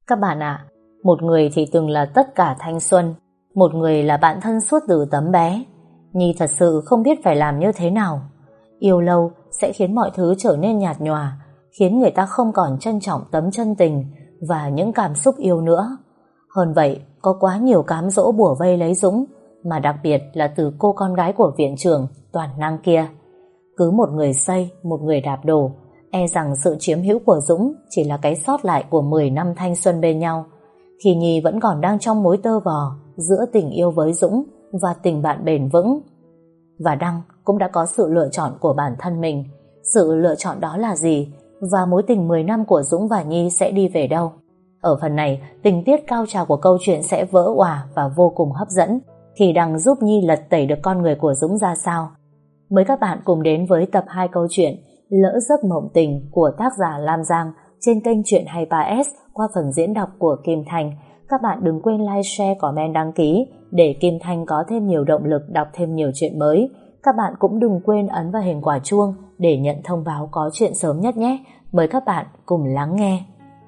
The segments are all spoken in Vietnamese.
Các bạn ạ, một người thì từng là tất cả thanh xuân, một người là bạn thân suốt từ tấm bé. Nhi thật sự không biết phải làm như thế nào. Yêu lâu sẽ khiến mọi thứ trở nên nhạt nhòa, khiến người ta không còn trân trọng tấm chân tình và những cảm xúc yêu nữa. Hơn vậy, có quá nhiều cám dỗ bủa vây lấy Dũng, mà đặc biệt là từ cô con gái của viện trưởng toàn năng kia. Cứ một người xây, một người đạp đổ, e rằng sự chiếm hữu của Dũng chỉ là cái sót lại của 10 năm thanh xuân bên nhau, khi Nhi vẫn còn đang trong mối tơ vò giữa tình yêu với Dũng và tình bạn bền vững. Và Đăng cũng đã có sự lựa chọn của bản thân mình. Sự lựa chọn đó là gì? Và mối tình 10 năm của Dũng và Nhi sẽ đi về đâu? Ở phần này, tình tiết cao trào của câu chuyện sẽ vỡ òa và vô cùng hấp dẫn khi Đăng giúp Nhi lật tẩy được con người của Dũng ra sao. Mời các bạn cùng đến với tập 2 câu chuyện Lỡ Giấc Mộng Tình của tác giả Lam Giang trên kênh Chuyện 23S qua phần diễn đọc của Kim Thanh. Các bạn đừng quên like, share, comment, đăng ký để Kim Thanh có thêm nhiều động lực đọc thêm nhiều chuyện mới. Các bạn cũng đừng quên ấn vào hình quả chuông để nhận thông báo có chuyện sớm nhất nhé. Mời các bạn cùng lắng nghe.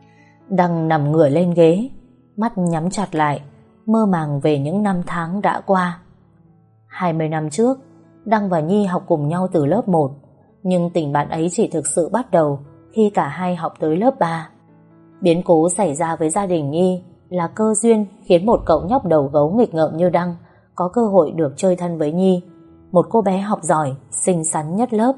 Đăng nằm ngửa lên ghế, mắt nhắm chặt lại, mơ màng về những năm tháng đã qua. 20 năm trước, Đăng và Nhi học cùng nhau từ lớp 1, nhưng tình bạn ấy chỉ thực sự bắt đầu khi cả hai học tới lớp 3. Biến cố xảy ra với gia đình Nhi là cơ duyên khiến một cậu nhóc đầu gấu nghịch ngợm như Đăng có cơ hội được chơi thân với Nhi, một cô bé học giỏi, xinh xắn nhất lớp.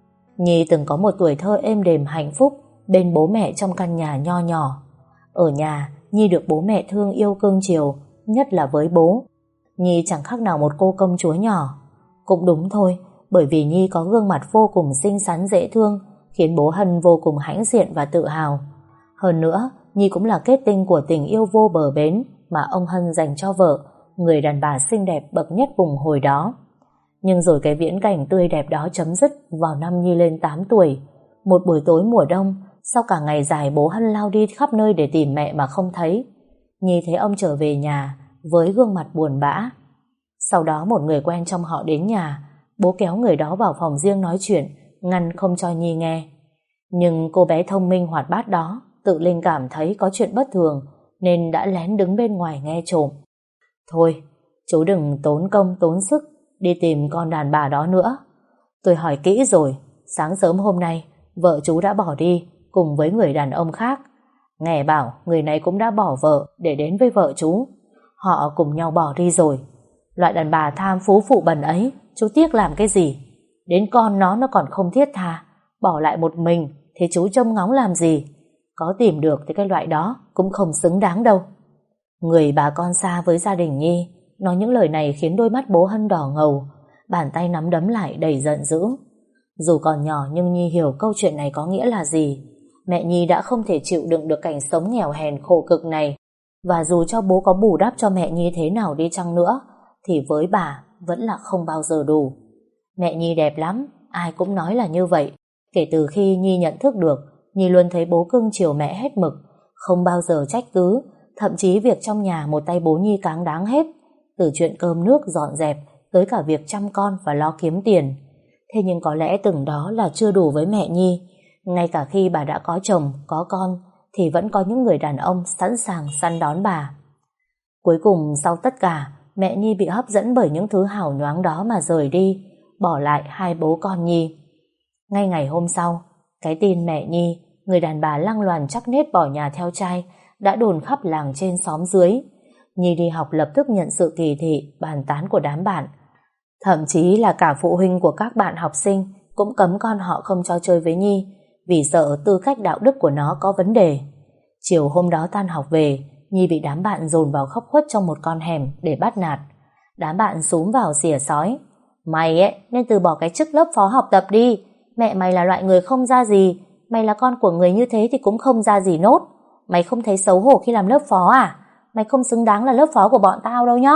Nhi từng có một tuổi thơ êm đềm hạnh phúc bên bố mẹ trong căn nhà nho nhỏ. Ở nhà, Nhi được bố mẹ thương yêu cưng chiều, nhất là với bố. Nhi chẳng khác nào một cô công chúa nhỏ. Cũng đúng thôi, bởi vì Nhi có gương mặt vô cùng xinh xắn dễ thương, khiến bố Hân vô cùng hãnh diện và tự hào. Hơn nữa, Nhi cũng là kết tinh của tình yêu vô bờ bến mà ông Hân dành cho vợ, người đàn bà xinh đẹp bậc nhất vùng hồi đó. Nhưng rồi cái viễn cảnh tươi đẹp đó chấm dứt vào năm Nhi lên 8 tuổi. Một buổi tối mùa đông, sau cả ngày dài bố Hân lao đi khắp nơi để tìm mẹ mà không thấy. Nhi thấy ông trở về nhà với gương mặt buồn bã. Sau đó một người quen trong họ đến nhà, bố kéo người đó vào phòng riêng nói chuyện, ngăn không cho Nhi nghe. Nhưng cô bé thông minh hoạt bát đó tự linh cảm thấy có chuyện bất thường nên đã lén đứng bên ngoài nghe trộm. Thôi, chú đừng tốn công tốn sức đi tìm con đàn bà đó nữa. Tôi hỏi kỹ rồi, sáng sớm hôm nay vợ chú đã bỏ đi cùng với người đàn ông khác. Nghe bảo người này cũng đã bỏ vợ để đến với vợ chú. Họ cùng nhau bỏ đi rồi. Loại đàn bà tham phú phụ bẩn ấy chú tiếc làm cái gì? Đến con nó còn không thiết tha, bỏ lại một mình thì chú trông ngóng làm gì? Có tìm được thì cái loại đó cũng không xứng đáng đâu. Người bà con xa với gia đình Nhi nói những lời này khiến đôi mắt bố Hân đỏ ngầu, bàn tay nắm đấm lại đầy giận dữ. Dù còn nhỏ nhưng Nhi hiểu câu chuyện này có nghĩa là gì. Mẹ Nhi đã không thể chịu đựng được cảnh sống nghèo hèn khổ cực này, và dù cho bố có bù đắp cho mẹ Nhi thế nào đi chăng nữa thì với bà vẫn là không bao giờ đủ. Mẹ Nhi đẹp lắm, ai cũng nói là như vậy. Kể từ khi Nhi nhận thức được, Nhi luôn thấy bố cưng chiều mẹ hết mực, không bao giờ trách cứ. Thậm chí việc trong nhà một tay bố Nhi cáng đáng hết, từ chuyện cơm nước dọn dẹp tới cả việc chăm con và lo kiếm tiền. Thế nhưng có lẽ từng đó là chưa đủ với mẹ Nhi. Ngay cả khi bà đã có chồng, có con thì vẫn có những người đàn ông sẵn sàng săn đón bà. Cuối cùng sau tất cả, mẹ Nhi bị hấp dẫn bởi những thứ hào nhoáng đó mà rời đi, bỏ lại hai bố con Nhi. Ngay ngày hôm sau, cái tin mẹ Nhi, người đàn bà lăng loàn chắc nết bỏ nhà theo trai, đã đồn khắp làng trên xóm dưới. Nhi đi học lập tức nhận sự kỳ thị, bàn tán của đám bạn. Thậm chí là cả phụ huynh của các bạn học sinh cũng cấm con họ không cho chơi với Nhi, vì sợ tư cách đạo đức của nó có vấn đề. Chiều hôm đó tan học về, Nhi bị đám bạn dồn vào khóc khuất trong một con hẻm để bắt nạt. Đám bạn xúm vào xỉa xói. Mày ấy nên từ bỏ cái chức lớp phó học tập đi. Mẹ mày là loại người không ra gì. Mày là con của người như thế thì cũng không ra gì nốt. Mày không thấy xấu hổ khi làm lớp phó à? Mày không xứng đáng là lớp phó của bọn tao đâu nhá.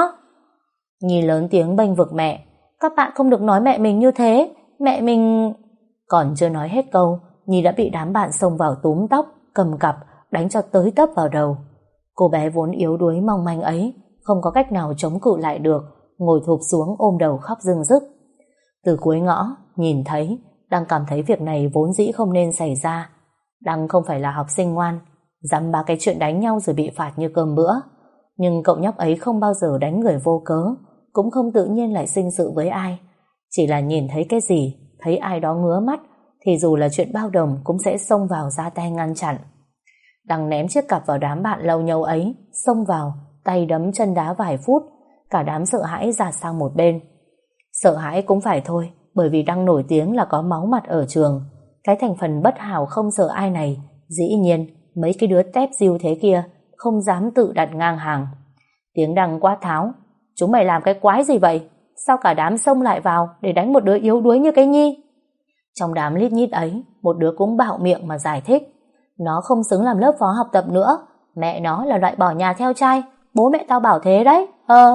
Nhi lớn tiếng bênh vực mẹ. Các bạn không được nói mẹ mình như thế. Mẹ mình... Còn chưa nói hết câu, Nhi đã bị đám bạn xông vào túm tóc, cầm cặp, đánh cho tới tấp vào đầu. Cô bé vốn yếu đuối mong manh ấy không có cách nào chống cự lại được, ngồi thụp xuống ôm đầu khóc rưng rức. Từ cuối ngõ nhìn thấy, Đăng cảm thấy việc này vốn dĩ không nên xảy ra. Đăng không phải là học sinh ngoan, Dăm ba cái chuyện đánh nhau rồi bị phạt như cơm bữa. Nhưng cậu nhóc ấy không bao giờ đánh người vô cớ, cũng không tự nhiên lại sinh sự với ai. Chỉ là nhìn thấy cái gì, thấy ai đó ngứa mắt, thì dù là chuyện bao đồng cũng sẽ xông vào ra tay ngăn chặn. Đăng ném chiếc cặp vào đám bạn lâu nhâu ấy, xông vào, tay đấm chân đá vài phút, cả đám sợ hãi dạt sang một bên. Sợ hãi cũng phải thôi, bởi vì Đăng nổi tiếng là có máu mặt ở trường. Cái thành phần bất hảo không sợ ai này, dĩ nhiên mấy cái đứa tép diêu thế kia không dám tự đặt ngang hàng. Tiếng Đăng quát tháo: chúng mày làm cái quái gì vậy? Sao cả đám xông lại vào để đánh một đứa yếu đuối như cái Nhi? Trong đám lít nhít ấy, một đứa cũng bạo miệng mà giải thích: nó không xứng làm lớp phó học tập nữa, mẹ nó là loại bỏ nhà theo trai, bố mẹ tao bảo thế đấy.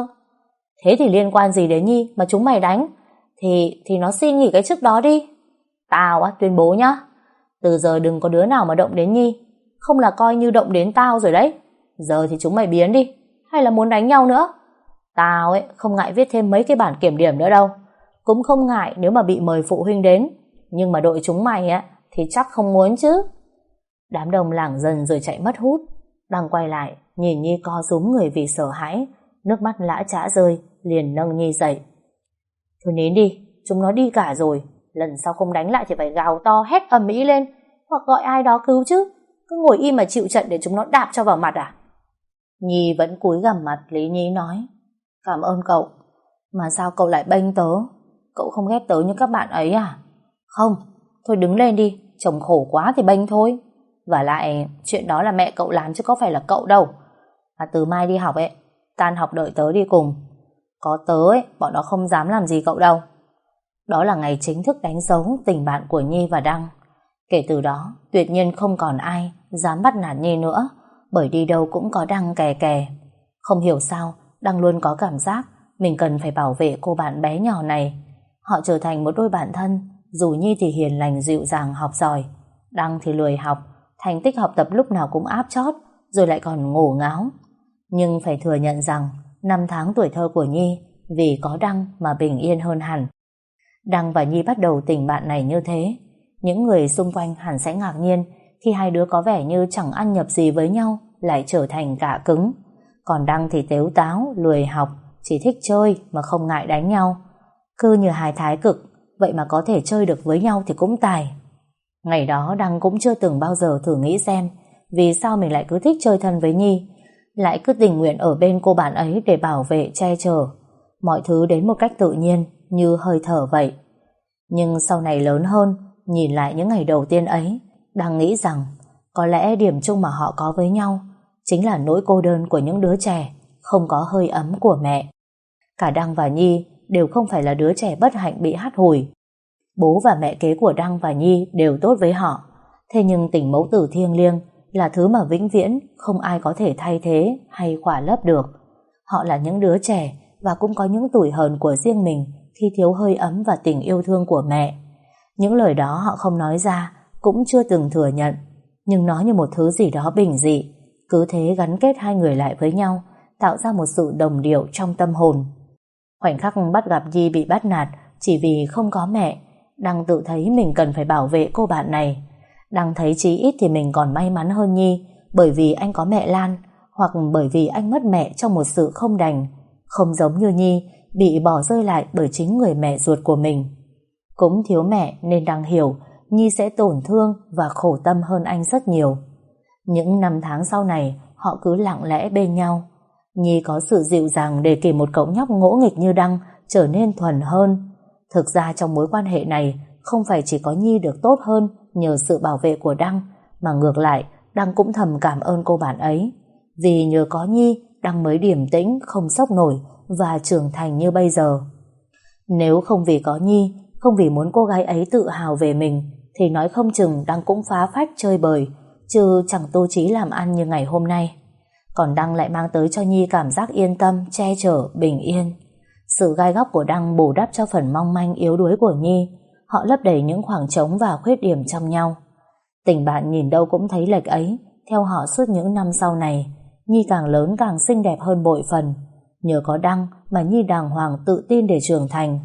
Thế thì liên quan gì đến Nhi mà chúng mày đánh? Thì nó xin nghỉ cái chức đó đi. Tao tuyên bố nhá, từ giờ đừng có đứa nào mà động đến Nhi, không là coi như động đến tao rồi đấy. Giờ thì chúng mày biến đi, hay là muốn đánh nhau nữa? Tao không ngại viết thêm mấy cái bản kiểm điểm nữa đâu, cũng không ngại nếu mà bị mời phụ huynh đến, nhưng mà đội chúng mày thì chắc không muốn chứ. Đám đông lảng dần rồi chạy mất hút. Đăng quay lại nhìn Nhi co rúm người vì sợ hãi, nước mắt lã chã rơi, liền nâng Nhi dậy. Thôi nín đi, chúng nó đi cả rồi, lần sau không đánh lại thì phải gào to hét ầm ĩ lên, hoặc gọi ai đó cứu chứ. Cứ ngồi im mà chịu trận để chúng nó đạp cho vào mặt à? Nhi vẫn cúi gằm mặt lý nhí nói: cảm ơn cậu, mà sao cậu lại bênh tớ? Cậu không ghét tớ như các bạn ấy à? Không, thôi đứng lên đi, chồng khổ quá thì bênh thôi. Và lại chuyện đó là mẹ cậu làm chứ có phải là cậu đâu. Mà từ mai đi học tan học đợi tớ đi cùng. Có tớ bọn nó không dám làm gì cậu đâu. Đó là ngày chính thức đánh dấu tình bạn của Nhi và Đăng. Kể từ đó tuyệt nhiên không còn ai dám bắt nạt Nhi nữa, bởi đi đâu cũng có Đăng kè kè. Không hiểu sao Đăng luôn có cảm giác mình cần phải bảo vệ cô bạn bé nhỏ này. Họ trở thành một đôi bạn thân, dù Nhi thì hiền lành dịu dàng học giỏi, Đăng thì lười học, thành tích học tập lúc nào cũng áp chót, rồi lại còn ngổ ngáo. Nhưng phải thừa nhận rằng năm tháng tuổi thơ của Nhi vì có Đăng mà bình yên hơn hẳn. Đăng và Nhi bắt đầu tình bạn này như thế, những người xung quanh hẳn sẽ ngạc nhiên khi hai đứa có vẻ như chẳng ăn nhập gì với nhau lại trở thành cạ cứng. Còn Đăng thì tếu táo, lười học, chỉ thích chơi mà không ngại đánh nhau. Cứ như hai thái cực, vậy mà có thể chơi được với nhau thì cũng tài. Ngày đó Đăng cũng chưa từng bao giờ thử nghĩ xem vì sao mình lại cứ thích chơi thân với Nhi, lại cứ tình nguyện ở bên cô bạn ấy để bảo vệ, che chở. Mọi thứ đến một cách tự nhiên, như hơi thở vậy. Nhưng sau này lớn hơn, nhìn lại những ngày đầu tiên ấy, Đăng nghĩ rằng có lẽ điểm chung mà họ có với nhau chính là nỗi cô đơn của những đứa trẻ không có hơi ấm của mẹ. Cả Đăng và Nhi đều không phải là đứa trẻ bất hạnh bị hắt hủi. Bố và mẹ kế của Đăng và Nhi đều tốt với họ. Thế nhưng tình mẫu tử thiêng liêng là thứ mà vĩnh viễn không ai có thể thay thế hay khỏa lấp được. Họ là những đứa trẻ và cũng có những tủi hờn của riêng mình khi thiếu hơi ấm và tình yêu thương của mẹ. Những lời đó họ không nói ra, cũng chưa từng thừa nhận, nhưng nó như một thứ gì đó bình dị, cứ thế gắn kết hai người lại với nhau, tạo ra một sự đồng điệu trong tâm hồn. Khoảnh khắc bắt gặp Nhi bị bắt nạt chỉ vì không có mẹ, Đăng tự thấy mình cần phải bảo vệ cô bạn này. Đăng thấy chí ít thì mình còn may mắn hơn Nhi, bởi vì anh có mẹ Lan, hoặc bởi vì anh mất mẹ trong một sự không đành, không giống như Nhi bị bỏ rơi lại bởi chính người mẹ ruột của mình. Cũng thiếu mẹ nên Đăng hiểu Nhi sẽ tổn thương và khổ tâm hơn anh rất nhiều. Những năm tháng sau này họ cứ lặng lẽ bên nhau. Nhi có sự dịu dàng để kể một cậu nhóc ngỗ nghịch như Đăng trở nên thuần hơn. Thực ra trong mối quan hệ này không phải chỉ có Nhi được tốt hơn nhờ sự bảo vệ của Đăng, mà ngược lại Đăng cũng thầm cảm ơn cô bạn ấy. Vì nhờ có Nhi, Đăng mới điềm tĩnh, không sốc nổi và trưởng thành như bây giờ. Nếu không vì có Nhi, không vì muốn cô gái ấy tự hào về mình, thì nói không chừng Đăng cũng phá phách chơi bời, chứ chẳng tu chí làm ăn như ngày hôm nay. Còn Đăng lại mang tới cho Nhi cảm giác yên tâm, che chở, bình yên. Sự gai góc của Đăng bù đắp cho phần mong manh yếu đuối của Nhi. Họ lấp đầy những khoảng trống và khuyết điểm trong nhau. Tình bạn nhìn đâu cũng thấy lệch ấy theo họ suốt những năm sau này. Nhi càng lớn càng xinh đẹp hơn bội phần. Nhờ có Đăng mà Nhi đàng hoàng tự tin để trưởng thành.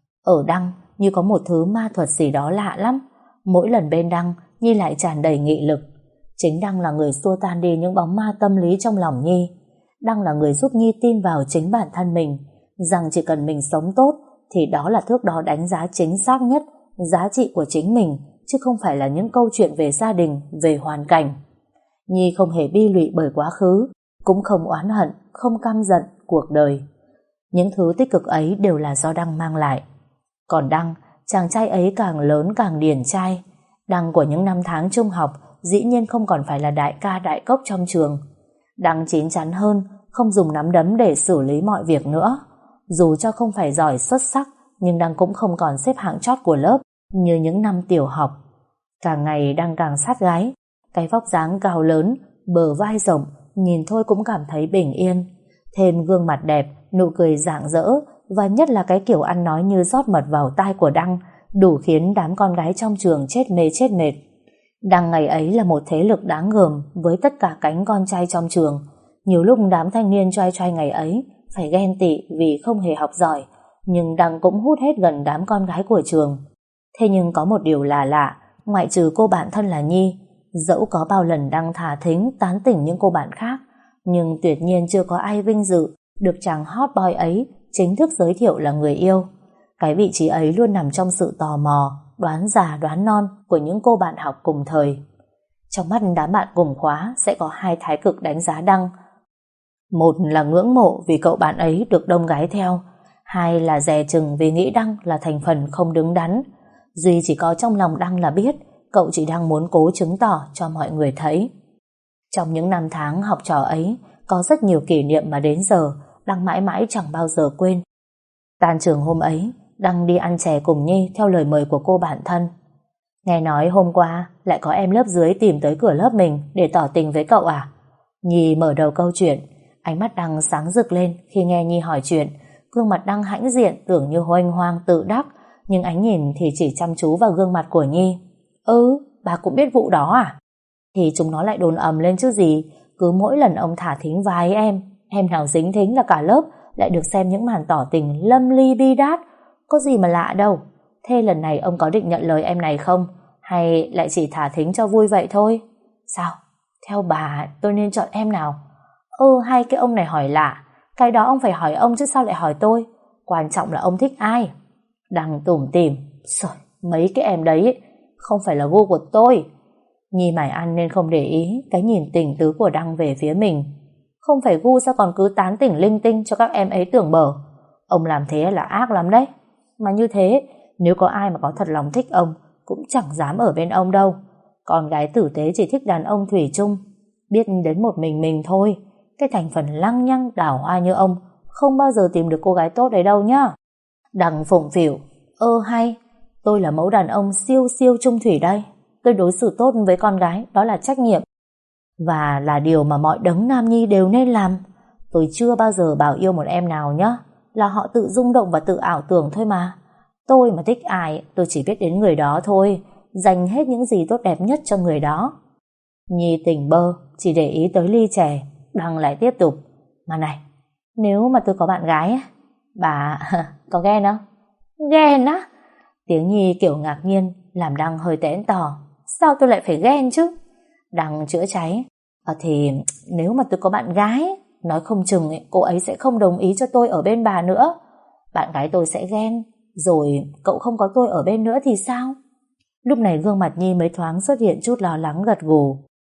Ở Đăng như có một thứ ma thuật gì đó lạ lắm. Mỗi lần bên Đăng Nhi lại tràn đầy nghị lực. Chính Đăng là người xua tan đi những bóng ma tâm lý trong lòng Nhi. Đăng là người giúp Nhi tin vào chính bản thân mình, rằng chỉ cần mình sống tốt thì đó là thước đo đánh giá chính xác nhất giá trị của chính mình, chứ không phải là những câu chuyện về gia đình, về hoàn cảnh. Nhi không hề bi lụy bởi quá khứ, cũng không oán hận, không căm giận cuộc đời. Những thứ tích cực ấy đều là do Đăng mang lại. Còn Đăng, chàng trai ấy càng lớn càng điển trai. Đăng của những năm tháng trung học dĩ nhiên không còn phải là đại ca đại cốc trong trường. Đăng chín chắn hơn, không dùng nắm đấm để xử lý mọi việc nữa. Dù cho không phải giỏi xuất sắc, nhưng Đăng cũng không còn xếp hạng chót của lớp như những năm tiểu học. Càng ngày Đăng càng sát gái. Cái vóc dáng cao lớn, bờ vai rộng, nhìn thôi cũng cảm thấy bình yên. Thêm gương mặt đẹp, nụ cười rạng rỡ, và nhất là cái kiểu ăn nói như rót mật vào tai của Đăng, đủ khiến đám con gái trong trường chết mê chết mệt. Đăng ngày ấy là một thế lực đáng gờm với tất cả cánh con trai trong trường. Nhiều lúc đám thanh niên choai choai ngày ấy phải ghen tị vì không hề học giỏi, nhưng Đăng cũng hút hết gần đám con gái của trường. Thế nhưng có một điều là lạ, ngoại trừ cô bạn thân là Nhi, dẫu có bao lần Đăng thả thính tán tỉnh những cô bạn khác, nhưng tuyệt nhiên chưa có ai vinh dự được chàng hot boy ấy chính thức giới thiệu là người yêu. Cái vị trí ấy luôn nằm trong sự tò mò, đoán già đoán non của những cô bạn học cùng thời. Trong mắt đám bạn cùng khóa sẽ có hai thái cực đánh giá Đăng. Một là ngưỡng mộ vì cậu bạn ấy được đông gái theo, hai là dè chừng vì nghĩ Đăng là thành phần không đứng đắn. Duy chỉ có trong lòng Đăng là biết cậu chỉ đang muốn cố chứng tỏ cho mọi người thấy. Trong những năm tháng học trò ấy có rất nhiều kỷ niệm mà đến giờ Đăng mãi mãi chẳng bao giờ quên. Tan trường hôm ấy, Đăng đi ăn chè cùng Nhi theo lời mời của cô bạn thân. Nghe nói hôm qua lại có em lớp dưới tìm tới cửa lớp mình để tỏ tình với cậu à? Nhi mở đầu câu chuyện. Ánh mắt Đăng sáng rực lên khi nghe Nhi hỏi chuyện. Gương mặt Đăng hãnh diện tưởng như hoanh hoang tự đắc, nhưng ánh nhìn thì chỉ chăm chú vào gương mặt của Nhi. Bà cũng biết vụ đó à? Thì chúng nó lại đồn ầm lên chứ gì. Cứ mỗi lần ông thả thính vài em nào dính thính là cả lớp lại được xem những màn tỏ tình lâm ly bi đát. Có gì mà lạ đâu. Thế lần này ông có định nhận lời em này không? Hay lại chỉ thả thính cho vui vậy thôi? Sao? Theo bà tôi nên chọn em nào? Hay cái ông này hỏi lạ. Cái đó ông phải hỏi ông chứ sao lại hỏi tôi? Quan trọng là ông thích ai? Đăng tủm tỉm. Trời, mấy cái em đấy ấy, không phải là gu của tôi. Nhi mải ăn nên không để ý cái nhìn tình tứ của Đăng về phía mình. Không phải gu sao còn cứ tán tỉnh linh tinh cho các em ấy tưởng bở. Ông làm thế là ác lắm đấy. Mà như thế, nếu có ai mà có thật lòng thích ông cũng chẳng dám ở bên ông đâu. Con gái tử tế chỉ thích đàn ông thủy chung, biết đến một mình thôi. Cái thành phần lăng nhăng đào hoa như ông không bao giờ tìm được cô gái tốt đấy đâu nhá. Đăng phụng phịu. Hay, tôi là mẫu đàn ông siêu siêu trung thủy đây. Tôi đối xử tốt với con gái, đó là trách nhiệm và là điều mà mọi đấng nam nhi đều nên làm. Tôi chưa bao giờ bảo yêu một em nào nhá, là họ tự rung động và tự ảo tưởng thôi mà. Tôi mà thích ai, tôi chỉ biết đến người đó thôi, dành hết những gì tốt đẹp nhất cho người đó. Nhi tỉnh bơ, chỉ để ý tới ly chè. Đăng lại tiếp tục. Mà này, nếu mà tôi có bạn gái, bà có ghen không? Ghen á? Tiếng Nhi kiểu ngạc nhiên làm Đăng hơi tẽn tỏ. Sao tôi lại phải ghen chứ? Đăng chữa cháy. Thì nếu mà tôi có bạn gái, nói không chừng cô ấy sẽ không đồng ý cho tôi ở bên bà nữa. Bạn gái tôi sẽ ghen. Rồi cậu không có tôi ở bên nữa thì sao? Lúc này gương mặt Nhi mới thoáng xuất hiện chút lo lắng gật gù.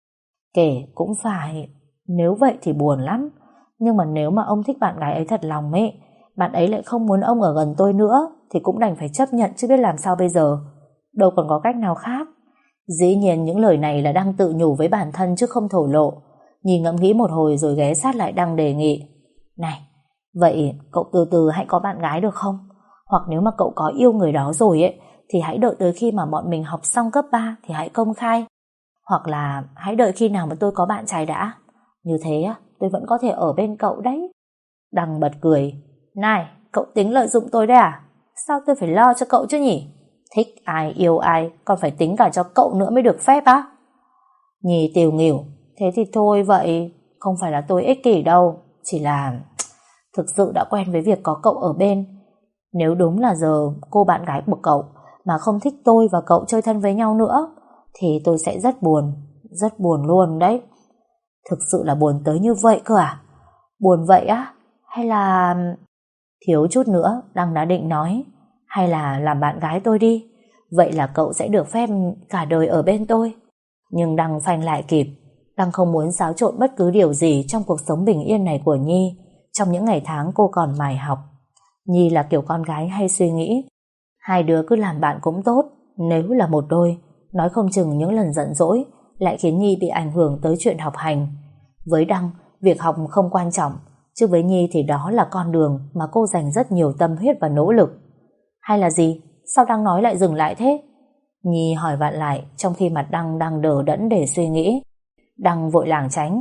Kể cũng phải. Nếu vậy thì buồn lắm. Nhưng mà nếu mà ông thích bạn gái ấy thật lòng ấy, bạn ấy lại không muốn ông ở gần tôi nữa, thì cũng đành phải chấp nhận chứ biết làm sao bây giờ. Đâu còn có cách nào khác. Dĩ nhiên những lời này là Đăng tự nhủ với bản thân chứ không thổ lộ. Nhi ngẫm nghĩ một hồi rồi ghé sát lại Đăng đề nghị. Này, vậy cậu từ từ hãy có bạn gái được không? Hoặc nếu mà cậu có yêu người đó rồi ấy, thì hãy đợi tới khi mà bọn mình học xong cấp 3 thì hãy công khai. Hoặc là hãy đợi khi nào mà tôi có bạn trai đã. Như thế tôi vẫn có thể ở bên cậu đấy. Đăng bật cười. Này, cậu tính lợi dụng tôi đấy à? Sao tôi phải lo cho cậu chứ nhỉ? Thích ai yêu ai còn phải tính cả cho cậu nữa mới được phép á? Nhi tiều nghỉu. Thế thì thôi vậy. Không phải là tôi ích kỷ đâu, chỉ là thực sự đã quen với việc có cậu ở bên. Nếu đúng là giờ cô bạn gái của cậu mà không thích tôi và cậu chơi thân với nhau nữa thì tôi sẽ rất buồn. rất buồn luôn đấy. Thực sự là buồn tới như vậy cơ à? Buồn vậy á? Hay là... Thiếu chút nữa Đăng đã định nói, hay là làm bạn gái tôi đi, vậy là cậu sẽ được phép cả đời ở bên tôi. Nhưng Đăng phanh lại kịp. Đăng không muốn xáo trộn bất cứ điều gì trong cuộc sống bình yên này của Nhi trong những ngày tháng cô còn mải học. Nhi là kiểu con gái hay suy nghĩ hai đứa cứ làm bạn cũng tốt, nếu là một đôi, nói không chừng những lần giận dỗi lại khiến Nhi bị ảnh hưởng tới chuyện học hành. Với Đăng, việc học không quan trọng, chứ với Nhi thì đó là con đường mà cô dành rất nhiều tâm huyết và nỗ lực. Hay là gì? Sao Đăng nói lại dừng lại thế? Nhi hỏi vặn lại trong khi mặt Đăng đang đờ đẫn để suy nghĩ. Đăng vội lảng tránh.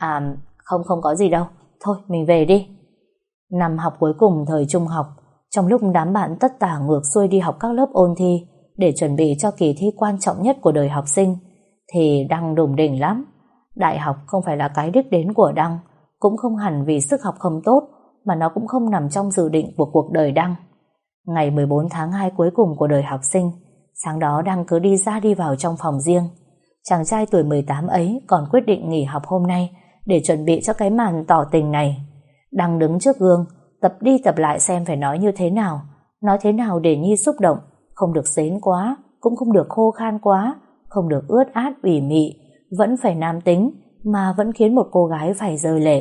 Không có gì đâu, thôi mình về đi. Năm học cuối cùng thời trung học, trong lúc đám bạn tất tả ngược xuôi đi học các lớp ôn thi để chuẩn bị cho kỳ thi quan trọng nhất của đời học sinh, thì Đăng đủng đỉnh lắm. Đại học không phải là cái đích đến của Đăng, cũng không hẳn vì sức học không tốt, mà nó cũng không nằm trong dự định của cuộc đời Đăng. Ngày 14 tháng 2 cuối cùng của đời học sinh, sáng đó Đăng cứ đi ra đi vào trong phòng riêng. Chàng trai tuổi 18 ấy còn quyết định nghỉ học hôm nay để chuẩn bị cho cái màn tỏ tình này. Đăng đứng trước gương, tập đi tập lại xem phải nói như thế nào, nói thế nào để Nhi xúc động, không được xến quá, cũng không được khô khan quá, không được ướt át ủy mị, vẫn phải nam tính, mà vẫn khiến một cô gái phải rơi lệ.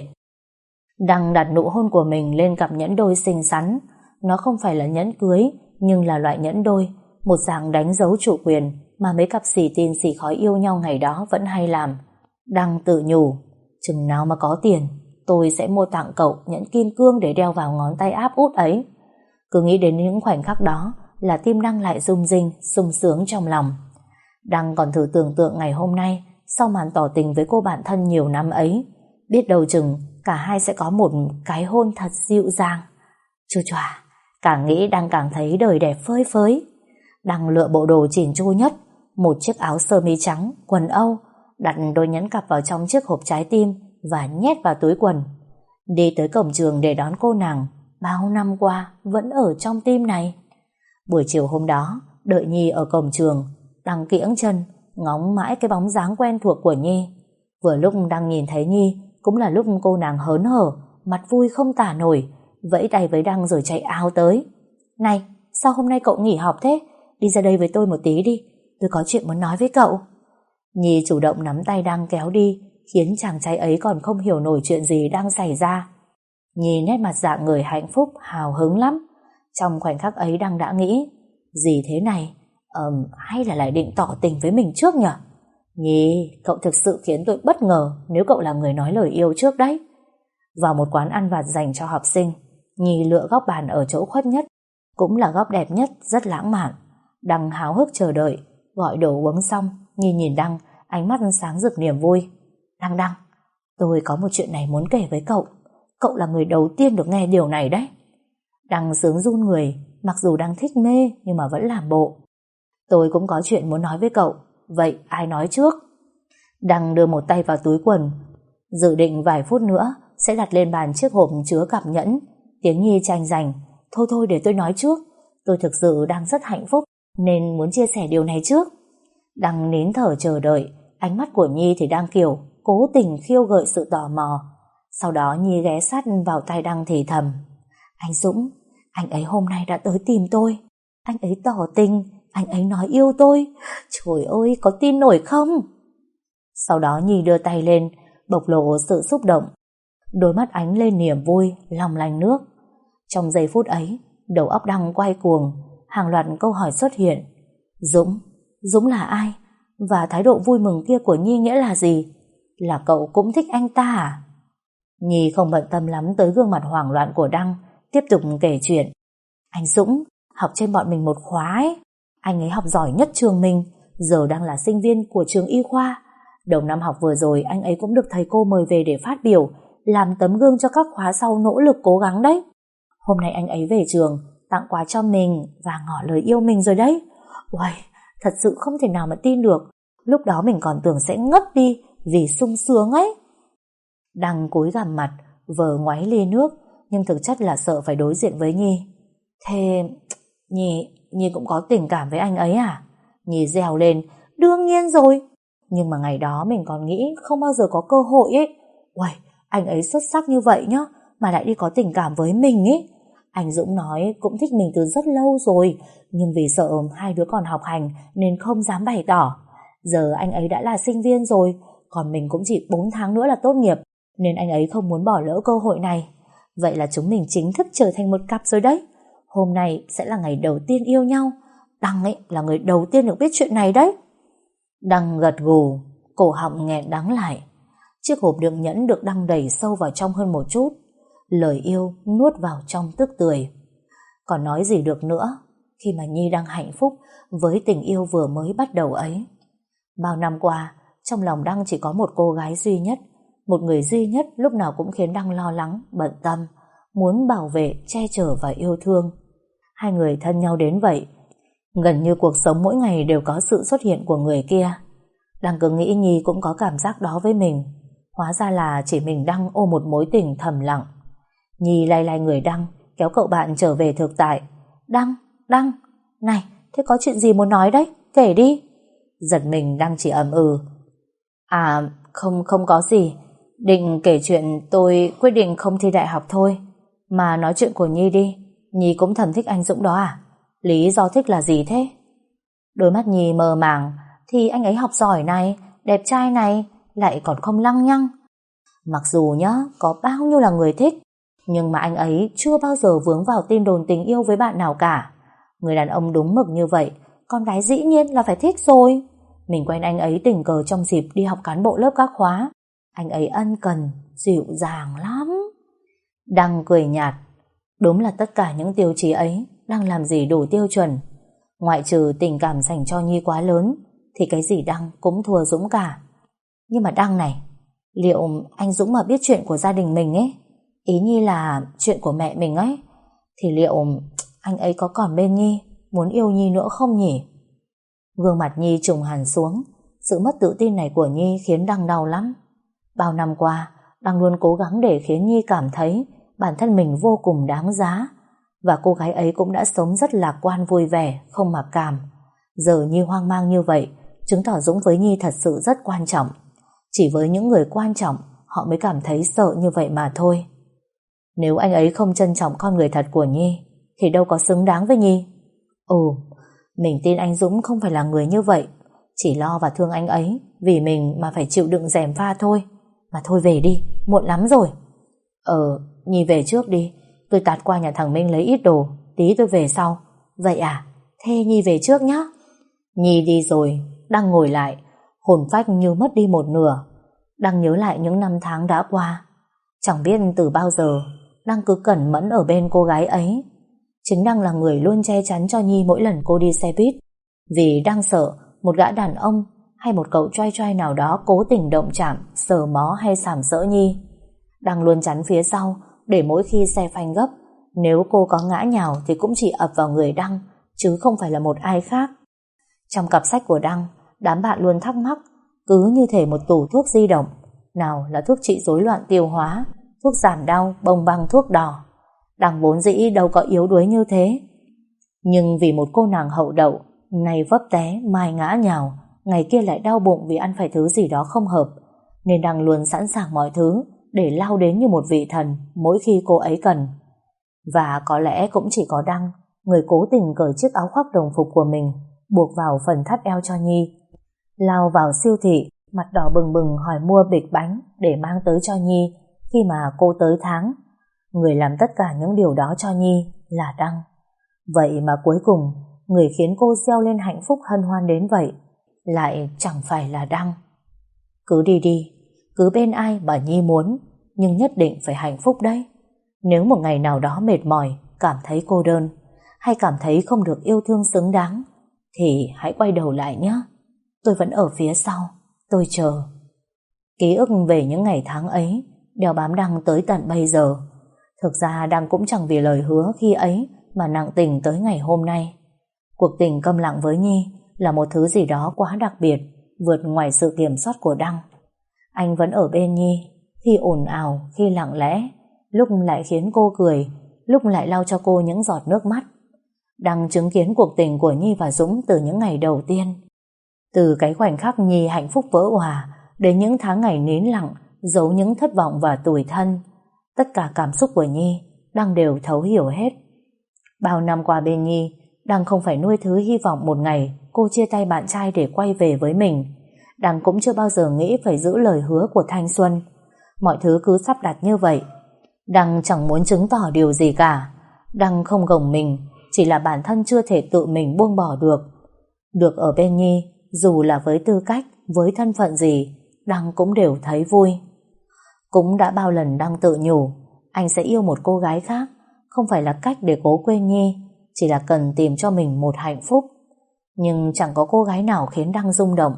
Đăng đặt nụ hôn của mình lên cặp nhẫn đôi xinh xắn. Nó không phải là nhẫn cưới, nhưng là loại nhẫn đôi, một dạng đánh dấu chủ quyền mà mấy cặp xì tin xì khói yêu nhau ngày đó vẫn hay làm. Đăng tự nhủ, chừng nào mà có tiền, tôi sẽ mua tặng cậu nhẫn kim cương để đeo vào ngón tay áp út ấy. Cứ nghĩ đến những khoảnh khắc đó là tim Đăng lại rung rinh, sung sướng trong lòng. Đăng còn thử tưởng tượng ngày hôm nay, sau màn tỏ tình với cô bạn thân nhiều năm ấy, biết đâu chừng cả hai sẽ có một cái hôn thật dịu dàng. Chua chòa, càng nghĩ Đăng càng thấy đời đẹp phơi phới. Đăng lựa bộ đồ chỉn chu nhất, một chiếc áo sơ mi trắng, quần Âu, đặt đôi nhẫn cặp vào trong chiếc hộp trái tim và nhét vào túi quần. Đi tới cổng trường để đón cô nàng bao năm qua vẫn ở trong tim này. Buổi chiều hôm đó, đợi Nhi ở cổng trường, Đăng kiễng chân, ngóng mãi cái bóng dáng quen thuộc của Nhi. Vừa lúc Đăng nhìn thấy Nhi, cũng là lúc cô nàng hớn hở, mặt vui không tả nổi, vẫy tay với Đăng rồi chạy ào tới. Này, sao hôm nay cậu nghỉ học thế? Đi ra đây với tôi một tí đi, tôi có chuyện muốn nói với cậu. Nhi chủ động nắm tay Đăng kéo đi, khiến chàng trai ấy còn không hiểu nổi chuyện gì đang xảy ra. Nhi nét mặt dạng người hạnh phúc, hào hứng lắm. Trong khoảnh khắc ấy Đăng đã nghĩ, gì thế này? Hay là lại định tỏ tình với mình trước nhỉ? Nhi, cậu thực sự khiến tôi bất ngờ nếu cậu là người nói lời yêu trước đấy. Vào một quán ăn vặt dành cho học sinh, Nhi lựa góc bàn ở chỗ khuất nhất, cũng là góc đẹp nhất, rất lãng mạn. Đăng háo hức chờ đợi, gọi đồ uống xong, Nhi nhìn Đăng, ánh mắt sáng rực niềm vui. Đăng, tôi có một chuyện này muốn kể với cậu. Cậu là người đầu tiên được nghe điều này đấy. Đăng sướng run người, mặc dù đang thích mê nhưng mà vẫn làm bộ. Tôi cũng có chuyện muốn nói với cậu, vậy ai nói trước? Đăng đưa một tay vào túi quần, dự định vài phút nữa sẽ đặt lên bàn chiếc hộp chứa cặp nhẫn. Tiếng Nhi tranh giành, thôi để tôi nói trước, tôi thực sự đang rất hạnh phúc nên muốn chia sẻ điều này trước. Đăng nín thở chờ đợi, ánh mắt của Nhi thì đang kiểu cố tình khiêu gợi sự tò mò. Sau đó Nhi ghé sát vào tai Đăng thì thầm, anh Dũng, anh ấy hôm nay đã tới tìm tôi, anh ấy tỏ tình, anh ấy nói yêu tôi, trời ơi có tin nổi không? Sau đó Nhi đưa tay lên, bộc lộ sự xúc động, đôi mắt ánh lên niềm vui, long lanh nước. Trong giây phút ấy, đầu óc Đăng quay cuồng, hàng loạt câu hỏi xuất hiện. Dũng là ai? Và thái độ vui mừng kia của Nhi nghĩa là gì? Là cậu cũng thích anh ta à? Nhi không bận tâm lắm tới gương mặt hoảng loạn của Đăng, tiếp tục kể chuyện. Anh Dũng học trên bọn mình một khóa ấy. Anh ấy học giỏi nhất trường mình, giờ đang là sinh viên của trường y khoa. Đầu năm học vừa rồi anh ấy cũng được thầy cô mời về để phát biểu, làm tấm gương cho các khóa sau nỗ lực cố gắng đấy. Hôm nay anh ấy về trường tặng quà cho mình và ngỏ lời yêu mình rồi đấy. Uầy, thật sự không thể nào mà tin được. Lúc đó mình còn tưởng sẽ ngất đi vì sung sướng ấy. Đăng cúi gằm mặt, vờ ngoáy ly nước, nhưng thực chất là sợ phải đối diện với Nhi. Thế Nhi cũng có tình cảm với anh ấy à? Nhi reo lên, đương nhiên rồi. Nhưng mà ngày đó mình còn nghĩ không bao giờ có cơ hội ấy. Uầy, anh ấy xuất sắc như vậy nhá, mà lại đi có tình cảm với mình ấy. Anh Dũng nói cũng thích mình từ rất lâu rồi, nhưng vì sợ hai đứa còn học hành nên không dám bày tỏ. Giờ anh ấy đã là sinh viên rồi, còn mình cũng chỉ 4 tháng nữa là tốt nghiệp, nên anh ấy không muốn bỏ lỡ cơ hội này. Vậy là chúng mình chính thức trở thành một cặp rồi đấy. Hôm nay sẽ là ngày đầu tiên yêu nhau. Đăng ấy là người đầu tiên được biết chuyện này đấy. Đăng gật gù, cổ họng nghẹn đắng lại. Chiếc hộp đựng nhẫn được Đăng đẩy sâu vào trong hơn một chút. Lời yêu nuốt vào trong tức tưởi. Còn nói gì được nữa khi mà Nhi đang hạnh phúc với tình yêu vừa mới bắt đầu ấy. Bao năm qua, trong lòng Đăng chỉ có một cô gái duy nhất, một người duy nhất lúc nào cũng khiến Đăng lo lắng, bận tâm, muốn bảo vệ, che chở và yêu thương. Hai người thân nhau đến vậy, gần như cuộc sống mỗi ngày đều có sự xuất hiện của người kia. Đăng cứ nghĩ Nhi cũng có cảm giác đó với mình. Hóa ra là chỉ mình Đăng ôm một mối tình thầm lặng. Nhi lay lay người Đăng, kéo cậu bạn trở về thực tại. Đăng, này, thế có chuyện gì muốn nói đấy, kể đi. Giật mình Đăng chỉ ậm ừ. À, không có gì. Định kể chuyện tôi quyết định không thi đại học thôi. Mà nói chuyện của Nhi đi. Nhi cũng thầm thích anh Dũng đó à? Lý do thích là gì thế? Đôi mắt Nhi mờ màng. Thì anh ấy học giỏi này, đẹp trai này, lại còn không lăng nhăng. Mặc dù nhá, có bao nhiêu là người thích, nhưng mà anh ấy chưa bao giờ vướng vào tin đồn tình yêu với bạn nào cả. Người đàn ông đúng mực như vậy, con gái dĩ nhiên là phải thích rồi. Mình quen anh ấy tình cờ trong dịp đi học cán bộ lớp các khóa. Anh ấy ân cần, dịu dàng lắm. Đăng cười nhạt. Đúng là tất cả những tiêu chí ấy Đăng làm gì đủ tiêu chuẩn. Ngoại trừ tình cảm dành cho Nhi quá lớn, thì cái gì Đăng cũng thua Dũng cả. Nhưng mà Đăng này, liệu anh Dũng mà biết chuyện của gia đình mình ấy, ý Nhi là chuyện của mẹ mình ấy, thì liệu anh ấy có còn bên Nhi, muốn yêu Nhi nữa không nhỉ? Gương mặt Nhi trùng hẳn xuống. Sự mất tự tin này của Nhi khiến Đăng đau lắm. Bao năm qua Đăng luôn cố gắng để khiến Nhi cảm thấy bản thân mình vô cùng đáng giá. Và cô gái ấy cũng đã sống rất lạc quan vui vẻ, không mặc cảm. Giờ Nhi hoang mang như vậy, chứng tỏ Dũng với Nhi thật sự rất quan trọng. Chỉ với những người quan trọng, họ mới cảm thấy sợ như vậy mà thôi. Nếu anh ấy không trân trọng con người thật của Nhi, thì đâu có xứng đáng với Nhi. Mình tin anh Dũng không phải là người như vậy, chỉ lo và thương anh ấy vì mình mà phải chịu đựng gièm pha thôi. Mà thôi về đi, muộn lắm rồi. Nhi về trước đi, tôi tạt qua nhà thằng Minh lấy ít đồ, tí tôi về sau. Vậy à, thế Nhi về trước nhá. Nhi đi rồi, Đăng ngồi lại, hồn phách như mất đi một nửa. Đăng nhớ lại những năm tháng đã qua. Chẳng biết từ bao giờ Đăng cứ cẩn mẫn ở bên cô gái ấy. Chính Đăng là người luôn che chắn cho Nhi mỗi lần cô đi xe buýt, vì Đăng sợ một gã đàn ông hay một cậu trai trai nào đó cố tình động chạm, sờ mó hay sàm sỡ Nhi. Đăng luôn chắn phía sau, để mỗi khi xe phanh gấp, nếu cô có ngã nhào thì cũng chỉ ập vào người Đăng, chứ không phải là một ai khác. Trong cặp sách của Đăng, đám bạn luôn thắc mắc, cứ như thể một tủ thuốc di động. Nào là thuốc trị rối loạn tiêu hóa, thuốc giảm đau, bông băng, thuốc đỏ. Đăng vốn dĩ đâu có yếu đuối như thế. Nhưng vì một cô nàng hậu đậu, này vấp té, mai ngã nhào, ngày kia lại đau bụng vì ăn phải thứ gì đó không hợp, nên Đăng luôn sẵn sàng mọi thứ để lao đến như một vị thần mỗi khi cô ấy cần. Và có lẽ cũng chỉ có Đăng, người cố tình cởi chiếc áo khoác đồng phục của mình, buộc vào phần thắt eo cho Nhi, lao vào siêu thị, mặt đỏ bừng bừng hỏi mua bịch bánh để mang tới cho Nhi khi mà cô tới tháng. Người làm tất cả những điều đó cho Nhi là Đăng. Vậy mà cuối cùng, người khiến cô reo lên hạnh phúc hân hoan đến vậy lại chẳng phải là Đăng. Cứ đi đi, cứ bên ai mà Nhi muốn, nhưng nhất định phải hạnh phúc đấy. Nếu một ngày nào đó mệt mỏi, cảm thấy cô đơn, hay cảm thấy không được yêu thương xứng đáng, thì hãy quay đầu lại nhé. Tôi vẫn ở phía sau, tôi chờ. Ký ức về những ngày tháng ấy đeo bám Đăng tới tận bây giờ. Thực ra Đăng cũng chẳng vì lời hứa khi ấy mà nặng tình tới ngày hôm nay. Cuộc tình câm lặng với Nhi là một thứ gì đó quá đặc biệt, vượt ngoài sự kiểm soát của Đăng. Anh vẫn ở bên Nhi, khi ồn ào, khi lặng lẽ, lúc lại khiến cô cười, lúc lại lau cho cô những giọt nước mắt. Đăng chứng kiến cuộc tình của Nhi và Dũng từ những ngày đầu tiên. Từ cái khoảnh khắc Nhi hạnh phúc vỡ òa đến những tháng ngày nín lặng giấu những thất vọng và tủi thân, tất cả cảm xúc của Nhi Đăng đều thấu hiểu hết. Bao năm qua bên Nhi, Đăng không phải nuôi thứ hy vọng một ngày cô chia tay bạn trai để quay về với mình. Đăng cũng chưa bao giờ nghĩ phải giữ lời hứa của thanh xuân. Mọi thứ cứ sắp đặt như vậy. Đăng chẳng muốn chứng tỏ điều gì cả. Đăng không gồng mình, chỉ là bản thân chưa thể tự mình buông bỏ được. Được ở bên Nhi, dù là với tư cách, với thân phận gì, Đăng cũng đều thấy vui. Cũng đã bao lần Đăng tự nhủ anh sẽ yêu một cô gái khác, không phải là cách để cố quên Nhi, chỉ là cần tìm cho mình một hạnh phúc. Nhưng chẳng có cô gái nào khiến Đăng rung động.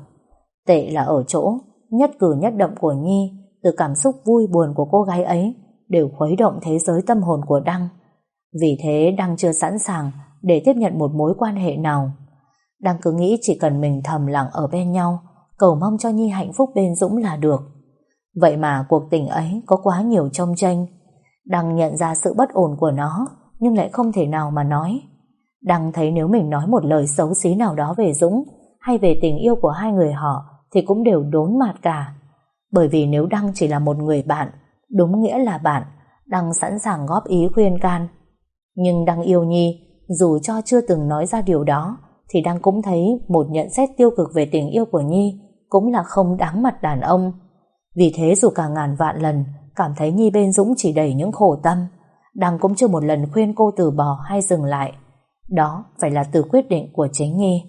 Tệ là ở chỗ nhất cử nhất động của Nhi, từ cảm xúc vui buồn của cô gái ấy đều khuấy động thế giới tâm hồn của Đăng. Vì thế Đăng chưa sẵn sàng để tiếp nhận một mối quan hệ nào. Đăng cứ nghĩ chỉ cần mình thầm lặng ở bên nhau, cầu mong cho Nhi hạnh phúc bên Dũng là được. Vậy mà cuộc tình ấy có quá nhiều chông chênh. Đăng nhận ra sự bất ổn của nó, nhưng lại không thể nào mà nói. Đăng thấy nếu mình nói một lời xấu xí nào đó về Dũng hay về tình yêu của hai người họ thì cũng đều đốn mạt cả. Bởi vì nếu Đăng chỉ là một người bạn, đúng nghĩa là bạn, Đăng sẵn sàng góp ý khuyên can. Nhưng Đăng yêu Nhi, dù cho chưa từng nói ra điều đó, thì Đăng cũng thấy một nhận xét tiêu cực về tình yêu của Nhi cũng là không đáng mặt đàn ông. Vì thế dù cả ngàn vạn lần cảm thấy Nhi bên Dũng chỉ đầy những khổ tâm, Đăng cũng chưa một lần khuyên cô từ bỏ hay dừng lại. Đó phải là từ quyết định của chính Nhi.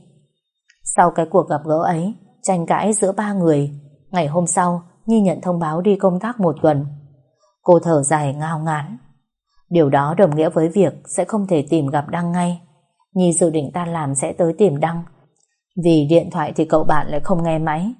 Sau cái cuộc gặp gỡ ấy, tranh cãi giữa ba người, ngày hôm sau Nhi nhận thông báo đi công tác một tuần. Cô thở dài ngao ngán. Điều đó đồng nghĩa với việc sẽ không thể tìm gặp Đăng ngay. Nhi dự định tan làm sẽ tới tìm Đăng, vì điện thoại thì cậu bạn lại không nghe máy.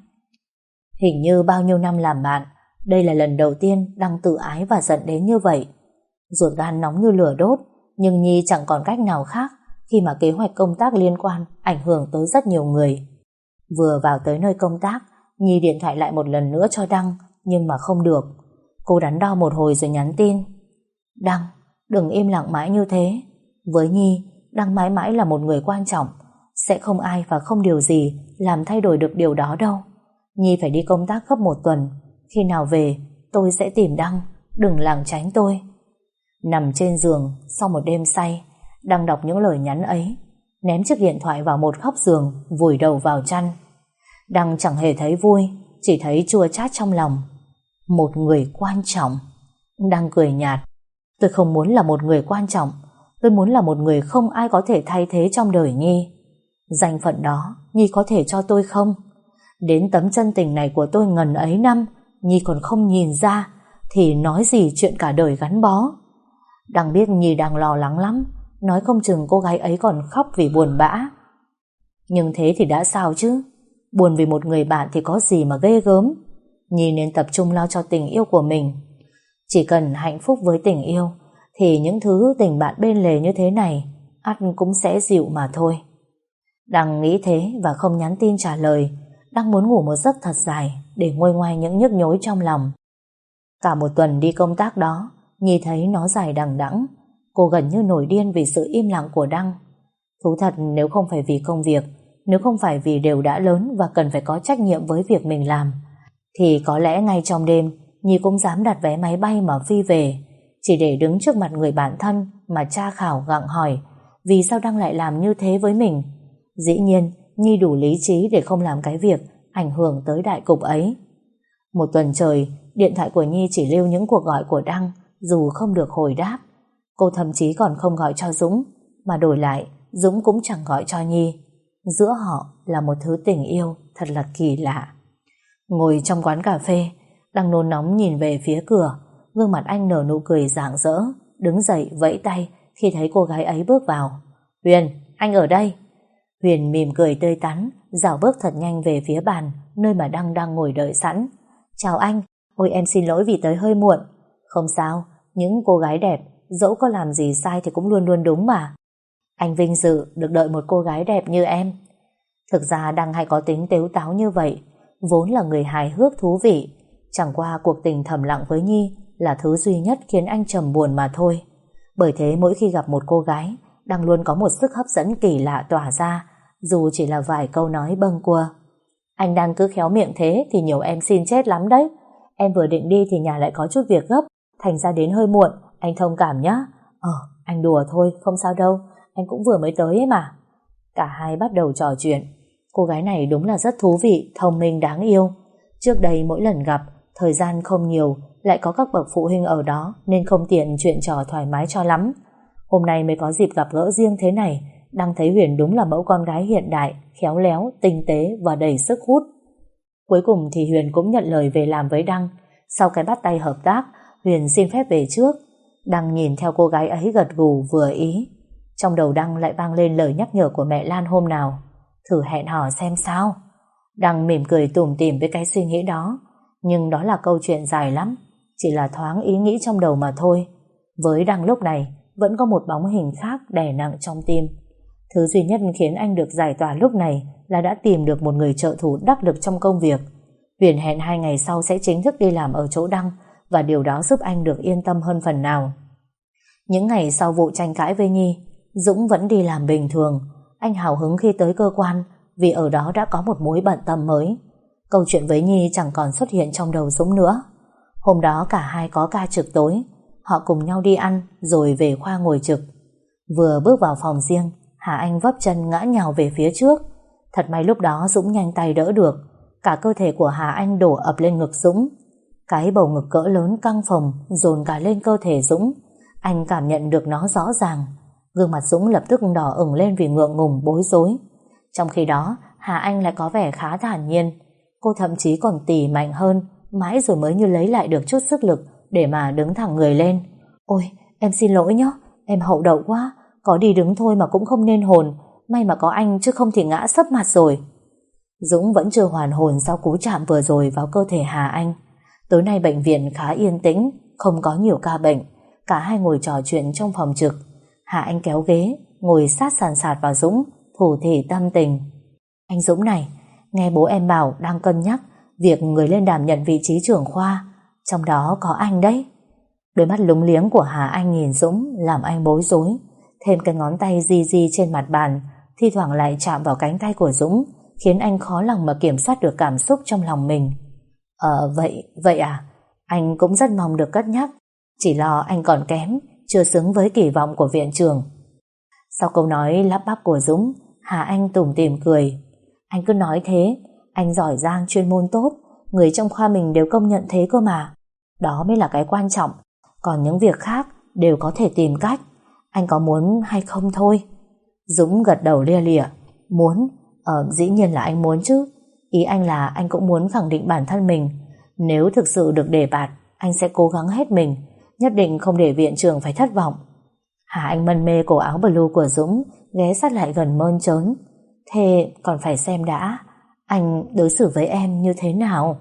Hình như bao nhiêu năm làm bạn, đây là lần đầu tiên Đăng tự ái và giận đến như vậy. Ruột gan nóng như lửa đốt, nhưng Nhi chẳng còn cách nào khác khi mà kế hoạch công tác liên quan ảnh hưởng tới rất nhiều người. Vừa vào tới nơi công tác, Nhi điện thoại lại một lần nữa cho Đăng, nhưng mà không được. Cô đắn đo một hồi rồi nhắn tin: Đăng, đừng im lặng mãi như thế. Với Nhi, Đăng mãi mãi là một người quan trọng. Sẽ không ai và không điều gì làm thay đổi được điều đó đâu. Nhi phải đi công tác gấp một tuần. Khi nào về tôi sẽ tìm Đăng, đừng lảng tránh tôi. Nằm trên giường sau một đêm say, Đăng đọc những lời nhắn ấy, ném chiếc điện thoại vào một góc giường, vùi đầu vào chăn. Đăng chẳng hề thấy vui, chỉ thấy chua chát trong lòng. Một người quan trọng. Đăng cười nhạt. Tôi không muốn là một người quan trọng, tôi muốn là một người không ai có thể thay thế trong đời Nhi. Danh phận đó Nhi có thể cho tôi không? Đến tấm chân tình này của tôi ngần ấy năm Nhi còn không nhìn ra, thì nói gì chuyện cả đời gắn bó. Đăng biết Nhi đang lo lắng lắm, nói không chừng cô gái ấy còn khóc vì buồn bã. Nhưng thế thì đã sao chứ? Buồn vì một người bạn thì có gì mà ghê gớm. Nhi nên tập trung lo cho tình yêu của mình. Chỉ cần hạnh phúc với tình yêu thì những thứ tình bạn bên lề như thế này ắt cũng sẽ dịu mà thôi. Đăng nghĩ thế và không nhắn tin trả lời. Đăng muốn ngủ một giấc thật dài để nguôi ngoai những nhức nhối trong lòng. Cả một tuần đi công tác đó, Nhi thấy nó dài đằng đẵng. Cô gần như nổi điên vì sự im lặng của Đăng. Thú thật, nếu không phải vì công việc, nếu không phải vì đều đã lớn và cần phải có trách nhiệm với việc mình làm, thì có lẽ ngay trong đêm Nhi cũng dám đặt vé máy bay mà phi về, chỉ để đứng trước mặt người bạn thân mà tra khảo gặng hỏi vì sao Đăng lại làm như thế với mình. Dĩ nhiên Nhi đủ lý trí để không làm cái việc ảnh hưởng tới đại cục ấy. Một tuần trời, điện thoại của Nhi chỉ lưu những cuộc gọi của Đăng, dù không được hồi đáp. Cô thậm chí còn không gọi cho Dũng, mà đổi lại Dũng cũng chẳng gọi cho Nhi. Giữa họ là một thứ tình yêu thật là kỳ lạ. Ngồi trong quán cà phê, Đăng nôn nóng nhìn về phía cửa. Gương mặt anh nở nụ cười rạng rỡ, đứng dậy vẫy tay khi thấy cô gái ấy bước vào. Huyền, anh ở đây. Huyền mỉm cười tươi tắn, dạo bước thật nhanh về phía bàn nơi mà Đăng đang ngồi đợi sẵn. Chào anh, ôi em xin lỗi vì tới hơi muộn. Không sao, những cô gái đẹp dẫu có làm gì sai thì cũng luôn luôn đúng mà. Anh vinh dự được đợi một cô gái đẹp như em. Thực ra Đăng hay có tính tếu táo như vậy, vốn là người hài hước thú vị. Chẳng qua cuộc tình thầm lặng với Nhi là thứ duy nhất khiến anh trầm buồn mà thôi. Bởi thế mỗi khi gặp một cô gái, Đăng luôn có một sức hấp dẫn kỳ lạ tỏa ra, dù chỉ là vài câu nói bâng quơ. Anh đang cứ khéo miệng thế thì nhiều em xin chết lắm đấy. Em vừa định đi thì nhà lại có chút việc gấp, thành ra đến hơi muộn, anh thông cảm nhé. Anh đùa thôi, không sao đâu, anh cũng vừa mới tới ấy mà. Cả hai bắt đầu trò chuyện. Cô gái này đúng là rất thú vị, thông minh đáng yêu. Trước đây mỗi lần gặp, thời gian không nhiều, lại có các bậc phụ huynh ở đó nên không tiện chuyện trò thoải mái cho lắm. Hôm nay mới có dịp gặp gỡ riêng thế này, Đăng thấy Huyền đúng là mẫu con gái hiện đại, khéo léo, tinh tế và đầy sức hút. Cuối cùng thì Huyền cũng nhận lời về làm với Đăng. Sau cái bắt tay hợp tác, Huyền xin phép về trước. Đăng nhìn theo cô gái ấy gật gù vừa ý. Trong đầu Đăng lại vang lên lời nhắc nhở của mẹ Lan hôm nào: thử hẹn hò xem sao. Đăng mỉm cười tủm tỉm với cái suy nghĩ đó. Nhưng đó là câu chuyện dài lắm, chỉ là thoáng ý nghĩ trong đầu mà thôi. Với Đăng lúc này vẫn có một bóng hình khác đè nặng trong tim. Thứ duy nhất khiến anh được giải tỏa lúc này là đã tìm được một người trợ thủ đắc lực trong công việc. Huyền hẹn 2 ngày sau sẽ chính thức đi làm ở chỗ Đăng, và điều đó giúp anh được yên tâm hơn phần nào. Những ngày sau vụ tranh cãi với Nhi, Dũng vẫn đi làm bình thường. Anh hào hứng khi tới cơ quan vì ở đó đã có một mối bận tâm mới. Câu chuyện với Nhi chẳng còn xuất hiện trong đầu Dũng nữa. Hôm đó cả hai có ca trực tối. Họ cùng nhau đi ăn rồi về khoa ngồi trực. Vừa bước vào phòng riêng, Hà Anh vấp chân ngã nhào về phía trước. Thật may lúc đó Dũng nhanh tay đỡ được. Cả cơ thể của Hà Anh đổ ập lên ngực Dũng. Cái bầu ngực cỡ lớn căng phồng dồn cả lên cơ thể Dũng. Anh cảm nhận được nó rõ ràng. Gương mặt Dũng lập tức đỏ ửng lên vì ngượng ngùng bối rối. Trong khi đó Hà Anh lại có vẻ khá thản nhiên. Cô thậm chí còn tỉ mạnh hơn, mãi rồi mới như lấy lại được chút sức lực để mà đứng thẳng người lên. Ôi, em xin lỗi nhé, em hậu đậu quá. Có đi đứng thôi mà cũng không nên hồn. May mà có anh chứ không thì ngã sấp mặt rồi. Dũng vẫn chưa hoàn hồn sau cú chạm vừa rồi vào cơ thể Hà Anh. Tối nay bệnh viện khá yên tĩnh, không có nhiều ca bệnh. Cả hai ngồi trò chuyện trong phòng trực. Hà Anh kéo ghế, ngồi sát sàn sạt vào Dũng, thủ thỉ tâm tình. Anh Dũng này, nghe bố em bảo đang cân nhắc việc người lên đảm nhận vị trí trưởng khoa, trong đó có anh đấy. Đôi mắt lúng liếng của Hà Anh nhìn Dũng làm anh bối rối. Thêm cái ngón tay di di trên mặt bàn, thi thoảng lại chạm vào cánh tay của Dũng, khiến anh khó lòng mà kiểm soát được cảm xúc trong lòng mình. Vậy à? Anh cũng rất mong được cất nhắc, chỉ lo anh còn kém, chưa xứng với kỳ vọng của viện trưởng. Sau câu nói lắp bắp của Dũng, Hà Anh tủm tỉm cười. Anh cứ nói thế, anh giỏi giang chuyên môn tốt, người trong khoa mình đều công nhận thế cơ mà. Đó mới là cái quan trọng, còn những việc khác đều có thể tìm cách. Anh có muốn hay không thôi? Dũng gật đầu lia lịa. Muốn? Dĩ nhiên là anh muốn chứ. Ý anh là anh cũng muốn khẳng định bản thân mình. Nếu thực sự được đề bạt, anh sẽ cố gắng hết mình, nhất định không để viện trưởng phải thất vọng. Hà Anh mân mê cổ áo blue của Dũng, ghé sát lại gần mơn trớn. Thế còn phải xem đã, anh đối xử với em như thế nào?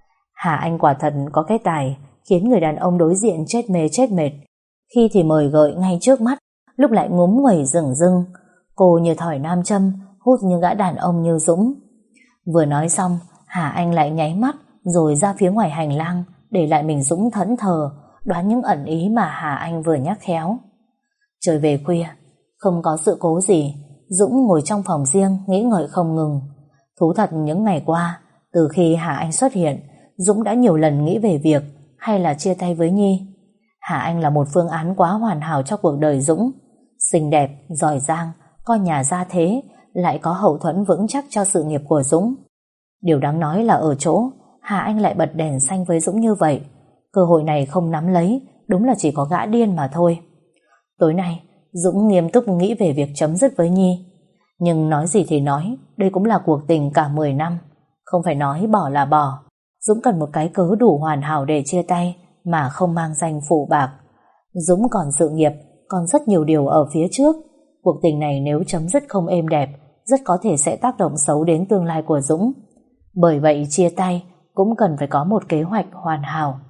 Hà Anh quả thật có cái tài khiến người đàn ông đối diện chết mê chết mệt. Khi thì mời gợi ngay trước mắt, lúc lại ngúm nguẩy rừng rưng. Cô như thỏi nam châm, hút như gã đàn ông như Dũng. Vừa nói xong, Hà Anh lại nháy mắt rồi ra phía ngoài hành lang, để lại mình Dũng thẫn thờ, đoán những ẩn ý mà Hà Anh vừa nhắc khéo. Trời về khuya, không có sự cố gì, Dũng ngồi trong phòng riêng nghĩ ngợi không ngừng. Thú thật những ngày qua, từ khi Hà Anh xuất hiện, Dũng đã nhiều lần nghĩ về việc hay là chia tay với Nhi. Hà Anh là một phương án quá hoàn hảo cho cuộc đời Dũng. Xinh đẹp, giỏi giang, con nhà gia thế, lại có hậu thuẫn vững chắc cho sự nghiệp của Dũng. Điều đáng nói là ở chỗ Hà Anh lại bật đèn xanh với Dũng như vậy. Cơ hội này không nắm lấy, đúng là chỉ có gã điên mà thôi. Tối nay Dũng nghiêm túc nghĩ về việc chấm dứt với Nhi. Nhưng nói gì thì nói, đây cũng là cuộc tình cả 10 năm. Không phải nói bỏ là bỏ. Dũng cần một cái cớ đủ hoàn hảo để chia tay, mà không mang danh phụ bạc. Dũng còn sự nghiệp, còn rất nhiều điều ở phía trước. Cuộc tình này nếu chấm dứt không êm đẹp, rất có thể sẽ tác động xấu đến tương lai của Dũng. Bởi vậy chia tay cũng cần phải có một kế hoạch hoàn hảo.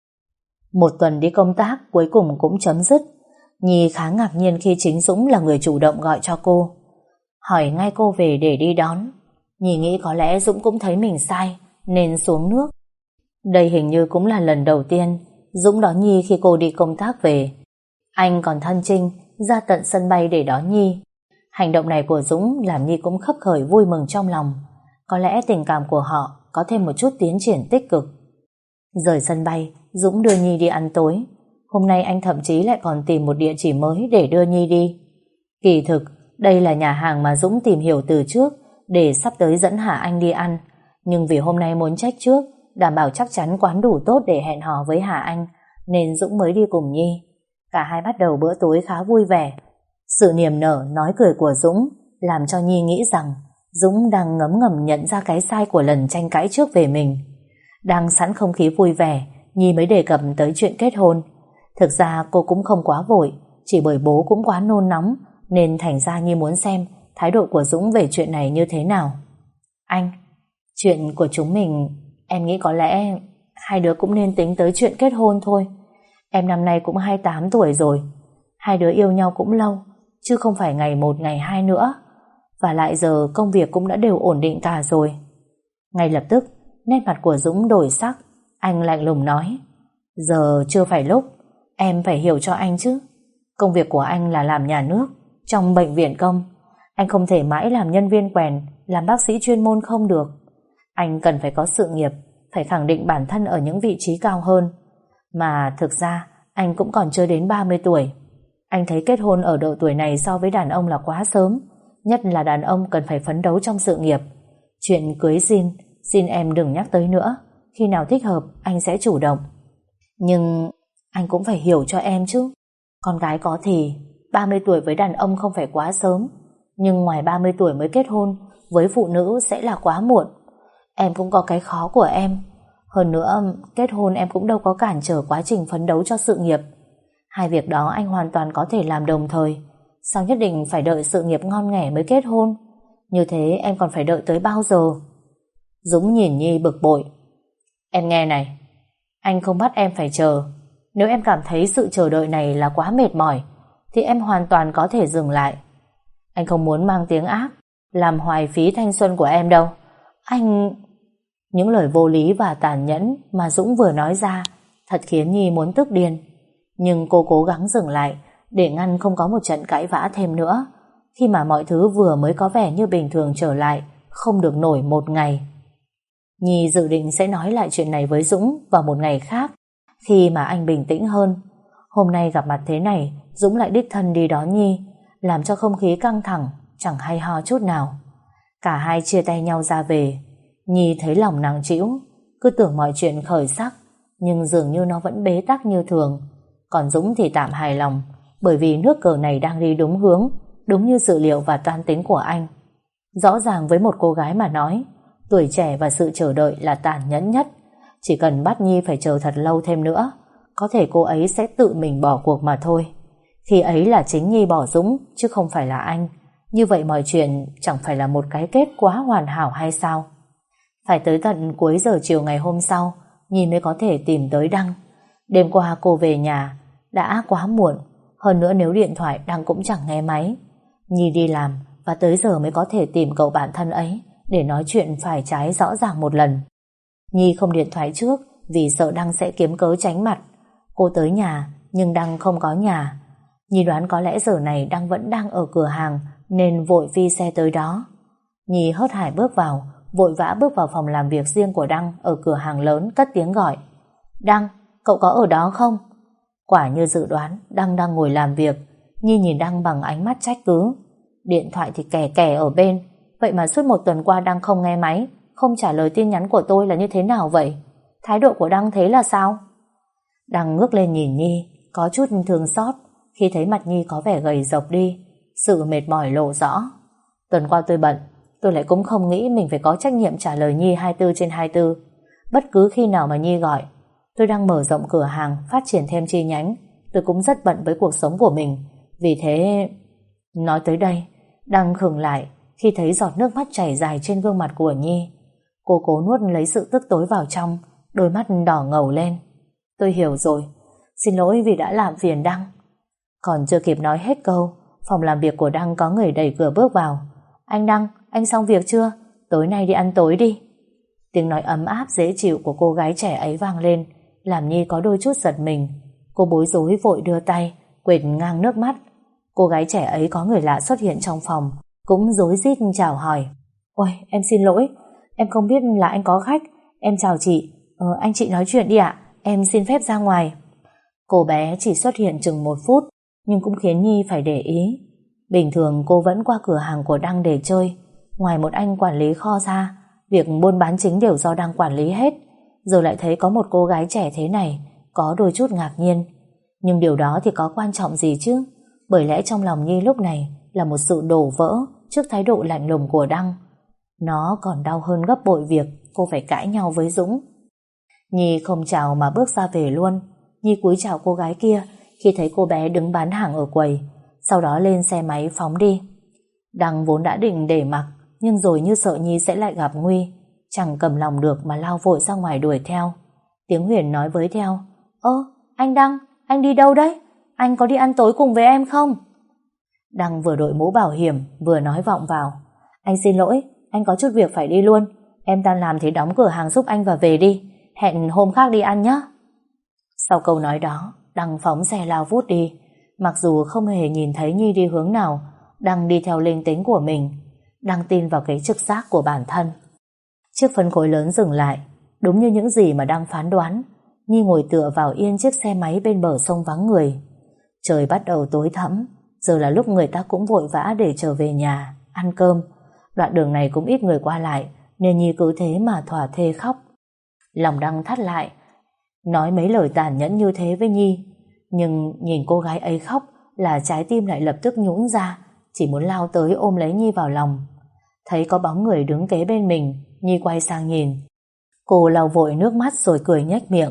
Một tuần đi công tác cuối cùng cũng chấm dứt. Nhi khá ngạc nhiên khi chính Dũng là người chủ động gọi cho cô, hỏi ngay cô về để đi đón. Nhi nghĩ có lẽ Dũng cũng thấy mình sai nên xuống nước. Đây hình như cũng là lần đầu tiên Dũng đón Nhi khi cô đi công tác về. Anh còn thân chinh ra tận sân bay để đón Nhi. Hành động này của Dũng làm Nhi cũng khấp khởi vui mừng trong lòng. có lẽ tình cảm của họ có thêm một chút tiến triển tích cực. Rời sân bay, Dũng đưa Nhi đi ăn tối. Hôm nay anh thậm chí lại còn tìm một địa chỉ mới để đưa Nhi đi. Kỳ thực, đây là nhà hàng mà Dũng tìm hiểu từ trước để sắp tới dẫn Hà Anh đi ăn. Nhưng vì hôm nay muốn check trước, đảm bảo chắc chắn quán đủ tốt để hẹn hò với Hà Anh, nên Dũng mới đi cùng Nhi. Cả hai bắt đầu bữa tối khá vui vẻ. Sự niềm nở nói cười của Dũng làm cho Nhi nghĩ rằng Dũng đang ngấm ngầm nhận ra cái sai của lần tranh cãi trước về mình. Đang sẵn không khí vui vẻ, Nhi mới đề cập tới chuyện kết hôn. Thực ra cô cũng không quá vội, chỉ bởi bố cũng quá nôn nóng, nên thành ra Nhi muốn xem thái độ của Dũng về chuyện này như thế nào. Anh, chuyện của chúng mình, em nghĩ có lẽ hai đứa cũng nên tính tới chuyện kết hôn thôi. Em năm nay cũng 28 tuổi rồi. Hai đứa yêu nhau cũng lâu, chứ không phải ngày một ngày hai nữa. Và lại giờ công việc cũng đã đều ổn định cả rồi. Ngay lập tức, nét mặt của Dũng đổi sắc. Anh lạnh lùng nói: giờ chưa phải lúc, em phải hiểu cho anh chứ. Công việc của anh là làm nhà nước, trong bệnh viện công. Anh không thể mãi làm nhân viên quèn, làm bác sĩ chuyên môn không được. Anh cần phải có sự nghiệp, phải khẳng định bản thân ở những vị trí cao hơn. Mà thực ra, anh cũng còn chưa đến 30 tuổi. Anh thấy kết hôn ở độ tuổi này so với đàn ông là quá sớm, nhất là đàn ông cần phải phấn đấu trong sự nghiệp. Chuyện cưới xin em đừng nhắc tới nữa. Khi nào thích hợp, anh sẽ chủ động. Nhưng anh cũng phải hiểu cho em chứ. Con gái có thì 30 tuổi với đàn ông không phải quá sớm, nhưng ngoài 30 tuổi mới kết hôn với phụ nữ sẽ là quá muộn. Em cũng có cái khó của em. Hơn nữa, kết hôn em cũng đâu có cản trở quá trình phấn đấu cho sự nghiệp. Hai việc đó anh hoàn toàn có thể làm đồng thời. Sao nhất định phải đợi sự nghiệp ngon nghẻ mới kết hôn? Như thế em còn phải đợi tới bao giờ? Dũng nhìn Nhi bực bội. Em nghe này, anh không bắt em phải chờ. Nếu em cảm thấy sự chờ đợi này là quá mệt mỏi, thì em hoàn toàn có thể dừng lại. Anh không muốn mang tiếng ác, làm hoài phí thanh xuân của em đâu. Anh... Những lời vô lý và tàn nhẫn mà Dũng vừa nói ra thật khiến Nhi muốn tức điên. Nhưng cô cố gắng dừng lại để ngăn không có một trận cãi vã thêm nữa, khi mà mọi thứ vừa mới có vẻ như bình thường trở lại không được nổi một ngày. Nhi dự định sẽ nói lại chuyện này với Dũng vào một ngày khác, khi mà anh bình tĩnh hơn. Hôm nay gặp mặt thế này, Dũng lại đích thân đi đón Nhi, làm cho không khí căng thẳng chẳng hay ho chút nào. Cả hai chia tay nhau ra về. Nhi thấy lòng nặng trĩu, cứ tưởng mọi chuyện khởi sắc, nhưng dường như nó vẫn bế tắc như thường. Còn Dũng thì tạm hài lòng, bởi vì nước cờ này đang đi đúng hướng, đúng như dự liệu và toan tính của anh. Rõ ràng với một cô gái mà nói, tuổi trẻ và sự chờ đợi là tàn nhẫn nhất. Chỉ cần bắt Nhi phải chờ thật lâu thêm nữa, có thể cô ấy sẽ tự mình bỏ cuộc mà thôi. Khi ấy là chính Nhi bỏ Dũng, chứ không phải là anh. Như vậy mọi chuyện chẳng phải là một cái kết quá hoàn hảo hay sao? Phải tới tận cuối giờ chiều ngày hôm sau, Nhi mới có thể tìm tới Đăng. Đêm qua cô về nhà đã quá muộn, hơn nữa nếu điện thoại Đăng cũng chẳng nghe máy. Nhi đi làm và tới giờ mới có thể tìm cậu bạn thân ấy để nói chuyện phải trái rõ ràng một lần. Nhi không điện thoại trước vì sợ Đăng sẽ kiếm cớ tránh mặt. Cô tới nhà nhưng Đăng không có nhà. Nhi đoán có lẽ giờ này Đăng vẫn đang ở cửa hàng nên vội phi xe tới đó. Nhi hớt hải bước vào, vội vã bước vào phòng làm việc riêng của Đăng ở cửa hàng lớn, cất tiếng gọi: Đăng, cậu có ở đó không? Quả như dự đoán, Đăng đang ngồi làm việc. Nhi nhìn Đăng bằng ánh mắt trách cứ. Điện thoại thì kè kè ở bên, vậy mà suốt một tuần qua Đăng không nghe máy, không trả lời tin nhắn của tôi là như thế nào vậy? Thái độ của Đăng thế là sao? Đăng ngước lên nhìn Nhi, có chút thương xót khi thấy mặt Nhi có vẻ gầy rộc đi, sự mệt mỏi lộ rõ. Tuần qua tôi bận, tôi lại cũng không nghĩ mình phải có trách nhiệm trả lời Nhi 24/24. Bất cứ khi nào mà Nhi gọi, tôi đang mở rộng cửa hàng, phát triển thêm chi nhánh, tôi cũng rất bận với cuộc sống của mình. Vì thế... Nói tới đây, Đăng khựng lại khi thấy giọt nước mắt chảy dài trên gương mặt của Nhi. Cô cố nuốt lấy sự tức tối vào trong, đôi mắt đỏ ngầu lên. Tôi hiểu rồi, xin lỗi vì đã làm phiền Đăng. Còn chưa kịp nói hết câu, phòng làm việc của Đăng có người đẩy cửa bước vào. Anh Đăng, anh xong việc chưa? Tối nay đi ăn tối đi. Tiếng nói ấm áp dễ chịu của cô gái trẻ ấy vang lên, làm Nhi có đôi chút giật mình. Cô bối rối vội đưa tay quệt ngang nước mắt. Cô gái trẻ ấy có người lạ xuất hiện trong phòng, cũng rối rít chào hỏi. Ôi, em xin lỗi, em không biết là anh có khách. Em chào chị. Anh chị nói chuyện đi ạ, em xin phép ra ngoài. Cô bé chỉ xuất hiện chừng 1 phút, nhưng cũng khiến Nhi phải để ý. Bình thường cô vẫn qua cửa hàng của Đăng để chơi. Ngoài một anh quản lý kho ra, việc buôn bán chính đều do Đăng quản lý hết. Giờ lại thấy có một cô gái trẻ thế này, có đôi chút ngạc nhiên. Nhưng điều đó thì có quan trọng gì chứ? Bởi lẽ trong lòng Nhi lúc này là một sự đổ vỡ trước thái độ lạnh lùng của Đăng. Nó còn đau hơn gấp bội việc cô phải cãi nhau với Dũng. Nhi không chào mà bước ra về luôn. Nhi cúi chào cô gái kia khi thấy cô bé đứng bán hàng ở quầy, sau đó lên xe máy phóng đi. Đăng vốn đã định để mặc, nhưng rồi như sợ Nhi sẽ lại gặp nguy, chẳng cầm lòng được mà lao vội ra ngoài đuổi theo. Tiếng Huyền nói với theo: Anh Đăng, anh đi đâu đấy? Anh có đi ăn tối cùng với em không? Đăng vừa đội mũ bảo hiểm vừa nói vọng vào: Anh xin lỗi, anh có chút việc phải đi luôn. Em tan làm thì đóng cửa hàng giúp anh và về đi. Hẹn hôm khác đi ăn nhé. Sau câu nói đó, Đăng phóng xe lao vút đi. Mặc dù không hề nhìn thấy Nhi đi hướng nào, Đăng đi theo linh tính của mình. Đăng tin vào cái trực giác của bản thân. Chiếc phân khối lớn dừng lại. Đúng như những gì mà Đăng phán đoán, Nhi ngồi tựa vào yên chiếc xe máy bên bờ sông vắng người. Trời bắt đầu tối thẫm. Giờ là lúc người ta cũng vội vã để trở về nhà ăn cơm. Đoạn đường này cũng ít người qua lại, nên Nhi cứ thế mà thỏa thê khóc. Lòng Đăng thắt lại, nói mấy lời tàn nhẫn như thế với Nhi. Nhưng nhìn cô gái ấy khóc là trái tim lại lập tức nhũn ra, chỉ muốn lao tới ôm lấy Nhi vào lòng. Thấy có bóng người đứng kế bên mình, Nhi quay sang nhìn. Cô lau vội nước mắt rồi cười nhếch miệng.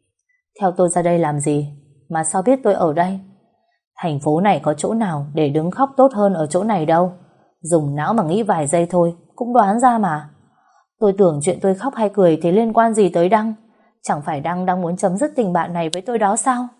Theo tôi ra đây làm gì? Mà sao biết tôi ở đây? Thành phố này có chỗ nào để đứng khóc tốt hơn ở chỗ này đâu. Dùng não mà nghĩ vài giây thôi cũng đoán ra mà. Tôi tưởng chuyện tôi khóc hay cười thì liên quan gì tới Đăng. Chẳng phải Đăng đang muốn chấm dứt tình bạn này với tôi đó sao?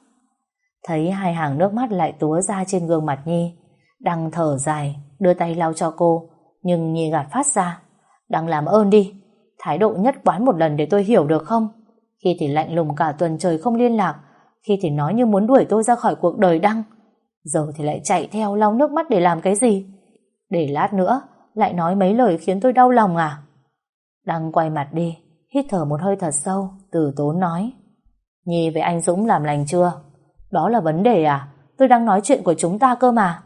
Thấy hai hàng nước mắt lại túa ra trên gương mặt Nhi, Đăng thở dài, đưa tay lau cho cô. Nhưng Nhi gạt phát ra: Đăng làm ơn đi, thái độ nhất quán một lần để tôi hiểu được không? Khi thì lạnh lùng cả tuần trời không liên lạc, khi thì nói như muốn đuổi tôi ra khỏi cuộc đời Đăng, giờ thì lại chạy theo lau nước mắt để làm cái gì? Để lát nữa lại nói mấy lời khiến tôi đau lòng à? Đăng quay mặt đi, hít thở một hơi thật sâu, từ tốn nói: Nhi với anh Dũng làm lành chưa? Đó là vấn đề à? Tôi đang nói chuyện của chúng ta cơ mà.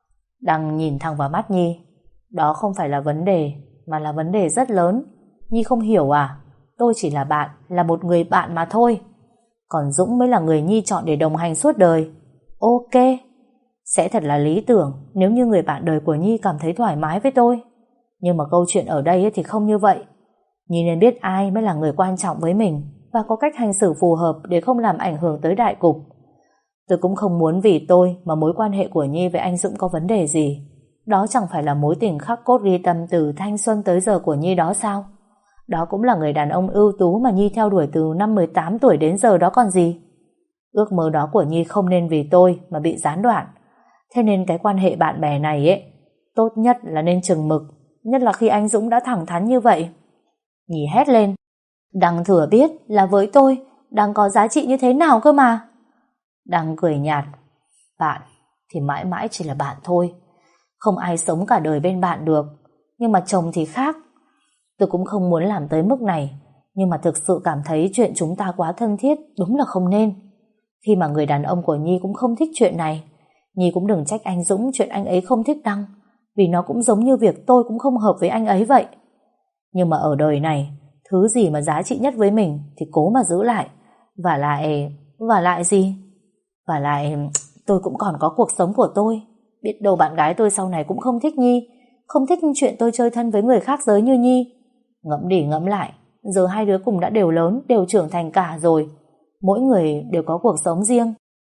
Đăng nhìn thẳng vào mắt Nhi: Đó không phải là vấn đề, mà là vấn đề rất lớn. Nhi không hiểu à? Tôi chỉ là bạn, là một người bạn mà thôi. Còn Dũng mới là người Nhi chọn để đồng hành suốt đời. Ok, sẽ thật là lý tưởng nếu như người bạn đời của Nhi cảm thấy thoải mái với tôi. Nhưng mà câu chuyện ở đây thì không như vậy. Nhi nên biết ai mới là người quan trọng với mình và có cách hành xử phù hợp để không làm ảnh hưởng tới đại cục. Tôi cũng không muốn vì tôi mà mối quan hệ của Nhi với anh Dũng có vấn đề gì. Đó chẳng phải là mối tình khắc cốt ghi tâm từ thanh xuân tới giờ của Nhi đó sao? Đó cũng là người đàn ông ưu tú mà Nhi theo đuổi từ năm 18 tuổi đến giờ đó còn gì. Ước mơ đó của Nhi không nên vì tôi mà bị gián đoạn. Thế nên cái quan hệ bạn bè này tốt nhất là nên chừng mực, nhất là khi anh Dũng đã thẳng thắn như vậy. Nhi hét lên: Đăng thừa biết là với tôi Đăng có giá trị như thế nào cơ mà. Đăng cười nhạt: Bạn thì mãi mãi chỉ là bạn thôi. Không ai sống cả đời bên bạn được. Nhưng mà chồng thì khác. Tôi cũng không muốn làm tới mức này, nhưng mà thực sự cảm thấy chuyện chúng ta quá thân thiết đúng là không nên. Khi mà người đàn ông của Nhi cũng không thích chuyện này, Nhi cũng đừng trách anh Dũng chuyện anh ấy không thích Đăng, vì nó cũng giống như việc tôi cũng không hợp với anh ấy vậy. Nhưng mà ở đời này, thứ gì mà giá trị nhất với mình thì cố mà giữ lại. Và lại gì? Và lại tôi cũng còn có cuộc sống của tôi. Biết đâu bạn gái tôi sau này cũng không thích Nhi, không thích chuyện tôi chơi thân với người khác giới như Nhi. Ngẫm đi ngẫm lại, giờ hai đứa cùng đã đều lớn, đều trưởng thành cả rồi. Mỗi người đều có cuộc sống riêng.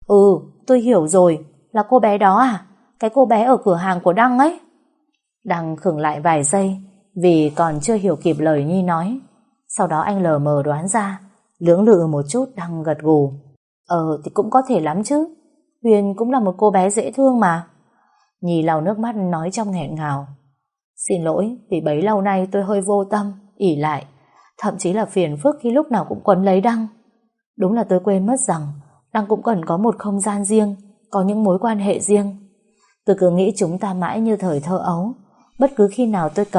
Tôi hiểu rồi. Là cô bé đó à? Cái cô bé ở cửa hàng của Đăng ấy. Đăng khựng lại vài giây vì còn chưa hiểu kịp lời Nhi nói. Sau đó anh lờ mờ đoán ra. Lưỡng lự một chút, Đăng gật gù: Thì cũng có thể lắm chứ. Huyền cũng là một cô bé dễ thương mà. Nhi lau nước mắt nói trong nghẹn ngào: Xin lỗi vì bấy lâu nay tôi hơi vô tâm, ỷ lại, thậm chí là phiền phức khi lúc nào cũng quấn lấy Đăng. Đúng là tôi quên mất rằng Đăng cũng cần có một không gian riêng, có những mối quan hệ riêng. Tôi cứ nghĩ chúng ta mãi như thời thơ ấu, bất cứ khi nào tôi cần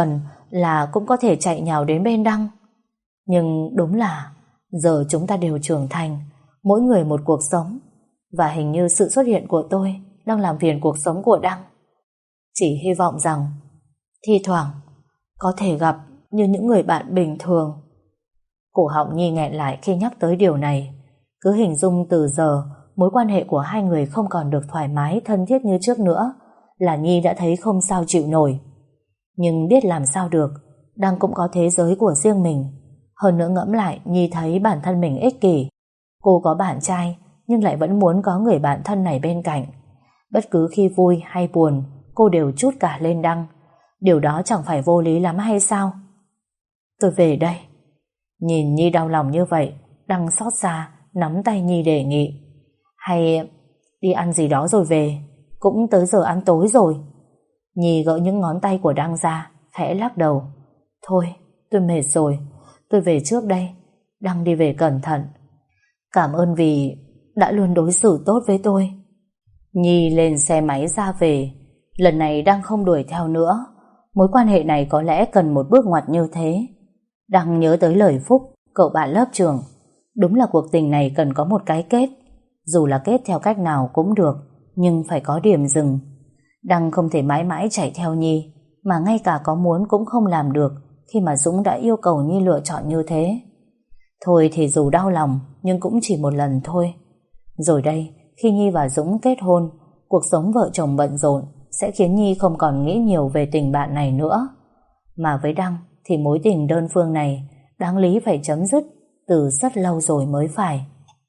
là cũng có thể chạy nhào đến bên Đăng. Nhưng đúng là giờ chúng ta đều trưởng thành, mỗi người một cuộc sống, và hình như sự xuất hiện của tôi đang làm phiền cuộc sống của Đăng. Chỉ hy vọng rằng thi thoảng có thể gặp như những người bạn bình thường. Cổ họng Nhi nghẹn lại khi nhắc tới điều này. Cứ hình dung từ giờ mối quan hệ của hai người không còn được thoải mái thân thiết như trước nữa là Nhi đã thấy không sao chịu nổi. Nhưng biết làm sao được, Đăng cũng có thế giới của riêng mình. Hơn nữa ngẫm lại, Nhi thấy bản thân mình ích kỷ. Cô có bạn trai nhưng lại vẫn muốn có người bạn thân này bên cạnh. Bất cứ khi vui hay buồn, cô đều trút cả lên Đăng. Điều đó chẳng phải vô lý lắm hay sao? Tôi về đây. Nhìn Nhi đau lòng như vậy, Đăng xót xa nắm tay Nhi đề nghị. Hay đi ăn gì đó rồi về, cũng tới giờ ăn tối rồi. Nhi gỡ những ngón tay của Đăng ra, khẽ lắc đầu. Thôi, tôi mệt rồi, tôi về trước đây. Đăng đi về cẩn thận. Cảm ơn vì đã luôn đối xử tốt với tôi. Nhi lên xe máy ra về. Lần này Đăng không đuổi theo nữa. Mối quan hệ này có lẽ cần một bước ngoặt như thế. Đăng nhớ tới lời Phúc, cậu bạn lớp trường. Đúng là cuộc tình này cần có một cái kết. Dù là kết theo cách nào cũng được, nhưng phải có điểm dừng. Đăng không thể mãi mãi chạy theo Nhi, mà ngay cả có muốn cũng không làm được khi mà Dũng đã yêu cầu Nhi lựa chọn như thế. Thôi thì dù đau lòng, nhưng cũng chỉ một lần thôi. Rồi đây, khi Nhi và Dũng kết hôn, cuộc sống vợ chồng bận rộn sẽ khiến Nhi không còn nghĩ nhiều về tình bạn này nữa. Mà với Đăng thì mối tình đơn phương này đáng lý phải chấm dứt từ rất lâu rồi mới phải.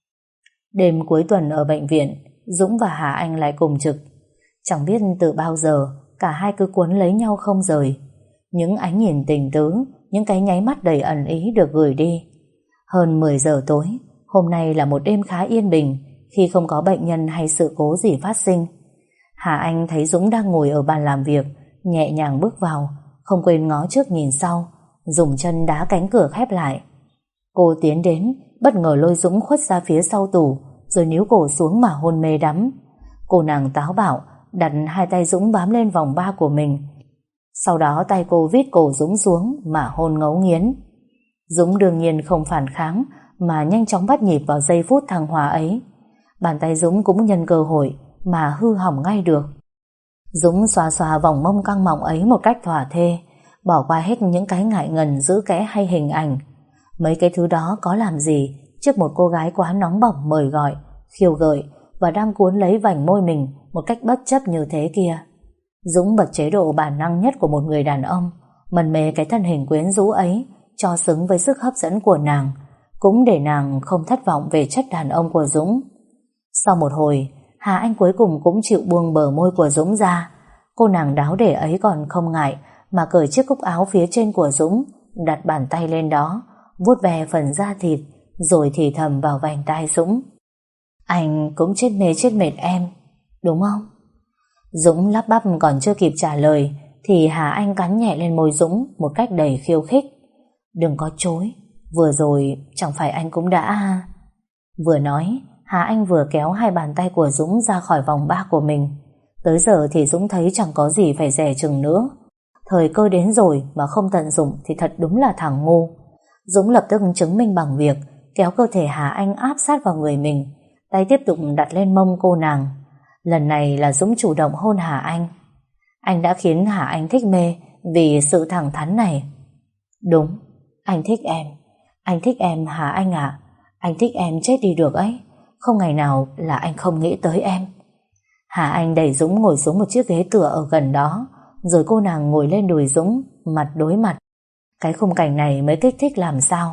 Đêm cuối tuần ở bệnh viện, Dũng và Hà Anh lại cùng trực. Chẳng biết từ bao giờ cả hai cứ cuốn lấy nhau không rời. Những ánh nhìn tình tứ, những cái nháy mắt đầy ẩn ý được gửi đi. Hơn 10 giờ tối, hôm nay là một đêm khá yên bình khi không có bệnh nhân hay sự cố gì phát sinh. Hà Anh thấy Dũng đang ngồi ở bàn làm việc, nhẹ nhàng bước vào, không quên ngó trước nhìn sau, dùng chân đá cánh cửa khép lại. Cô tiến đến, bất ngờ lôi Dũng khuất ra phía sau tủ, rồi níu cổ xuống mà hôn mê đắm. Cô nàng táo bạo đặt hai tay Dũng bám lên vòng ba của mình. Sau đó tay cô vít cổ Dũng xuống mà hôn ngấu nghiến. Dũng đương nhiên không phản kháng, mà nhanh chóng bắt nhịp vào giây phút thăng hoa ấy. Bàn tay Dũng cũng nhân cơ hội mà hư hỏng ngay được. Dũng xoa xoa vòng mông căng mọng ấy một cách thỏa thê, bỏ qua hết những cái ngại ngần giữ kẽ hay hình ảnh. Mấy cái thứ đó có làm gì trước một cô gái quá nóng bỏng mời gọi, khiêu gợi và đang cuốn lấy vành môi mình một cách bất chấp như thế kia. Dũng bật chế độ bản năng nhất của một người đàn ông, mân mê cái thân hình quyến rũ ấy cho xứng với sức hấp dẫn của nàng, cũng để nàng không thất vọng về chất đàn ông của Dũng. Sau một hồi, Hà Anh cuối cùng cũng chịu buông bờ môi của Dũng ra. Cô nàng đáo để ấy còn không ngại mà cởi chiếc cúc áo phía trên của Dũng, đặt bàn tay lên đó, vuốt ve phần da thịt, rồi thì thầm vào vành tai Dũng. Anh cũng chết mệt em, đúng không? Dũng lắp bắp còn chưa kịp trả lời thì Hà Anh cắn nhẹ lên môi Dũng một cách đầy khiêu khích. Đừng có chối, vừa rồi chẳng phải anh cũng đã... Vừa nói, Hà Anh vừa kéo hai bàn tay của Dũng ra khỏi vòng ba của mình. Tới giờ thì Dũng thấy chẳng có gì phải dè chừng nữa. Thời cơ đến rồi mà không tận dụng thì thật đúng là thằng ngu. Dũng lập tức chứng minh bằng việc kéo cơ thể Hà Anh áp sát vào người mình, tay tiếp tục đặt lên mông cô nàng. Lần này là Dũng chủ động hôn Hà Anh. Anh đã khiến Hà Anh thích mê vì sự thẳng thắn này. Đúng, anh thích em. Anh thích em Hà Anh ạ. Anh thích em chết đi được ấy. Không ngày nào là anh không nghĩ tới em. Hà Anh đẩy Dũng ngồi xuống một chiếc ghế tựa ở gần đó, rồi cô nàng ngồi lên đùi Dũng, mặt đối mặt. Cái khung cảnh này mới kích thích làm sao.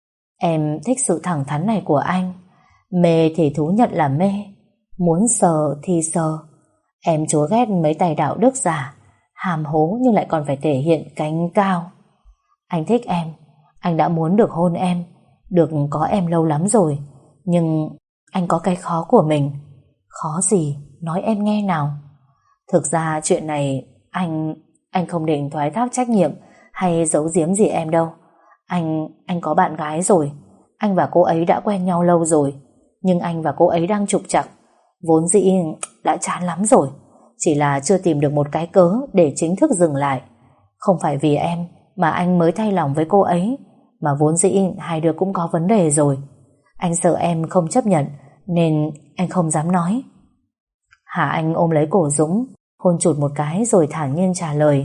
Em thích sự thẳng thắn này của anh. Mê thì thú nhận là mê, muốn sờ thì sờ. Em chúa ghét mấy tay đạo đức giả, hàm hố nhưng lại còn phải thể hiện cánh cao. Anh thích em. Anh đã muốn được hôn em, được có em lâu lắm rồi. Nhưng anh có cái khó của mình. Khó gì? Nói em nghe nào. Thực ra chuyện này anh không định thoái thác trách nhiệm hay giấu giếm gì em đâu. Anh có bạn gái rồi. Anh và cô ấy đã quen nhau lâu rồi. Nhưng anh và cô ấy đang trục trặc. Vốn dĩ đã chán lắm rồi. Chỉ là chưa tìm được một cái cớ để chính thức dừng lại. Không phải vì em, mà anh mới thay lòng với cô ấy, mà vốn dĩ hai đứa cũng có vấn đề rồi. Anh sợ em không chấp nhận nên anh không dám nói. Hà Anh ôm lấy cổ Dũng, hôn chụt một cái rồi thản nhiên trả lời.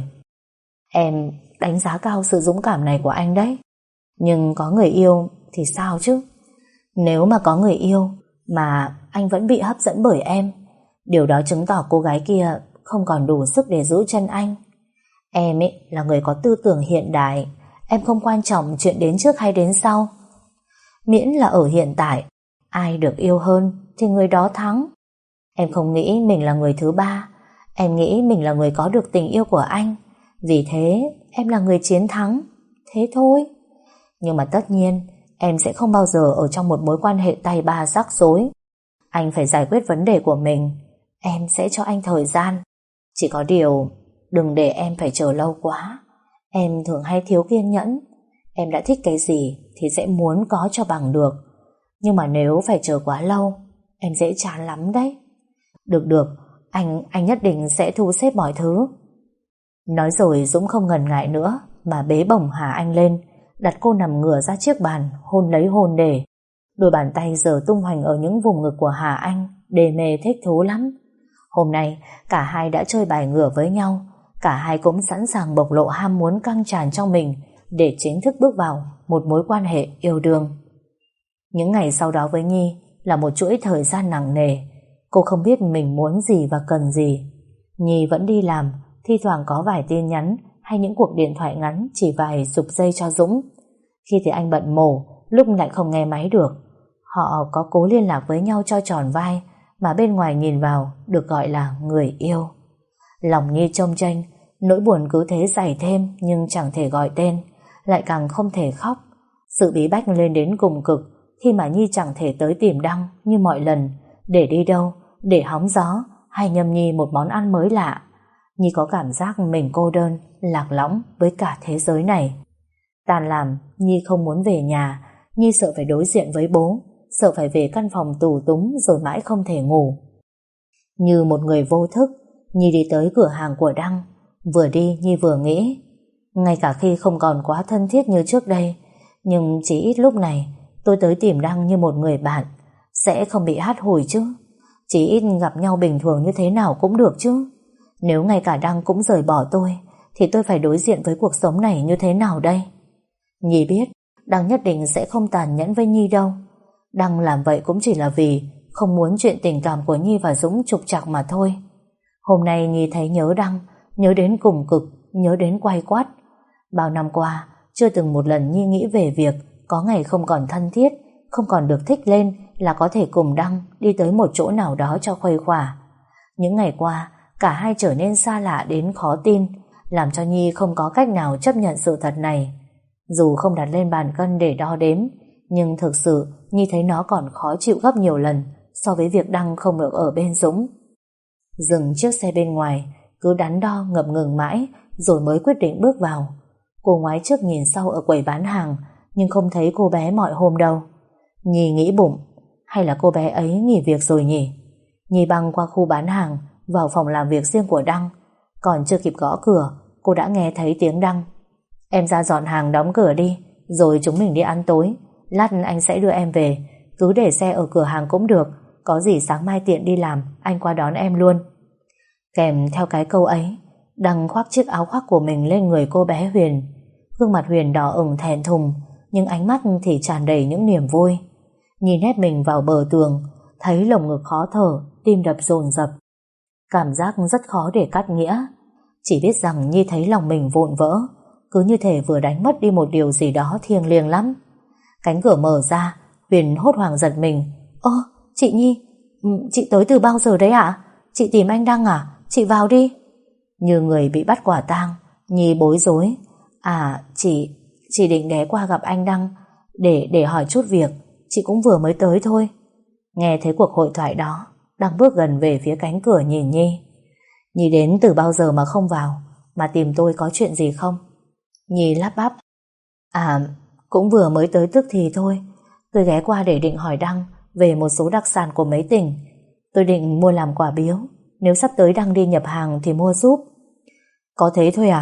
Em đánh giá cao sự dũng cảm này của anh đấy. Nhưng có người yêu thì sao chứ? Nếu mà có người yêu mà anh vẫn bị hấp dẫn bởi em, điều đó chứng tỏ cô gái kia không còn đủ sức để giữ chân anh. Em ấy là người có tư tưởng hiện đại. Em không quan trọng chuyện đến trước hay đến sau. Miễn là ở hiện tại, ai được yêu hơn thì người đó thắng. Em không nghĩ mình là người thứ ba. Em nghĩ mình là người có được tình yêu của anh. Vì thế em là người chiến thắng. Thế thôi. Nhưng mà tất nhiên em sẽ không bao giờ ở trong một mối quan hệ tay ba rắc rối. Anh phải giải quyết vấn đề của mình. Em sẽ cho anh thời gian. Chỉ có điều đừng để em phải chờ lâu quá. Em thường hay thiếu kiên nhẫn. Em đã thích cái gì thì sẽ muốn có cho bằng được. Nhưng mà nếu phải chờ quá lâu, em dễ chán lắm đấy. Được, anh nhất định sẽ thu xếp mọi thứ. Nói rồi Dũng không ngần ngại nữa mà bế bổng Hà Anh lên, đặt cô nằm ngửa ra chiếc bàn, hôn lấy hôn để. Đôi bàn tay giờ tung hoành ở những vùng ngực của Hà Anh, đê mê thích thú lắm. Hôm nay cả hai đã chơi bài ngửa với nhau. Cả hai cũng sẵn sàng bộc lộ ham muốn căng tràn trong mình để chính thức bước vào một mối quan hệ yêu đương. Những ngày sau đó với Nhi là một chuỗi thời gian nặng nề. Cô không biết mình muốn gì và cần gì. Nhi vẫn đi làm, thi thoảng có vài tin nhắn hay những cuộc điện thoại ngắn chỉ vài chục giây cho Dũng. Khi thì anh bận mổ, lúc lại không nghe máy được. Họ có cố liên lạc với nhau cho tròn vai, mà bên ngoài nhìn vào được gọi là người yêu. Lòng Nhi chông chênh, nỗi buồn cứ thế dày thêm nhưng chẳng thể gọi tên, lại càng không thể khóc. Sự bí bách lên đến cùng cực khi mà Nhi chẳng thể tới tìm Đăng như mọi lần. Để đi đâu? Để hóng gió hay nhâm nhi một món ăn mới lạ? Nhi có cảm giác mình cô đơn, lạc lõng với cả thế giới này. Tan làm, Nhi không muốn về nhà. Nhi sợ phải đối diện với bố, sợ phải về căn phòng tù túng rồi mãi không thể ngủ. Như một người vô thức, Nhi đi tới cửa hàng của Đăng. Vừa đi Nhi vừa nghĩ, ngay cả khi không còn quá thân thiết như trước đây, nhưng chỉ ít lúc này tôi tới tìm Đăng như một người bạn, sẽ không bị hắt hủi chứ. Chỉ ít gặp nhau bình thường như thế nào cũng được chứ. Nếu ngay cả Đăng cũng rời bỏ tôi thì tôi phải đối diện với cuộc sống này như thế nào đây? Nhi biết Đăng nhất định sẽ không tàn nhẫn với Nhi đâu. Đăng làm vậy cũng chỉ là vì không muốn chuyện tình cảm của Nhi và Dũng trục trặc mà thôi. Hôm nay Nhi thấy nhớ Đăng, nhớ đến cùng cực, nhớ đến quay quắt. Bao năm qua chưa từng một lần Nhi nghĩ về việc có ngày không còn thân thiết, không còn được thích lên là có thể cùng Đăng đi tới một chỗ nào đó cho khuây khỏa. Những ngày qua cả hai trở nên xa lạ đến khó tin, làm cho Nhi không có cách nào chấp nhận sự thật này. Dù không đặt lên bàn cân để đo đếm, nhưng thực sự Nhi thấy nó còn khó chịu gấp nhiều lần so với việc Đăng không được ở bên Dũng. Dừng chiếc xe bên ngoài, cứ đắn đo ngập ngừng mãi rồi mới quyết định bước vào. Cô ngoái trước nhìn sau ở quầy bán hàng, nhưng không thấy cô bé mọi hôm đâu. Nhi nghĩ bụng, hay là cô bé ấy nghỉ việc rồi nhỉ? Nhi băng qua khu bán hàng, vào phòng làm việc riêng của Đăng. Còn chưa kịp gõ cửa, cô đã nghe thấy tiếng Đăng. Em ra dọn hàng đóng cửa đi, rồi chúng mình đi ăn tối. Lát anh sẽ đưa em về, cứ để xe ở cửa hàng cũng được. Có gì sáng mai tiện đi làm, anh qua đón em luôn. Kèm theo cái câu ấy, Đăng khoác chiếc áo khoác của mình lên người cô bé Huyền. Gương mặt Huyền đỏ ửng thẹn thùng, nhưng ánh mắt thì tràn đầy những niềm vui. Nhìn hết mình vào bờ tường, thấy lồng ngực khó thở, tim đập dồn dập. Cảm giác rất khó để cắt nghĩa. Chỉ biết rằng Nhi thấy lòng mình vụn vỡ, cứ như thể vừa đánh mất đi một điều gì đó thiêng liêng lắm. Cánh cửa mở ra, Huyền hốt hoảng giật mình. Ơ, chị Nhi, chị tới từ bao giờ đấy ạ? Chị tìm anh Đăng à? Chị vào đi. Như người bị bắt quả tang, Nhi bối rối. À, chị định ghé qua gặp anh Đăng để hỏi chút việc. Chị cũng vừa mới tới thôi. Nghe thấy cuộc hội thoại đó, Đăng bước gần về phía cánh cửa nhìn Nhi. Nhi đến từ bao giờ mà không vào, mà tìm tôi có chuyện gì không? Nhi lắp bắp. À, cũng vừa mới tới tức thì thôi. Tôi ghé qua để định hỏi Đăng về một số đặc sản của mấy tỉnh. Tôi định mua làm quà biếu, nếu sắp tới Đăng đi nhập hàng thì mua giúp. Có thế thôi à?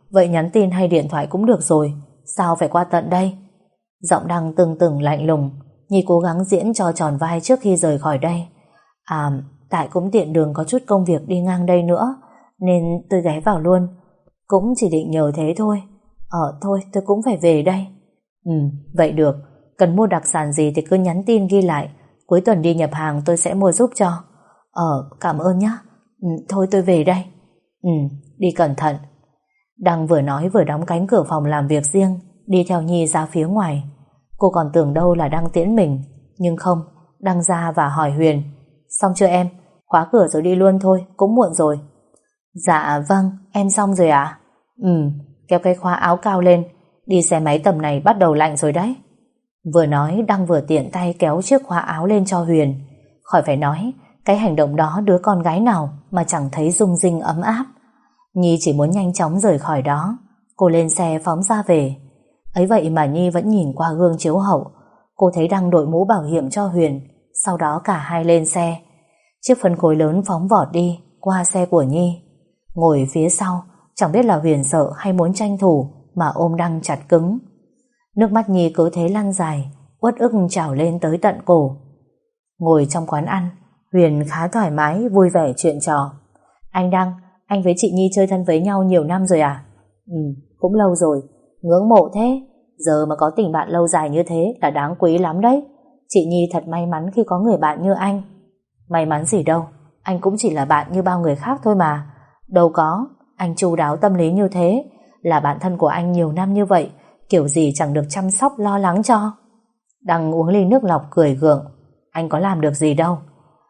vậy nhắn tin hay điện thoại cũng được rồi, sao phải qua tận đây? Giọng Đăng tưng tửng lạnh lùng. Nhi cố gắng diễn cho tròn vai trước khi rời khỏi đây. Tại cũng tiện đường có chút công việc đi ngang đây nữa, nên tôi ghé vào luôn. Cũng chỉ định nhờ thế thôi. Thôi tôi cũng phải về đây. Vậy được. Cần mua đặc sản gì thì cứ nhắn tin ghi lại. Cuối tuần đi nhập hàng tôi sẽ mua giúp cho. Cảm ơn nhé. Thôi tôi về đây. Đi cẩn thận. Đăng vừa nói vừa đóng cánh cửa phòng làm việc riêng, đi theo Nhi ra phía ngoài. Cô còn tưởng đâu là Đăng tiễn mình, nhưng không. Đăng ra và hỏi Huyền: xong chưa em? Khóa cửa rồi đi luôn thôi, cũng muộn rồi. Dạ vâng, em xong rồi ạ. Kéo cái khóa áo cao lên, đi xe máy tầm này bắt đầu lạnh rồi đấy. Vừa nói Đăng vừa tiện tay kéo chiếc khóa áo lên cho Huyền. Khỏi phải nói, cái hành động đó đứa con gái nào mà chẳng thấy rung rinh ấm áp. Nhi chỉ muốn nhanh chóng rời khỏi đó. Cô lên xe phóng ra về. Ấy vậy mà Nhi vẫn nhìn qua gương chiếu hậu. Cô thấy Đăng đội mũ bảo hiểm cho Huyền. Sau đó cả hai lên xe. Chiếc phân khối lớn phóng vọt đi qua xe của Nhi. Ngồi phía sau, chẳng biết là Huyền sợ hay muốn tranh thủ mà ôm Đăng chặt cứng. Nước mắt Nhi cứ thế lăn dài, uất ức trào lên tới tận cổ. Ngồi trong quán ăn, Huyền khá thoải mái vui vẻ chuyện trò. Anh Đăng, anh với chị Nhi chơi thân với nhau nhiều năm rồi à? Cũng lâu rồi. Ngưỡng mộ thế. Giờ mà có tình bạn lâu dài như thế là đáng quý lắm đấy. Chị Nhi thật may mắn khi có người bạn như anh. May mắn gì đâu, anh cũng chỉ là bạn như bao người khác thôi mà. Đâu có, anh chu đáo tâm lý như thế. Là bạn thân của anh nhiều năm như vậy, kiểu gì chẳng được chăm sóc lo lắng cho. Đăng uống ly nước lọc cười gượng. Anh có làm được gì đâu.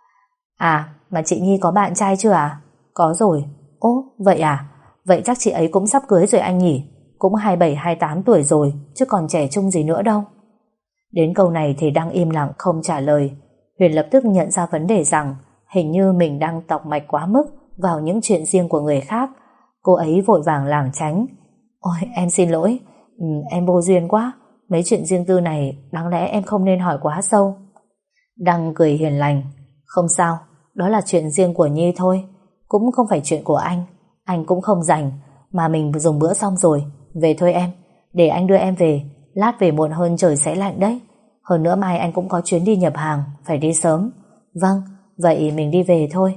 Mà chị Nhi có bạn trai chưa à? Có rồi. Ố, vậy à? Vậy chắc chị ấy cũng sắp cưới rồi anh nhỉ? Cũng 27-28 tuổi rồi, chứ còn trẻ trung gì nữa đâu. Đến câu này thì Đăng im lặng không trả lời. Huyền lập tức nhận ra vấn đề rằng hình như mình đang tọc mạch quá mức vào những chuyện riêng của người khác. Cô ấy vội vàng lảng tránh. Ôi em xin lỗi, em vô duyên quá. Mấy chuyện riêng tư này đáng lẽ em không nên hỏi quá sâu. Đăng cười hiền lành. Không sao, đó là chuyện riêng của Nhi thôi, cũng không phải chuyện của anh cũng không rảnh. Mà mình dùng bữa xong rồi, về thôi em. Để anh đưa em về, lát về muộn hơn trời sẽ lạnh đấy. Hơn nữa mai anh cũng có chuyến đi nhập hàng, phải đi sớm. Vâng, vậy mình đi về thôi.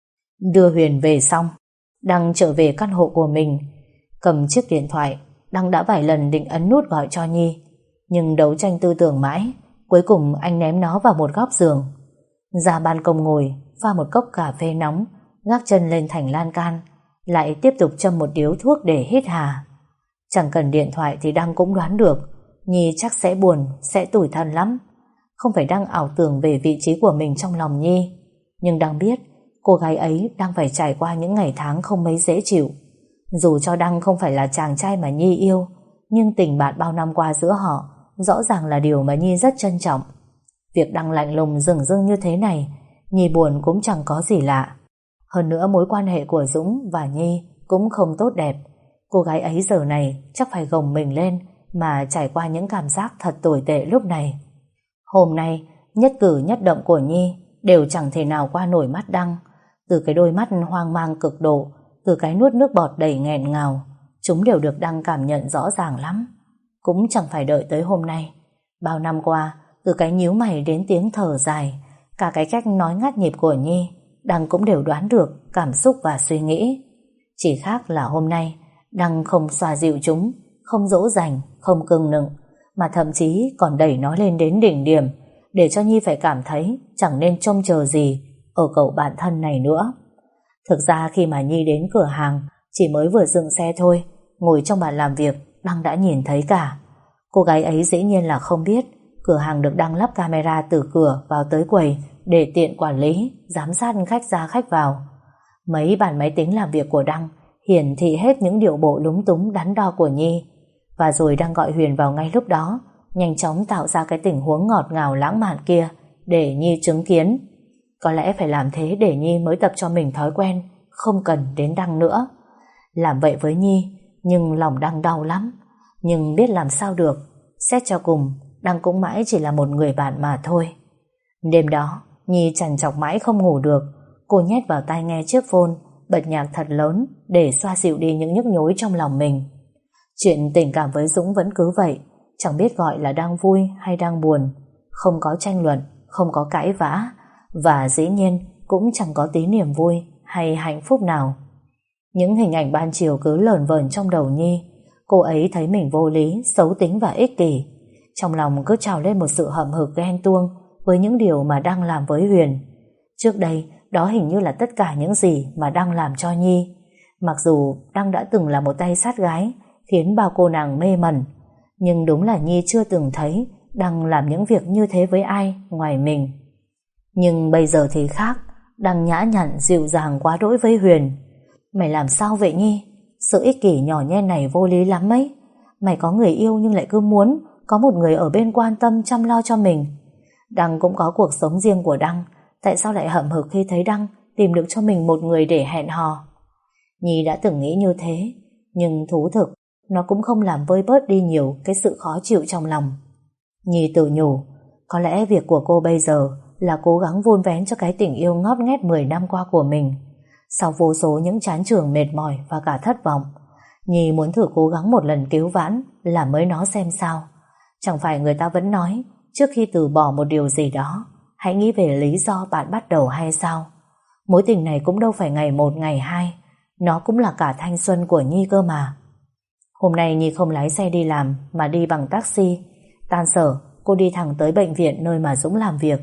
Đưa Huyền về xong, Đăng trở về căn hộ của mình. Cầm chiếc điện thoại, Đăng đã vài lần định ấn nút gọi cho Nhi, nhưng đấu tranh tư tưởng mãi, cuối cùng anh ném nó vào một góc giường. Ra ban công ngồi, pha một cốc cà phê nóng, gác chân lên thành lan can, lại tiếp tục châm một điếu thuốc để hít hà. Chẳng cần điện thoại thì Đăng cũng đoán được Nhi chắc sẽ buồn, sẽ tủi thân lắm. Không phải Đăng ảo tưởng về vị trí của mình trong lòng Nhi, nhưng Đăng biết cô gái ấy đang phải trải qua những ngày tháng không mấy dễ chịu. Dù cho Đăng không phải là chàng trai mà Nhi yêu, nhưng tình bạn bao năm qua giữa họ rõ ràng là điều mà Nhi rất trân trọng. Việc Đăng lạnh lùng dửng dưng như thế này, Nhi buồn cũng chẳng có gì lạ. Hơn nữa mối quan hệ của Dũng và Nhi cũng không tốt đẹp. Cô gái ấy giờ này chắc phải gồng mình lên mà trải qua những cảm giác thật tồi tệ lúc này. Hôm nay, nhất cử nhất động của Nhi đều chẳng thể nào qua nổi mắt Đăng. Từ cái đôi mắt hoang mang cực độ, từ cái nuốt nước bọt đầy nghẹn ngào, chúng đều được Đăng cảm nhận rõ ràng lắm. Cũng chẳng phải đợi tới hôm nay. Bao năm qua, từ cái nhíu mày đến tiếng thở dài, cả cái cách nói ngắt nhịp của Nhi, Đăng cũng đều đoán được cảm xúc và suy nghĩ. Chỉ khác là hôm nay Đăng không xoa dịu chúng, không dỗ dành, không cưng nựng, mà thậm chí còn đẩy nó lên đến đỉnh điểm, để cho Nhi phải cảm thấy chẳng nên trông chờ gì ở cậu bạn thân này nữa. Thực ra khi mà Nhi đến cửa hàng, chỉ mới vừa dừng xe thôi, ngồi trong bàn làm việc, Đăng đã nhìn thấy cả. Cô gái ấy dĩ nhiên là không biết cửa hàng được Đăng lắp camera từ cửa vào tới quầy để tiện quản lý, giám sát khách ra khách vào. Mấy bàn máy tính làm việc của Đăng hiển thị hết những điệu bộ lúng túng đắn đo của Nhi. Và rồi Đăng gọi Huyền vào ngay lúc đó, nhanh chóng tạo ra cái tình huống ngọt ngào lãng mạn kia để Nhi chứng kiến. Có lẽ phải làm thế để Nhi mới tập cho mình thói quen không cần đến Đăng nữa. Làm vậy với Nhi, nhưng lòng Đăng đau lắm. Nhưng biết làm sao được, xét cho cùng Đăng cũng mãi chỉ là một người bạn mà thôi. Đêm đó Nhi trằn trọc mãi không ngủ được. Cô nhét vào tai nghe chiếc phone, bật nhạc thật lớn để xoa dịu đi những nhức nhối trong lòng mình. Chuyện tình cảm với Dũng vẫn cứ vậy, chẳng biết gọi là đang vui hay đang buồn, không có tranh luận, không có cãi vã, và dĩ nhiên cũng chẳng có tí niềm vui hay hạnh phúc nào. Những hình ảnh ban chiều cứ lởn vởn trong đầu Nhi. Cô ấy thấy mình vô lý, xấu tính và ích kỷ. Trong lòng cứ trào lên một sự hậm hực ghen tuông với những điều mà Đăng làm với Huyền. Trước đây, đó hình như là tất cả những gì mà Đăng làm cho Nhi. Mặc dù Đăng đã từng là một tay sát gái, khiến bao cô nàng mê mẩn, nhưng đúng là Nhi chưa từng thấy Đăng làm những việc như thế với ai ngoài mình. Nhưng bây giờ thì khác, Đăng nhã nhặn dịu dàng quá đỗi với Huyền. Mày làm sao vậy Nhi? Sự ích kỷ nhỏ nhen này vô lý lắm ấy. Mày có người yêu nhưng lại cứ muốn có một người ở bên quan tâm chăm lo cho mình. Đăng cũng có cuộc sống riêng của Đăng, tại sao lại hậm hực khi thấy Đăng tìm được cho mình một người để hẹn hò? Nhi đã từng nghĩ như thế, nhưng thú thực nó cũng không làm vơi bớt đi nhiều cái sự khó chịu trong lòng. Nhi tự nhủ, có lẽ việc của cô bây giờ là cố gắng vun vén cho cái tình yêu ngót nghét 10 năm qua của mình. Sau vô số những chán chường mệt mỏi và cả thất vọng, Nhi muốn thử cố gắng một lần cứu vãn, làm mới nó xem sao. Chẳng phải người ta vẫn nói trước khi từ bỏ một điều gì đó, hãy nghĩ về lý do bạn bắt đầu hay sao? Mối tình này cũng đâu phải ngày một ngày hai, nó cũng là cả thanh xuân của Nhi cơ mà. Hôm nay Nhi không lái xe đi làm mà đi bằng taxi. Tan sở, cô đi thẳng tới bệnh viện nơi mà Dũng làm việc.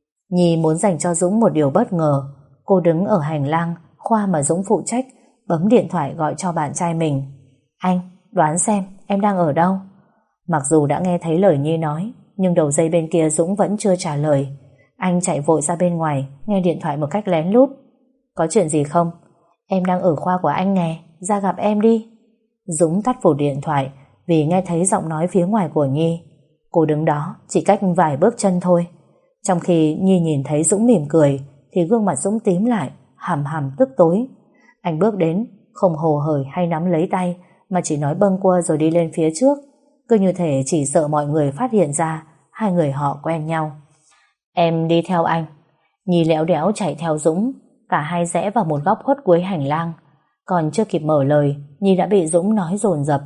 Nhi muốn dành cho Dũng một điều bất ngờ. Cô đứng ở hành lang khoa mà Dũng phụ trách, bấm điện thoại gọi cho bạn trai mình. Anh, đoán xem em đang ở đâu? Mặc dù đã nghe thấy lời Nhi nói, nhưng đầu dây bên kia Dũng vẫn chưa trả lời. Anh chạy vội ra bên ngoài, nghe điện thoại một cách lén lút. Có chuyện gì không? Em đang ở khoa của anh nè, ra gặp em đi. Dũng tắt phụt điện thoại vì nghe thấy giọng nói phía ngoài của Nhi. Cô đứng đó chỉ cách vài bước chân thôi. Trong khi Nhi nhìn thấy Dũng mỉm cười thì gương mặt Dũng tím lại, hằm hằm tức tối. Anh bước đến, không hồ hởi hay nắm lấy tay, mà chỉ nói bâng quơ rồi đi lên phía trước, cứ như thể chỉ sợ mọi người phát hiện ra hai người họ quen nhau. Em đi theo anh. Nhi lẽo đẽo chạy theo Dũng. Cả hai rẽ vào một góc khuất cuối hành lang. Còn chưa kịp mở lời, Nhi đã bị Dũng nói dồn dập.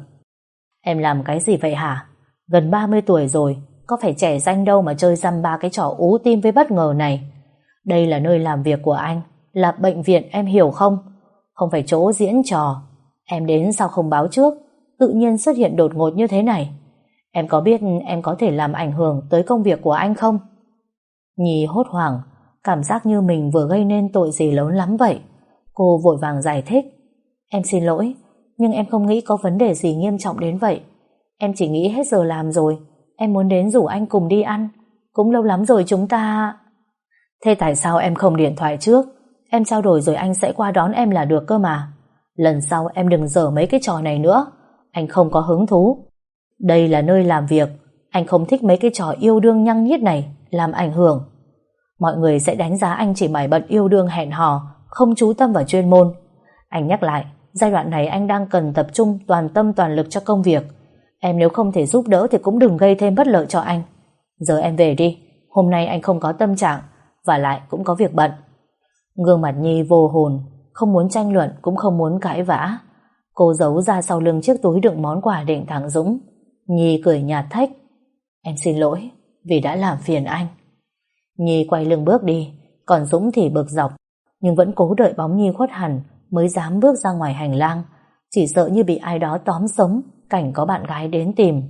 Em làm cái gì vậy hả? Gần 30 tuổi rồi, có phải trẻ danh đâu mà chơi dăm ba cái trò ú tim với bất ngờ này. Đây là nơi làm việc của anh, là bệnh viện, em hiểu không? Không phải chỗ diễn trò. Em đến sao không báo trước, tự nhiên xuất hiện đột ngột như thế này. Em có biết em có thể làm ảnh hưởng tới công việc của anh không? Nhi hốt hoảng, cảm giác như mình vừa gây nên tội gì lớn lắm vậy. Cô vội vàng giải thích. Em xin lỗi, nhưng em không nghĩ có vấn đề gì nghiêm trọng đến vậy. Em chỉ nghĩ hết giờ làm rồi, em muốn đến rủ anh cùng đi ăn. Cũng lâu lắm rồi chúng ta... Thế tại sao em không điện thoại trước? Em trao đổi rồi anh sẽ qua đón em là được cơ mà. Lần sau em đừng dở mấy cái trò này nữa. Anh không có hứng thú. Đây là nơi làm việc. Anh không thích mấy cái trò yêu đương nhăng nhít này làm ảnh hưởng. Mọi người sẽ đánh giá anh chỉ mải bận yêu đương hẹn hò, không chú tâm vào chuyên môn. Anh nhắc lại, giai đoạn này anh đang cần tập trung toàn tâm toàn lực cho công việc. Em nếu không thể giúp đỡ thì cũng đừng gây thêm bất lợi cho anh. Giờ em về đi, hôm nay anh không có tâm trạng, và lại cũng có việc bận. Gương mặt Nhi vô hồn, không muốn tranh luận cũng không muốn cãi vã. Cô giấu ra sau lưng chiếc túi đựng món quà định tặng Dũng. Nhi cười nhạt thách. Em xin lỗi vì đã làm phiền anh. Nhi quay lưng bước đi, còn Dũng thì bực dọc, nhưng vẫn cố đợi bóng Nhi khuất hẳn mới dám bước ra ngoài hành lang, chỉ sợ như bị ai đó tóm sống cảnh có bạn gái đến tìm.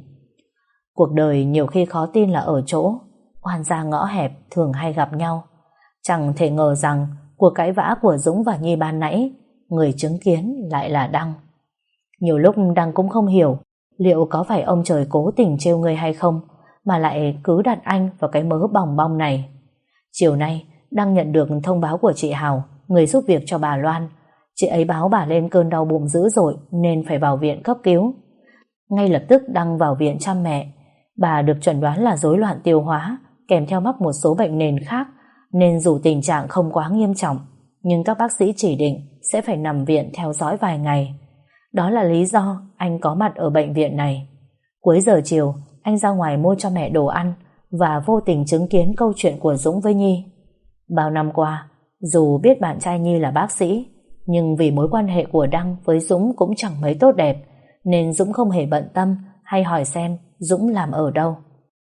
Cuộc đời nhiều khi khó tin là ở chỗ oan gia ngõ hẹp thường hay gặp nhau. Chẳng thể ngờ rằng cuộc cãi vã của Dũng và Nhi ban nãy, người chứng kiến lại là Đăng. Nhiều lúc Đăng cũng không hiểu liệu có phải ông trời cố tình trêu người hay không mà lại cứ đặt anh vào cái mớ bòng bong này. Chiều nay Đăng nhận được thông báo của chị Hào, người giúp việc cho bà Loan. Chị ấy báo bà lên cơn đau bụng dữ dội nên phải vào viện cấp cứu. Ngay lập tức Đăng vào viện chăm mẹ. Bà được chẩn đoán là rối loạn tiêu hóa kèm theo mắc một số bệnh nền khác, nên dù tình trạng không quá nghiêm trọng, nhưng các bác sĩ chỉ định sẽ phải nằm viện theo dõi vài ngày. Đó là lý do anh có mặt ở bệnh viện này. Cuối giờ chiều, anh ra ngoài mua cho mẹ đồ ăn và vô tình chứng kiến câu chuyện của Dũng với Nhi. Bao năm qua, dù biết bạn trai Nhi là bác sĩ, Nhưng vì mối quan hệ của Đăng với Dũng cũng chẳng mấy tốt đẹp, nên Dũng không hề bận tâm hay hỏi xem Dũng làm ở đâu.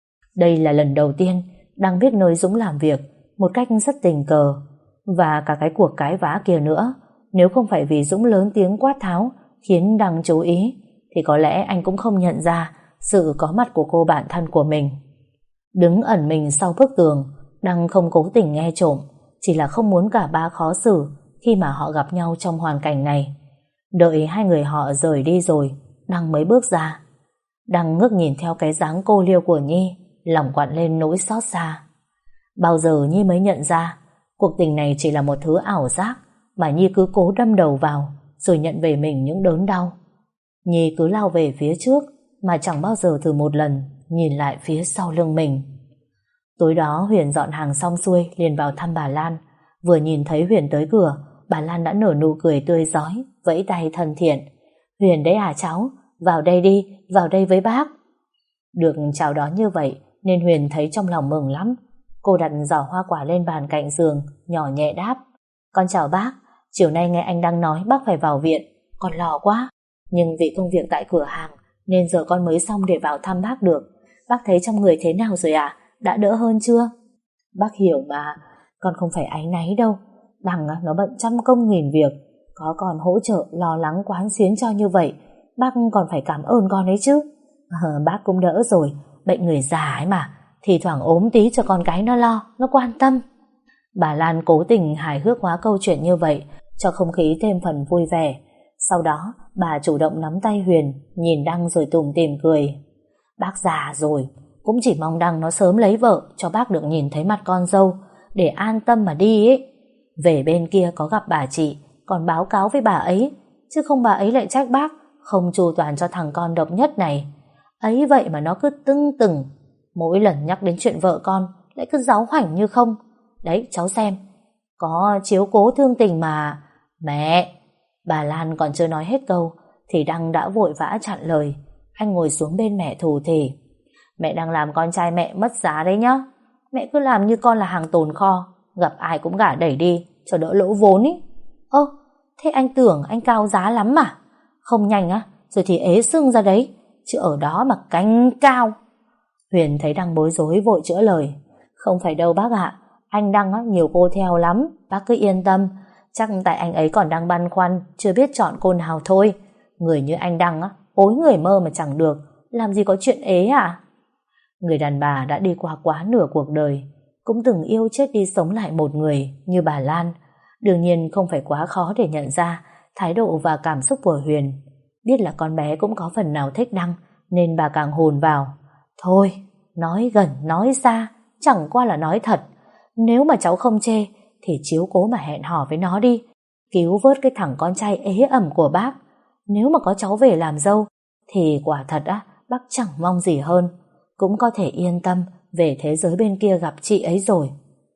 Đây là lần đầu tiên Đăng biết nơi Dũng làm việc một cách rất tình cờ. Và cả cái cuộc cãi vã kia nữa, nếu không phải vì Dũng lớn tiếng quát tháo khiến Đăng chú ý, thì có lẽ anh cũng không nhận ra sự có mặt của cô bạn thân của mình. Đứng ẩn mình sau bức tường, Đăng không cố tình nghe trộm, chỉ là không muốn cả ba khó xử khi mà họ gặp nhau trong hoàn cảnh này. Đợi hai người họ rời đi rồi, Đăng mới bước ra. Đăng ngước nhìn theo cái dáng cô liêu của Nhi, lòng quặn lên nỗi xót xa. Bao giờ Nhi mới nhận ra cuộc tình này chỉ là một thứ ảo giác mà Nhi cứ cố đâm đầu vào rồi nhận về mình những đớn đau. Nhi cứ lao về phía trước mà chẳng bao giờ thử một lần nhìn lại phía sau lưng mình. Tối đó Huyền dọn hàng xong xuôi liền vào thăm bà Lan. Vừa nhìn thấy Huyền tới cửa, bà Lan đã nở nụ cười tươi rói, vẫy tay thân thiện. Huyền đấy à cháu, vào đây đi, vào đây với bác. Được chào đón như vậy nên Huyền thấy trong lòng mừng lắm. Cô đặt giỏ hoa quả lên bàn cạnh giường, nhỏ nhẹ đáp: Con chào bác, chiều nay nghe anh đang nói bác phải vào viện, con lo quá. Nhưng vì công việc tại cửa hàng nên giờ con mới xong để vào thăm bác được. Bác thấy trong người thế nào rồi ạ? Đã đỡ hơn chưa? Bác hiểu mà, con không phải áy náy đâu. Đằng nó bận trăm công nghìn việc, có con hỗ trợ lo lắng quán xuyến cho như vậy, bác còn phải cảm ơn con ấy chứ. Bác cũng đỡ rồi, bệnh người già ấy mà, thì thoảng ốm tí cho con cái nó lo, nó quan tâm. Bà Lan cố tình hài hước hóa câu chuyện như vậy, cho không khí thêm phần vui vẻ. Sau đó bà chủ động nắm tay Huyền, nhìn Đăng rồi tủm tỉm cười. Bác già rồi, cũng chỉ mong Đăng nó sớm lấy vợ cho bác được nhìn thấy mặt con dâu, để an tâm mà đi ấy. Về bên kia có gặp bà chị, còn báo cáo với bà ấy, chứ không bà ấy lại trách bác không chu toàn cho thằng con độc nhất này. Ấy vậy mà nó cứ tưng từng, mỗi lần nhắc đến chuyện vợ con lại cứ cáu khoảnh như không. Đấy cháu xem, có chiếu cố thương tình mà. Mẹ! Bà Lan còn chưa nói hết câu thì Đăng đã vội vã chặn lời. Anh ngồi xuống bên mẹ thủ thỉ: Mẹ đang làm con trai mẹ mất giá đấy nhá. Mẹ cứ làm như con là hàng tồn kho, gặp ai cũng gả đẩy đi cho đỡ lỗ vốn ý. Ơ, thế anh tưởng anh cao giá lắm mà. Không nhanh á, rồi thì ế sưng ra đấy, chứ ở đó mà cánh cao. Huyền thấy Đăng bối rối vội chữa lời: Không phải đâu bác ạ, anh Đăng á, nhiều cô theo lắm, bác cứ yên tâm. Chắc tại anh ấy còn đang băn khoăn, chưa biết chọn cô nào thôi. Người như anh Đăng á, ối người mơ mà chẳng được, làm gì có chuyện ế à? Người đàn bà đã đi qua quá nửa cuộc đời, cũng từng yêu chết đi sống lại một người như bà Lan. Đương nhiên không phải quá khó để nhận ra thái độ và cảm xúc của Huyền. Biết là con bé cũng có phần nào thích Đăng, nên bà càng hồn vào. Thôi, nói gần nói xa, chẳng qua là nói thật. Nếu mà cháu không chê thì chiếu cố mà hẹn hò với nó đi, cứu vớt cái thằng con trai ế ẩm của bác. Nếu mà có cháu về làm dâu thì quả thật á, bác chẳng mong gì hơn, cũng có thể yên tâm về thế giới bên kia gặp chị ấy rồi.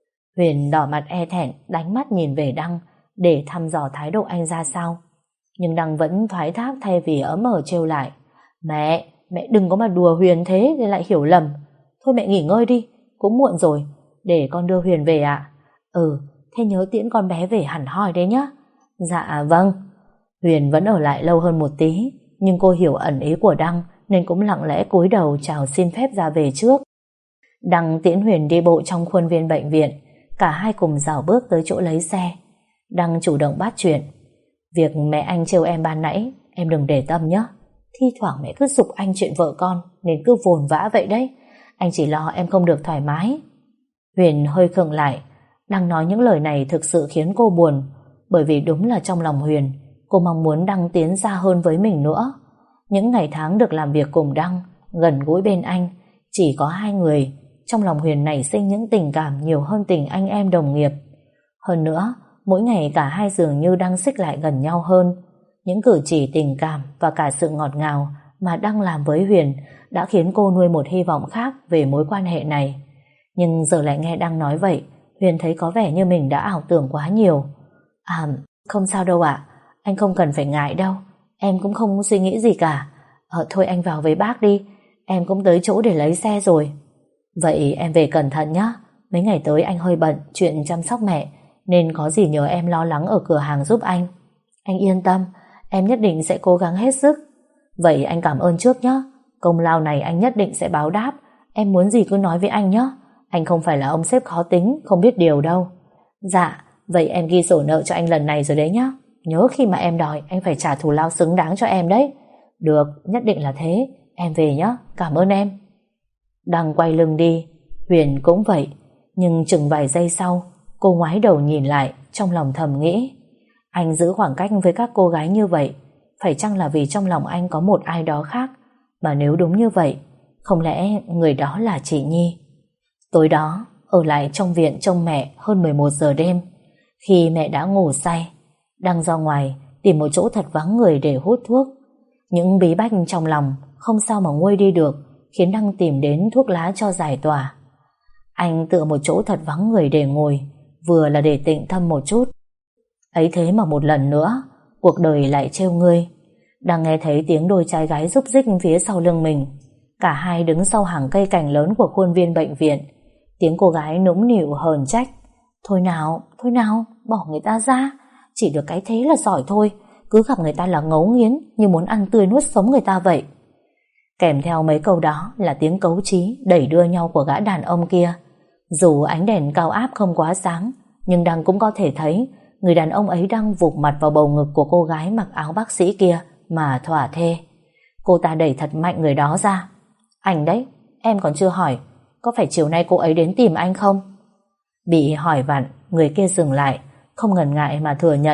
Huyền đỏ mặt e thẹn, đánh mắt nhìn về Đăng để thăm dò thái độ anh ra sao. Nhưng Đăng vẫn thoái thác thay vì ấm ờ trêu lại: Mẹ đừng có mà đùa Huyền thế để lại hiểu lầm. Thôi mẹ nghỉ ngơi đi, cũng muộn rồi, để con đưa Huyền về ạ. Thế nhớ tiễn con bé về hẳn hoi đấy nhá. Dạ vâng. Huyền vẫn ở lại lâu hơn một tí, nhưng cô hiểu ẩn ý của Đăng nên cũng lặng lẽ cúi đầu chào xin phép ra về trước. Đăng tiễn Huyền đi bộ trong khuôn viên bệnh viện, cả hai cùng rảo bước tới chỗ lấy xe. Đăng chủ động bắt chuyện: Việc mẹ anh trêu em ban nãy em đừng để tâm nhé. Thi thoảng mẹ cứ giục anh chuyện vợ con nên cứ vồn vã vậy đấy. Anh chỉ lo em không được thoải mái. Huyền hơi khựng lại. Đăng nói những lời này thực sự khiến cô buồn, bởi vì đúng là trong lòng Huyền cô mong muốn Đăng tiến xa hơn với mình nữa. Những ngày tháng được làm việc cùng Đăng, gần gũi bên anh, chỉ có hai người, trong lòng Huyền nảy sinh những tình cảm nhiều hơn tình anh em đồng nghiệp. Hơn nữa, mỗi ngày cả hai dường như đang xích lại gần nhau hơn. Những cử chỉ tình cảm và cả sự ngọt ngào mà Đăng làm với Huyền đã khiến cô nuôi một hy vọng khác về mối quan hệ này. Nhưng giờ lại nghe Đăng nói vậy, Huyền thấy có vẻ như mình đã ảo tưởng quá nhiều. Không sao đâu ạ, anh không cần phải ngại đâu, em cũng không suy nghĩ gì cả. Thôi anh vào với bác đi, em cũng tới chỗ để lấy xe rồi. Vậy em về cẩn thận nhé, mấy ngày tới anh hơi bận chuyện chăm sóc mẹ, nên có gì nhờ em lo lắng ở cửa hàng giúp anh. Anh yên tâm, em nhất định sẽ cố gắng hết sức. Vậy anh cảm ơn trước nhé. Công lao này anh nhất định sẽ báo đáp. Em muốn gì cứ nói với anh nhé. Anh không phải là ông sếp khó tính, không biết điều đâu. Dạ, vậy em ghi sổ nợ cho anh lần này rồi đấy nhá. Nhớ khi mà em đòi, anh phải trả thù lao xứng đáng cho em đấy. Được, nhất định là thế. Em về nhé, cảm ơn em. Đang quay lưng đi, Huyền cũng vậy. Nhưng chừng vài giây sau, cô ngoái đầu nhìn lại, trong lòng thầm nghĩ, anh giữ khoảng cách với các cô gái như vậy, phải chăng là vì trong lòng anh có một ai đó khác? Mà nếu đúng như vậy, không lẽ người đó là chị Nhi? Tối đó, ở lại trong viện trông mẹ hơn 11 giờ đêm. Khi mẹ đã ngủ say, Đăng ra ngoài tìm một chỗ thật vắng người để hút thuốc. Những bí bách trong lòng không sao mà nguôi đi được, khiến Đăng tìm đến thuốc lá cho giải tỏa. Anh tựa một chỗ thật vắng người để ngồi, vừa là để tĩnh tâm một chút. Ấy thế mà một lần nữa, cuộc đời lại trêu ngươi. Đang nghe thấy tiếng đôi trai gái rúc rích phía sau lưng mình. Cả hai đứng sau hàng cây cảnh lớn của khuôn viên bệnh viện. Tiếng cô gái nũng nịu hờn trách. Thôi nào, bỏ người ta ra. Chỉ được cái thế là giỏi thôi. Cứ gặp người ta là ngấu nghiến, như muốn ăn tươi nuốt sống người ta vậy. Kèm theo mấy câu đó là tiếng cấu trí đẩy đưa nhau của gã đàn ông kia. Dù ánh đèn cao áp không quá sáng, nhưng Đăng cũng có thể thấy người đàn ông ấy đang vụt mặt vào bầu ngực của cô gái mặc áo bác sĩ kia mà thỏa thê. Cô ta đẩy thật mạnh người đó ra. Anh đấy, em còn chưa hỏi, có phải chiều nay cô ấy đến tìm anh không? Bị hỏi vặn, người kia dừng lại, không ngần ngại mà thừa nhận.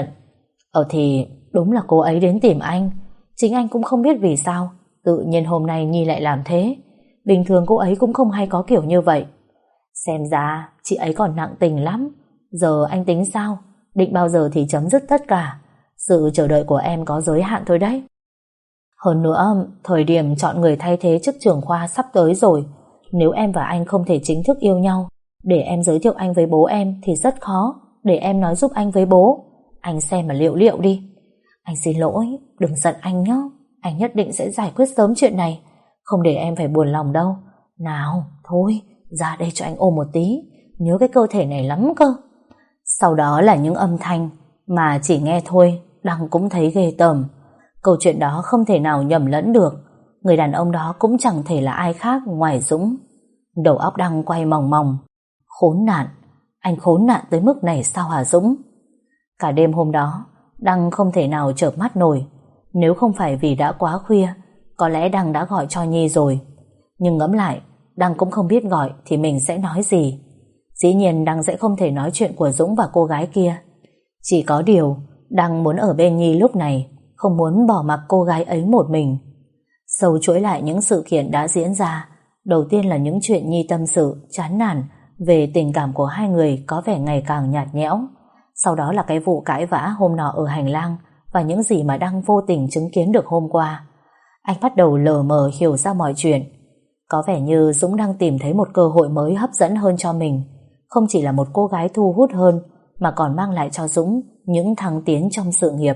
Thì đúng là cô ấy đến tìm anh. Chính anh cũng không biết vì sao tự nhiên hôm nay Nhi lại làm thế. Bình thường cô ấy cũng không hay có kiểu như vậy. Xem ra chị ấy còn nặng tình lắm. Giờ anh tính sao? Định bao giờ thì chấm dứt tất cả? Sự chờ đợi của em có giới hạn thôi đấy. Hơn nữa, thời điểm chọn người thay thế chức trưởng khoa sắp tới rồi. Nếu em và anh không thể chính thức yêu nhau, để em giới thiệu anh với bố em thì rất khó. Để em nói giúp anh với bố. Anh xem mà liệu đi. Anh xin lỗi, đừng giận anh nhé. Anh nhất định sẽ giải quyết sớm chuyện này, không để em phải buồn lòng đâu. Nào, thôi, ra đây cho anh ôm một tí. Nhớ cái cơ thể này lắm cơ. Sau đó là những âm thanh mà chỉ nghe thôi Đăng cũng thấy ghê tởm. Câu chuyện đó không thể nào nhầm lẫn được. Người đàn ông đó cũng chẳng thể là ai khác ngoài Dũng. Đầu óc Đăng quay mòng mòng. Khốn nạn, anh khốn nạn tới mức này sao hả Dũng? Cả đêm hôm đó Đăng không thể nào chợp mắt nổi. Nếu không phải vì đã quá khuya, có lẽ Đăng đã gọi cho Nhi rồi. Nhưng ngẫm lại, Đăng cũng không biết gọi thì mình sẽ nói gì. Dĩ nhiên Đăng sẽ không thể nói chuyện của Dũng và cô gái kia. Chỉ có điều Đăng muốn ở bên Nhi lúc này, không muốn bỏ mặc cô gái ấy một mình. Sâu chuỗi lại những sự kiện đã diễn ra. Đầu tiên là những chuyện Nhi tâm sự chán nản về tình cảm của hai người có vẻ ngày càng nhạt nhẽo. Sau đó là cái vụ cãi vã hôm nọ ở hành lang và những gì mà Đăng vô tình chứng kiến được hôm qua. Anh bắt đầu lờ mờ hiểu ra mọi chuyện. Có vẻ như Dũng đang tìm thấy một cơ hội mới hấp dẫn hơn cho mình. Không chỉ là một cô gái thu hút hơn, mà còn mang lại cho Dũng những thăng tiến trong sự nghiệp.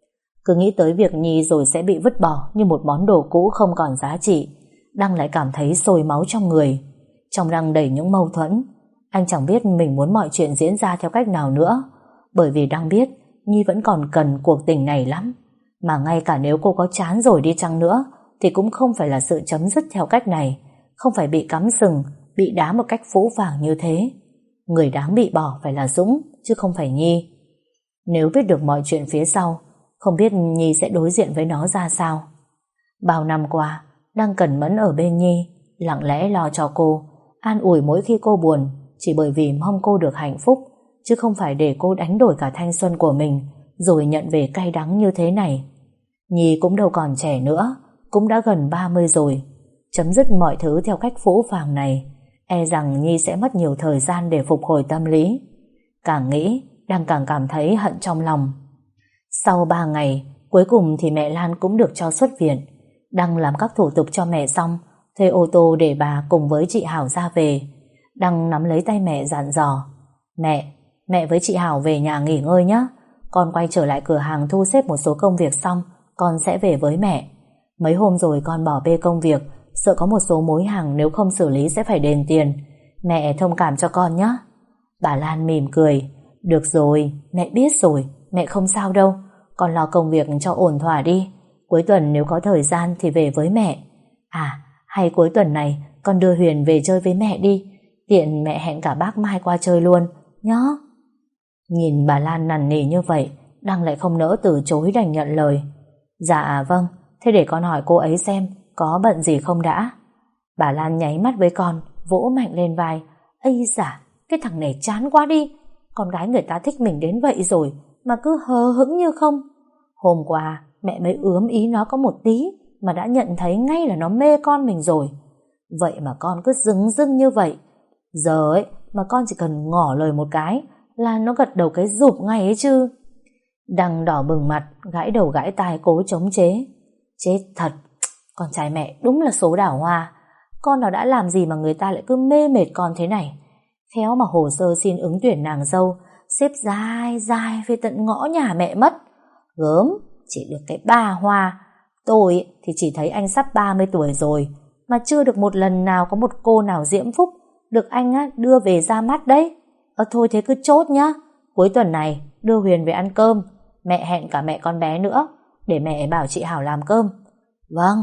Cứ nghĩ tới việc Nhi rồi sẽ bị vứt bỏ như một món đồ cũ không còn giá trị, Đăng lại cảm thấy sôi máu trong người. Trong Đăng đầy những mâu thuẫn. Anh chẳng biết mình muốn mọi chuyện diễn ra theo cách nào nữa, bởi vì Đăng biết Nhi vẫn còn cần cuộc tình này lắm. Mà ngay cả nếu cô có chán rồi đi chăng nữa thì cũng không phải là sự chấm dứt theo cách này. Không phải bị cắm sừng, bị đá một cách phũ phàng như thế. Người đáng bị bỏ phải là Dũng, chứ không phải Nhi. Nếu biết được mọi chuyện phía sau, không biết Nhi sẽ đối diện với nó ra sao. Bao năm qua Đăng cẩn mẫn ở bên Nhi, lặng lẽ lo cho cô, an ủi mỗi khi cô buồn, chỉ bởi vì mong cô được hạnh phúc, chứ không phải để cô đánh đổi cả thanh xuân của mình rồi nhận về cay đắng như thế này. Nhi cũng đâu còn trẻ nữa, cũng đã gần 30 rồi. Chấm dứt mọi thứ theo cách phũ phàng này, e rằng Nhi sẽ mất nhiều thời gian để phục hồi tâm lý. Càng nghĩ Đăng càng cảm thấy hận trong lòng. Sau 3 ngày, cuối cùng thì mẹ Lan cũng được cho xuất viện. Đăng làm các thủ tục cho mẹ xong, thuê ô tô để bà cùng với chị Hảo ra về. Đăng nắm lấy tay mẹ dặn dò: Mẹ với chị Hảo về nhà nghỉ ngơi nhé. Con quay trở lại cửa hàng thu xếp một số công việc xong, con sẽ về với mẹ. Mấy hôm rồi con bỏ bê công việc, sợ có một số mối hàng nếu không xử lý sẽ phải đền tiền. Mẹ thông cảm cho con nhé. Bà Lan mỉm cười: Được rồi, mẹ biết rồi, mẹ không sao đâu. con lo công việc cho ổn thỏa đi. Cuối tuần nếu có thời gian thì về với mẹ. À, hay cuối tuần này con đưa Huyền về chơi với mẹ đi. Tiện mẹ hẹn cả bác Mai qua chơi luôn, nhá. Nhìn bà Lan nằn nỉ như vậy, Đăng lại không nỡ từ chối đành nhận lời. Dạ vâng, thế để con hỏi cô ấy xem có bận gì không đã. Bà Lan nháy mắt với con, vỗ mạnh lên vai. Ây da, cái thằng này chán quá đi. Con gái người ta thích mình đến vậy rồi mà cứ hờ hững như không. Hôm qua mẹ mới ướm ý nó có một tí mà đã nhận thấy ngay là nó mê con mình rồi. Vậy mà con cứ dưng dưng như vậy. Giờ ấy mà con chỉ cần ngỏ lời một cái là nó gật đầu cái rụp ngay ấy chứ. Đăng đỏ bừng mặt, gãi đầu gãi tai cố chống chế. Chết thật, con trai mẹ đúng là số đào hoa. Con nào đã làm gì mà người ta lại cứ mê mệt con thế này. Khéo mà hồ sơ xin ứng tuyển nàng dâu xếp dài dài về tận ngõ nhà mẹ mất. Gớm, chỉ được cái ba hoa. Tôi thì chỉ thấy anh sắp 30 tuổi rồi mà chưa được một lần nào có một cô nào diễm phúc được anh đưa về ra mắt đấy. Thôi thế cứ chốt nhá. Cuối tuần này đưa Huyền về ăn cơm. Mẹ hẹn cả mẹ con bé nữa, để mẹ bảo chị Hảo làm cơm. Vâng.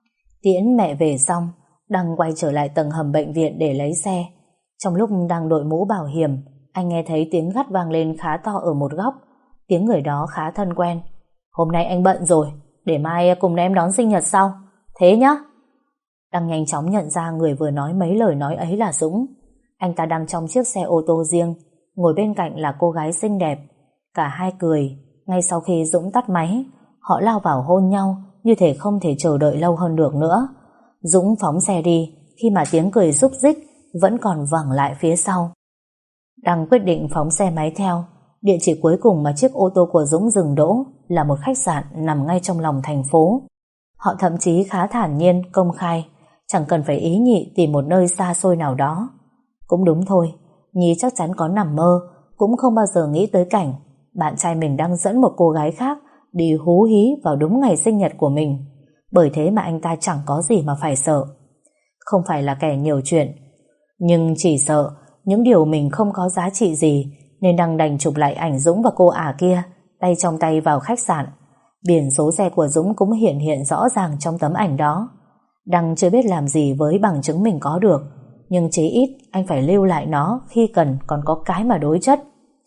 Tiễn mẹ về xong, Đăng quay trở lại tầng hầm bệnh viện để lấy xe. Trong lúc đang đội mũ bảo hiểm, anh nghe thấy tiếng gắt vang lên khá to ở một góc. Tiếng người đó khá thân quen. Hôm nay anh bận rồi, để mai cùng em đón sinh nhật sau. Thế nhá. Đăng nhanh chóng nhận ra người vừa nói mấy lời nói ấy là Dũng. Anh ta đang trong chiếc xe ô tô riêng, ngồi bên cạnh là cô gái xinh đẹp. Cả hai cười. Ngay sau khi Dũng tắt máy, họ lao vào hôn nhau như thể không thể chờ đợi lâu hơn được nữa. Dũng phóng xe đi khi mà tiếng cười rúc rích vẫn còn vẳng lại phía sau. Đăng quyết định phóng xe máy theo. Địa chỉ cuối cùng mà chiếc ô tô của Dũng dừng đỗ là một khách sạn nằm ngay trong lòng thành phố. Họ thậm chí khá thản nhiên, công khai, chẳng cần phải ý nhị tìm một nơi xa xôi nào đó. Cũng đúng thôi, Nhi chắc chắn có nằm mơ cũng không bao giờ nghĩ tới cảnh bạn trai mình đang dẫn một cô gái khác đi hú hí vào đúng ngày sinh nhật của mình. Bởi thế mà anh ta chẳng có gì mà phải sợ. Không phải là kẻ nhiều chuyện, nhưng chỉ sợ những điều mình không có giá trị gì, nên Đăng đành chụp lại ảnh Dũng và cô ả kia tay trong tay vào khách sạn. Biển số xe của Dũng cũng hiện rõ ràng trong tấm ảnh đó. Đăng chưa biết làm gì với bằng chứng mình có được, nhưng chí ít anh phải lưu lại nó khi cần còn có cái mà đối chất.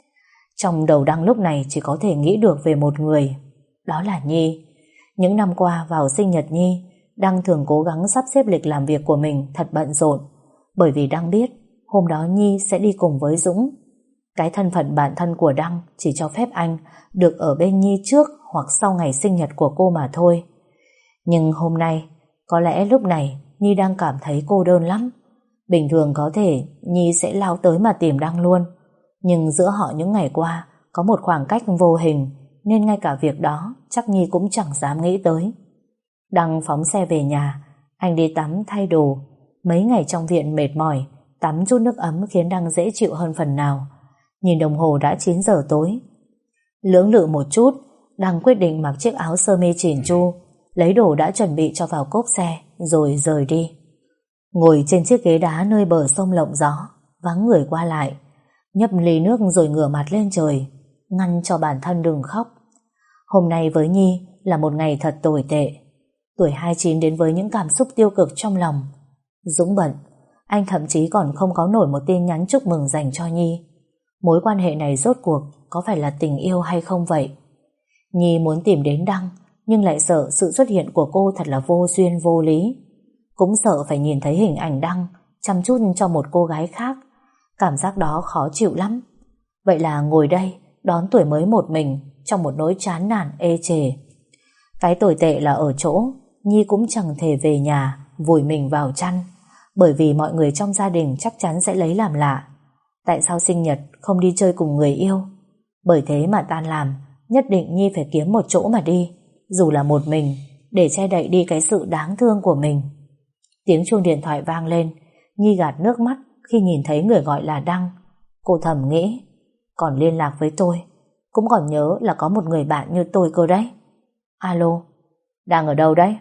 Trong đầu Đăng lúc này chỉ có thể nghĩ được về một người, đó là Nhi. Những năm qua vào sinh nhật Nhi, Đăng thường cố gắng sắp xếp lịch làm việc của mình thật bận rộn, bởi vì Đăng biết hôm đó Nhi sẽ đi cùng với Dũng. Cái thân phận bạn thân của Đăng chỉ cho phép anh được ở bên Nhi trước hoặc sau ngày sinh nhật của cô mà thôi. Nhưng hôm nay, có lẽ lúc này Nhi đang cảm thấy cô đơn lắm. Bình thường có thể Nhi sẽ lao tới mà tìm Đăng luôn, nhưng giữa họ những ngày qua có một khoảng cách vô hình, nên ngay cả việc đó chắc Nhi cũng chẳng dám nghĩ tới. Đăng phóng xe về nhà. Anh đi tắm thay đồ. Mấy ngày trong viện mệt mỏi, tắm chút nước ấm khiến Đăng dễ chịu hơn phần nào. Nhìn đồng hồ đã 9 giờ tối. Lưỡng lự một chút, Đăng quyết định mặc chiếc áo sơ mi chỉn chu, lấy đồ đã chuẩn bị cho vào cốp xe rồi rời đi. Ngồi trên chiếc ghế đá nơi bờ sông lộng gió, vắng người qua lại, nhấp ly nước rồi ngửa mặt lên trời, ngăn cho bản thân đừng khóc. Hôm nay với Nhi là một ngày thật tồi tệ. Tuổi 29 đến với những cảm xúc tiêu cực trong lòng. Dũng bận, anh thậm chí còn không có nổi một tin nhắn chúc mừng dành cho Nhi. Mối quan hệ này rốt cuộc có phải là tình yêu hay không vậy? Nhi muốn tìm đến Đăng, nhưng lại sợ sự xuất hiện của cô thật là vô duyên vô lý. Cũng sợ phải nhìn thấy hình ảnh Đăng chăm chút cho một cô gái khác. Cảm giác đó khó chịu lắm. Vậy là ngồi đây đón tuổi mới một mình trong một nỗi chán nản ê chề. Cái tồi tệ là ở chỗ Nhi cũng chẳng thể về nhà vùi mình vào chăn, bởi vì mọi người trong gia đình chắc chắn sẽ lấy làm lạ. Tại sao sinh nhật không đi chơi cùng người yêu? Bởi thế mà tan làm nhất định Nhi phải kiếm một chỗ mà đi, dù là một mình, để che đậy đi cái sự đáng thương của mình. Tiếng chuông điện thoại vang lên. Nhi gạt nước mắt khi nhìn thấy người gọi là Đăng. Cô thầm nghĩ, còn liên lạc với tôi, cũng còn nhớ là có một người bạn như tôi cơ đấy. Alo, đang ở đâu đấy?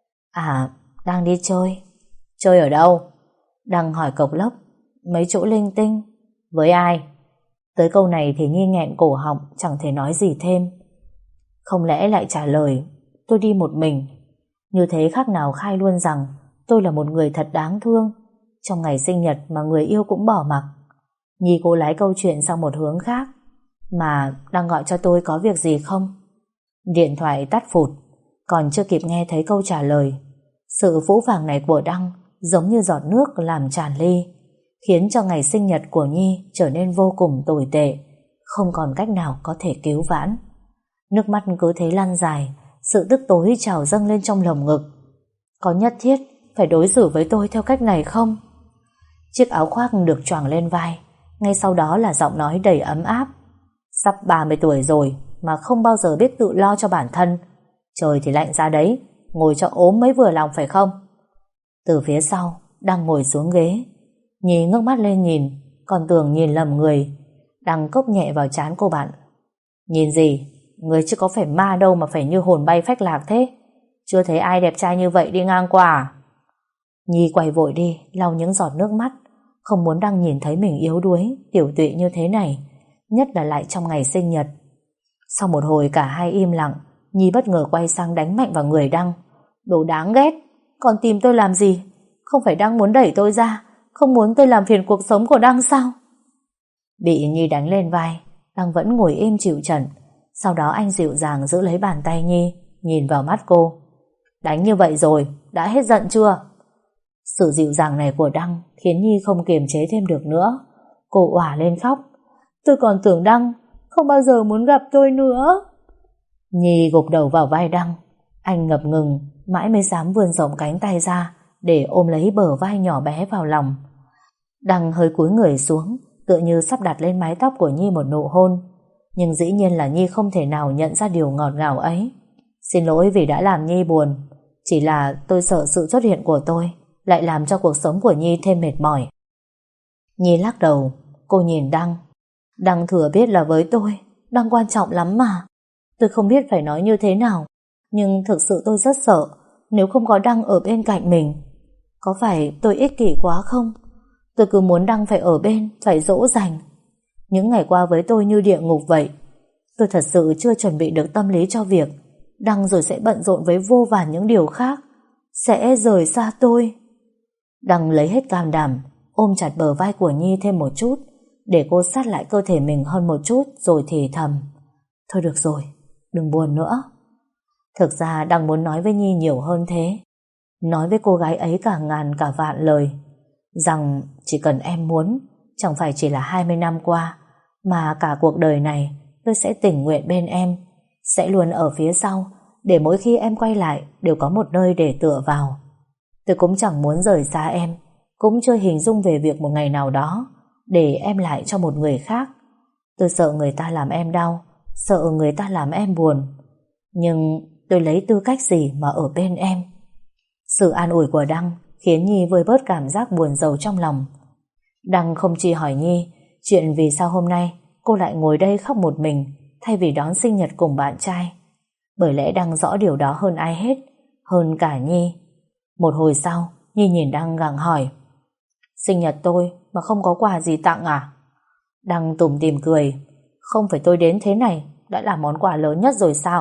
À, đang đi chơi. Chơi ở đâu? Đăng hỏi cộc lốc. Mấy chỗ linh tinh. Với ai? Tới câu này thì Nhi nghẹn cổ họng, chẳng thể nói gì thêm. Không lẽ lại trả lời tôi đi một mình? Như thế khác nào khai luôn rằng tôi là một người thật đáng thương, trong ngày sinh nhật mà người yêu cũng bỏ mặc. Nhi cố lái câu chuyện sang một hướng khác. Mà đang gọi cho tôi có việc gì không? Điện thoại tắt phụt, còn chưa kịp nghe thấy câu trả lời, sự phũ phàng này của Đăng giống như giọt nước làm tràn ly, khiến cho ngày sinh nhật của Nhi trở nên vô cùng tồi tệ, không còn cách nào có thể cứu vãn. Nước mắt cứ thế lăn dài, sự tức tối trào dâng lên trong lồng ngực. Có nhất thiết phải đối xử với tôi theo cách này không? Chiếc áo khoác được choàng lên vai, ngay sau đó là giọng nói đầy ấm áp. Sắp 30 tuổi rồi mà không bao giờ biết tự lo cho bản thân. Trời thì lạnh ra đấy, ngồi cho ốm mới vừa lòng phải không? Từ phía sau Đăng ngồi xuống ghế. Nhi ngước mắt lên nhìn, còn tưởng nhìn lầm người. Đăng cốc nhẹ vào trán cô bạn. Nhìn gì? Người chứ có phải ma đâu mà phải như hồn bay phách lạc thế. Chưa thấy ai đẹp trai như vậy đi ngang qua à? Nhi quay vội đi, lau những giọt nước mắt, không muốn Đăng nhìn thấy mình yếu đuối, tiểu tụy như thế này, nhất là lại trong ngày sinh nhật. Sau một hồi cả hai im lặng, Nhi bất ngờ quay sang đánh mạnh vào người Đăng. Đồ đáng ghét, còn tìm tôi làm gì? Không phải Đăng muốn đẩy tôi ra, không muốn tôi làm phiền cuộc sống của Đăng sao? Bị Nhi đánh lên vai, Đăng vẫn ngồi im chịu trận. Sau đó anh dịu dàng giữ lấy bàn tay Nhi, nhìn vào mắt cô. Đánh như vậy rồi, đã hết giận chưa? Sự dịu dàng này của Đăng khiến Nhi không kiềm chế thêm được nữa. Cô òa lên khóc. Tôi còn tưởng Đăng không bao giờ muốn gặp tôi nữa. Nhi gục đầu vào vai Đăng. Anh ngập ngừng, mãi mới dám vươn rộng cánh tay ra để ôm lấy bờ vai nhỏ bé vào lòng. Đăng hơi cúi người xuống, tựa như sắp đặt lên mái tóc của Nhi một nụ hôn. Nhưng dĩ nhiên là Nhi không thể nào nhận ra điều ngọt ngào ấy. Xin lỗi vì đã làm Nhi buồn. Chỉ là tôi sợ sự xuất hiện của tôi lại làm cho cuộc sống của Nhi thêm mệt mỏi. Nhi lắc đầu. Cô nhìn Đăng. Đăng thừa biết là với tôi Đăng quan trọng lắm mà. Tôi không biết phải nói như thế nào, nhưng thực sự tôi rất sợ nếu không có Đăng ở bên cạnh mình. Có phải tôi ích kỷ quá không? Tôi cứ muốn Đăng phải ở bên, phải dỗ dành. Những ngày qua với tôi như địa ngục vậy. Tôi thật sự chưa chuẩn bị được tâm lý cho việc Đăng rồi sẽ bận rộn với vô vàn những điều khác, sẽ rời xa tôi. Đăng lấy hết can đảm, ôm chặt bờ vai của Nhi thêm một chút, để cô sát lại cơ thể mình hơn một chút, rồi thì thầm. Thôi được rồi, đừng buồn nữa. Thực ra Đăng muốn nói với Nhi nhiều hơn thế. Nói với cô gái ấy cả ngàn cả vạn lời, rằng chỉ cần em muốn, chẳng phải chỉ là 20 năm qua, mà cả cuộc đời này tôi sẽ tình nguyện bên em, sẽ luôn ở phía sau, để mỗi khi em quay lại đều có một nơi để tựa vào. Tôi cũng chẳng muốn rời xa em, cũng chưa hình dung về việc một ngày nào đó để em lại cho một người khác. Tôi sợ người ta làm em đau, sợ người ta làm em buồn. Nhưng tôi lấy tư cách gì mà ở bên em? Sự an ủi của Đăng khiến Nhi vơi bớt cảm giác buồn rầu trong lòng. Đăng không chỉ hỏi Nhi chuyện vì sao hôm nay cô lại ngồi đây khóc một mình thay vì đón sinh nhật cùng bạn trai. Bởi lẽ Đăng rõ điều đó hơn ai hết, hơn cả Nhi. Một hồi sau, Nhi nhìn Đăng gặng hỏi. Sinh nhật tôi mà không có quà gì tặng à? Đăng tủm tỉm cười. Không phải tôi đến thế này đã là món quà lớn nhất rồi sao?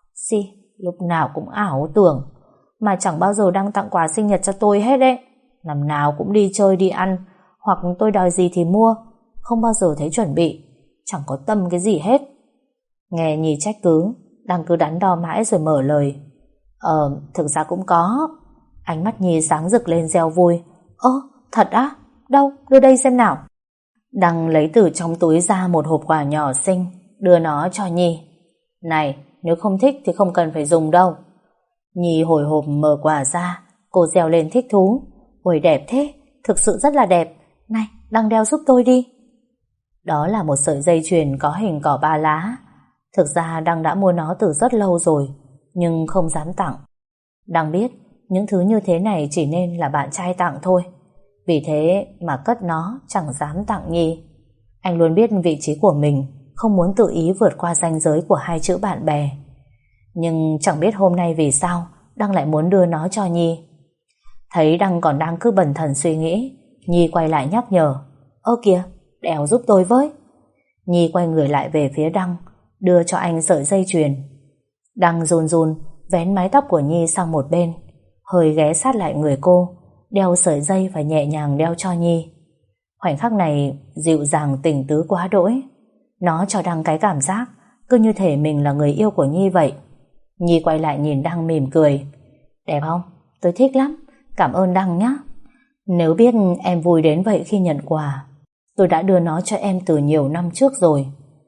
Lúc nào cũng ảo tưởng, mà chẳng bao giờ Đăng tặng quà sinh nhật cho tôi hết đấy. Năm nào cũng đi chơi đi ăn, hoặc tôi đòi gì thì mua, không bao giờ thấy chuẩn bị, chẳng có tâm cái gì hết. Nghe Nhi trách cứ, Đăng cứ đắn đo mãi rồi mở lời. Thực ra cũng có. Ánh mắt Nhi sáng rực lên reo vui. Thật á? Đâu, đưa đây xem nào. Đăng lấy từ trong túi ra một hộp quà nhỏ xinh, đưa nó cho Nhi. Này, nếu không thích thì không cần phải dùng đâu. Nhi hồi hộp mở quà ra, cô reo lên thích thú. Ôi đẹp thế, thực sự rất là đẹp. Này, Đăng đeo giúp tôi đi. Đó là một sợi dây chuyền có hình cỏ ba lá. Thực ra Đăng đã mua nó từ rất lâu rồi, nhưng không dám tặng. Đăng biết những thứ như thế này chỉ nên là bạn trai tặng thôi, vì thế mà cất nó, chẳng dám tặng Nhi. Anh luôn biết vị trí của mình, không muốn tự ý vượt qua ranh giới của hai chữ bạn bè. Nhưng chẳng biết hôm nay vì sao Đăng lại muốn đưa nó cho Nhi. Thấy Đăng còn đang cứ bần thần suy nghĩ, Nhi quay lại nhắc nhở. Kìa, đeo giúp tôi với. Nhi quay người lại về phía Đăng, đưa cho anh sợi dây chuyền. Đăng run run vén mái tóc của Nhi sang một bên, hơi ghé sát lại người cô, đeo sợi dây và nhẹ nhàng đeo cho Nhi. Khoảnh khắc này dịu dàng tình tứ quá đỗi. Nó cho Đăng cái cảm giác cứ như thể mình là người yêu của Nhi vậy. Nhi quay lại nhìn Đăng mỉm cười. Đẹp không? Tôi thích lắm. Cảm ơn Đăng nhé. Nếu biết em vui đến vậy khi nhận quà, tôi đã đưa nó cho em từ nhiều năm trước rồi.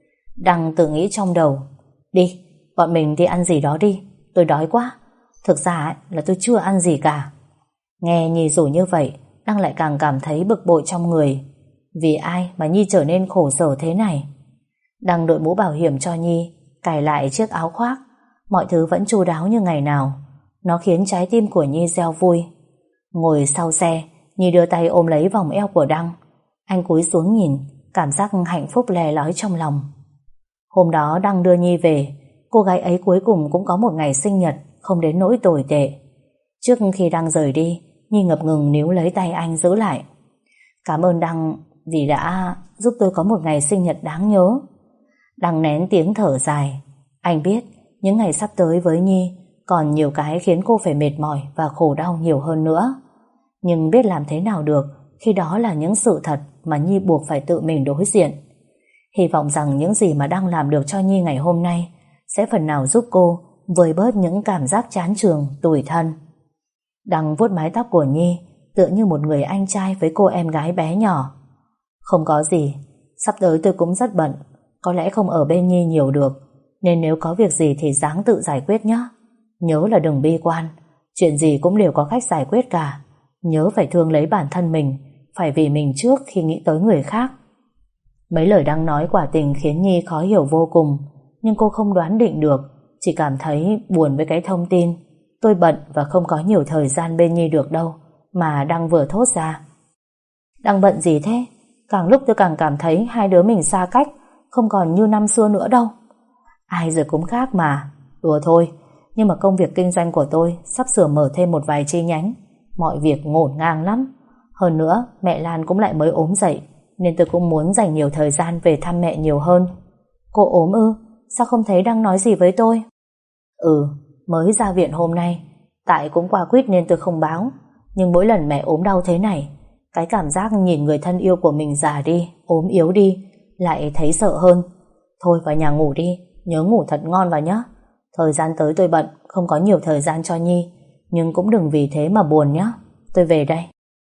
Đăng tự nghĩ trong đầu. Đi, bọn mình đi ăn gì đó đi. Tôi đói quá. Thực ra là tôi chưa ăn gì cả. Nghe Nhi rủ như vậy, Đăng lại càng cảm thấy bực bội trong người. Vì ai mà Nhi trở nên khổ sở thế này? Đăng đội mũ bảo hiểm cho Nhi, cài lại chiếc áo khoác. Mọi thứ vẫn chu đáo như ngày nào. Nó khiến trái tim của Nhi reo vui. Ngồi sau xe, Nhi đưa tay ôm lấy vòng eo của Đăng. Anh cúi xuống nhìn, cảm giác hạnh phúc lè lói trong lòng. Hôm đó Đăng đưa Nhi về, cô gái ấy cuối cùng cũng có một ngày sinh nhật không đến nỗi tồi tệ. Trước khi Đăng rời đi, Nhi ngập ngừng níu lấy tay anh giữ lại. Cảm ơn Đăng vì đã giúp tôi có một ngày sinh nhật đáng nhớ. Đăng nén tiếng thở dài. Anh biết những ngày sắp tới với Nhi còn nhiều cái khiến cô phải mệt mỏi và khổ đau nhiều hơn nữa. Nhưng biết làm thế nào được khi đó là những sự thật mà Nhi buộc phải tự mình đối diện. Hy vọng rằng những gì mà Đăng làm được cho Nhi ngày hôm nay sẽ phần nào giúp cô vơi bớt những cảm giác chán chường, tủi thân. Đăng vuốt mái tóc của Nhi tựa như một người anh trai với cô em gái bé nhỏ. Không có gì, sắp tới tôi cũng rất bận, có lẽ không ở bên Nhi nhiều được, nên nếu có việc gì thì ráng tự giải quyết nhé. Nhớ là đừng bi quan, chuyện gì cũng đều có cách giải quyết cả. Nhớ phải thương lấy bản thân mình, phải vì mình trước khi nghĩ tới người khác. Mấy lời Đăng nói quả tình khiến Nhi khó hiểu vô cùng, nhưng cô không đoán định được, chỉ cảm thấy buồn với cái thông tin tôi bận và không có nhiều thời gian bên Nhi được đâu mà Đăng vừa thốt ra. Đăng bận gì thế? Càng lúc tôi càng cảm thấy hai đứa mình xa cách, không còn như năm xưa nữa đâu. Ai rồi cũng khác mà. Đùa thôi, nhưng mà công việc kinh doanh của tôi sắp sửa mở thêm một vài chi nhánh. Mọi việc ngổn ngang lắm. Hơn nữa mẹ Lan cũng lại mới ốm dậy, nên tôi cũng muốn dành nhiều thời gian về thăm mẹ nhiều hơn. Cô ốm ư? Sao không thấy Đăng nói gì với tôi? Mới ra viện hôm nay. Tại cũng qua quýt nên tôi không báo. Nhưng mỗi lần mẹ ốm đau thế này, cái cảm giác nhìn người thân yêu của mình già đi, ốm yếu đi, lại thấy sợ hơn. Thôi vào nhà ngủ đi, nhớ ngủ thật ngon vào nhé. Thời gian tới tôi bận, không có nhiều thời gian cho Nhi, nhưng cũng đừng vì thế mà buồn nhé. Tôi về đây.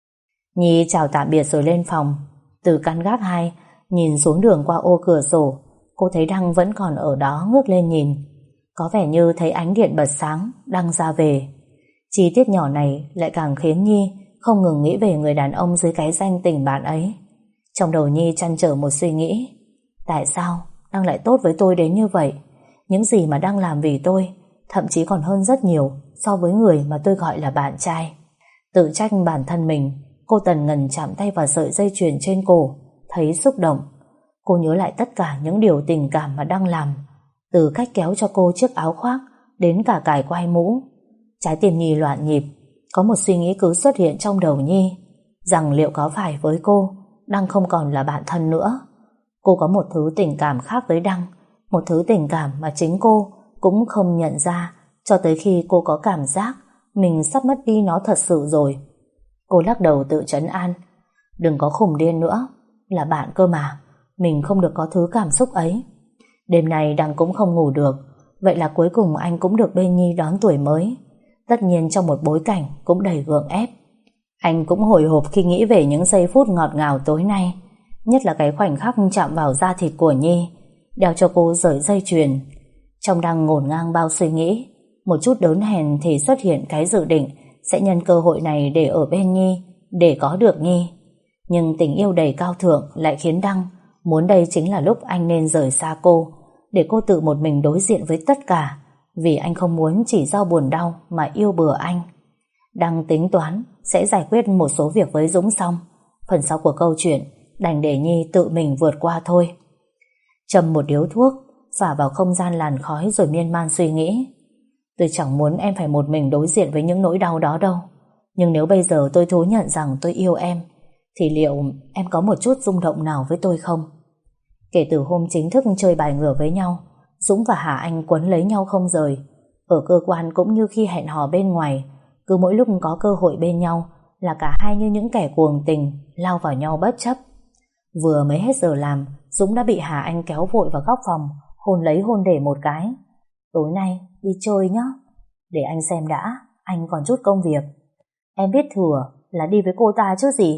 Nhi chào tạm biệt rồi lên phòng. Từ căn gác 2 nhìn xuống đường qua ô cửa sổ, cô thấy Đăng vẫn còn ở đó ngước lên nhìn. Có vẻ như thấy ánh điện bật sáng, Đăng ra về. Chi tiết nhỏ này lại càng khiến Nhi không ngừng nghĩ về người đàn ông dưới cái danh tình bạn ấy. Trong đầu Nhi trăn trở một suy nghĩ. Tại sao Đăng lại tốt với tôi đến như vậy? Những gì mà Đăng làm vì tôi thậm chí còn hơn rất nhiều so với người mà tôi gọi là bạn trai. Tự trách bản thân mình, cô tần ngần chạm tay vào sợi dây chuyền trên cổ, thấy xúc động. Cô nhớ lại tất cả những điều tình cảm mà Đăng làm, từ cách kéo cho cô chiếc áo khoác đến cả cài quai mũ. Trái tim Nhi loạn nhịp. Có một suy nghĩ cứ xuất hiện trong đầu Nhi, rằng liệu có phải với cô Đăng không còn là bạn thân nữa. Cô có một thứ tình cảm khác với Đăng, một thứ tình cảm mà chính cô cũng không nhận ra cho tới khi cô có cảm giác mình sắp mất đi nó thật sự rồi. Cô lắc đầu tự trấn an. Đừng có khùng điên nữa, là bạn cơ mà, mình không được có thứ cảm xúc ấy. Đêm nay Đăng cũng không ngủ được. Vậy là cuối cùng anh cũng được bên Nhi đón tuổi mới, tất nhiên trong một bối cảnh cũng đầy gượng ép. Anh cũng hồi hộp khi nghĩ về những giây phút ngọt ngào tối nay, nhất là cái khoảnh khắc chạm vào da thịt của Nhi, đeo cho cô sợi dây chuyền. Trong đang ngổn ngang bao suy nghĩ, một chút đớn hèn thì xuất hiện cái dự định sẽ nhân cơ hội này để ở bên Nhi, để có được Nhi. Nhưng tình yêu đầy cao thượng lại khiến Đăng muốn đây chính là lúc anh nên rời xa cô, để cô tự một mình đối diện với tất cả, vì anh không muốn chỉ do buồn đau mà yêu bừa anh. Đăng tính toán sẽ giải quyết một số việc với Dũng xong, phần sau của câu chuyện đành để Nhi tự mình vượt qua thôi. Châm một điếu thuốc, phả vào không gian làn khói rồi miên man suy nghĩ. Tôi chẳng muốn em phải một mình đối diện với những nỗi đau đó đâu. Nhưng nếu bây giờ tôi thú nhận rằng tôi yêu em, thì liệu em có một chút rung động nào với tôi không? Kể từ hôm chính thức chơi bài ngửa với nhau, Dũng và Hà Anh quấn lấy nhau không rời. ở cơ quan cũng như khi hẹn hò bên ngoài, cứ mỗi lúc có cơ hội bên nhau là cả hai như những kẻ cuồng tình lao vào nhau bất chấp. Vừa mới hết giờ làm, Dũng đã bị Hà Anh kéo vội vào góc phòng, hôn lấy hôn để một cái. Tối nay đi chơi nhá. Để anh xem đã, anh còn chút công việc. Em biết thừa là đi với cô ta chứ gì.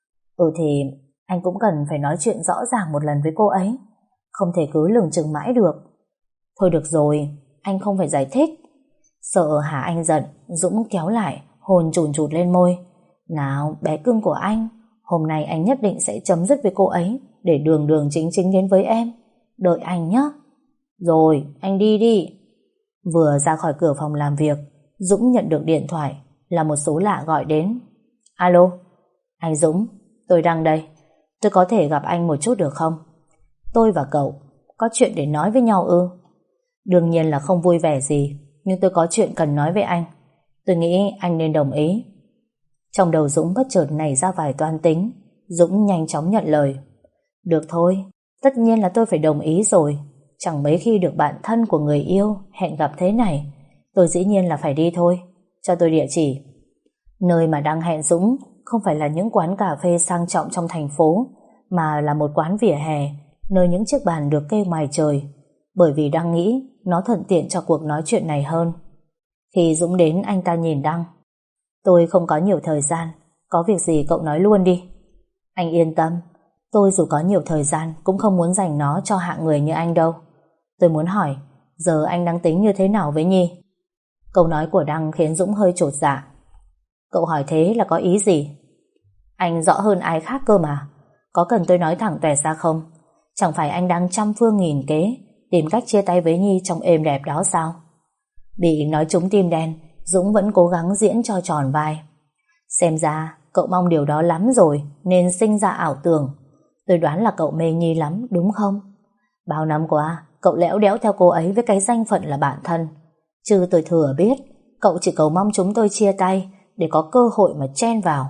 Thì anh cũng cần phải nói chuyện rõ ràng một lần với cô ấy, không thể cứ lường chừng mãi được. Thôi được rồi, anh không phải giải thích. Sợ Hà Anh giận, Dũng kéo lại, hôn chùn chụt lên môi. Nào bé cưng của anh, hôm nay anh nhất định sẽ chấm dứt với cô ấy, để đường đường chính chính đến với em. Đợi anh nhé. Rồi, anh đi đi. Vừa ra khỏi cửa phòng làm việc, Dũng nhận được điện thoại, là một số lạ gọi đến. Alo, anh Dũng, tôi đang đây. Tôi có thể gặp anh một chút được không? Tôi và cậu có chuyện để nói với nhau ư? Đương nhiên là không vui vẻ gì, nhưng tôi có chuyện cần nói với anh. Tôi nghĩ anh nên đồng ý. Trong đầu Dũng bất chợt nảy ra vài toan tính. Dũng nhanh chóng nhận lời. Được thôi, tất nhiên là tôi phải đồng ý rồi. Chẳng mấy khi được bạn thân của người yêu hẹn gặp thế này. Tôi dĩ nhiên là phải đi thôi. Cho tôi địa chỉ. Nơi mà đang hẹn Dũng không phải là những quán cà phê sang trọng trong thành phố, mà là một quán vỉa hè, nơi những chiếc bàn được kê ngoài trời, bởi vì Đăng nghĩ nó thuận tiện cho cuộc nói chuyện này hơn. Khi Dũng đến, anh ta nhìn Đăng. Tôi không có nhiều thời gian, có việc gì cậu nói luôn đi. Anh yên tâm, tôi dù có nhiều thời gian cũng không muốn dành nó cho hạng người như anh đâu. Tôi muốn hỏi, giờ anh đang tính như thế nào với Nhi? Câu nói của Đăng khiến Dũng hơi chột dạ. Cậu hỏi thế là có ý gì? Anh rõ hơn ai khác cơ mà. Có cần tôi nói thẳng tuẹt ra không? Chẳng phải anh đang trăm phương nghìn kế tìm cách chia tay với Nhi trong êm đẹp đó sao? Bị nói trúng tim đen, Dũng vẫn cố gắng diễn cho tròn vai. Xem ra cậu mong điều đó lắm rồi nên sinh ra ảo tưởng. Tôi đoán là cậu mê Nhi lắm, đúng không? Bao năm qua cậu lẽo đẽo theo cô ấy với cái danh phận là bạn thân. Chứ tôi thừa biết cậu chỉ cầu mong chúng tôi chia tay để có cơ hội mà chen vào.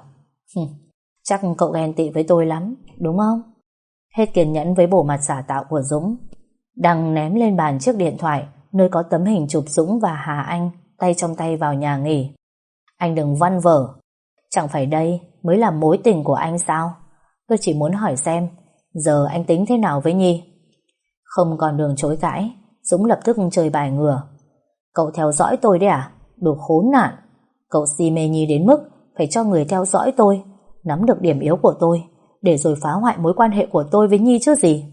Chắc cậu ghen tị với tôi lắm, đúng không? Hết kiên nhẫn với bộ mặt giả tạo của Dũng, Đăng ném lên bàn chiếc điện thoại nơi có tấm hình chụp Dũng và Hà Anh tay trong tay vào nhà nghỉ. Anh đừng văn vở. Chẳng phải đây mới là mối tình của anh sao? Tôi chỉ muốn hỏi xem giờ anh tính thế nào với Nhi. Không còn đường chối cãi, Dũng lập tức chơi bài ngửa. Cậu theo dõi tôi đấy à? Đồ khốn nạn. Cậu si mê Nhi đến mức phải cho người theo dõi tôi, nắm được điểm yếu của tôi, để rồi phá hoại mối quan hệ của tôi với Nhi chứ gì.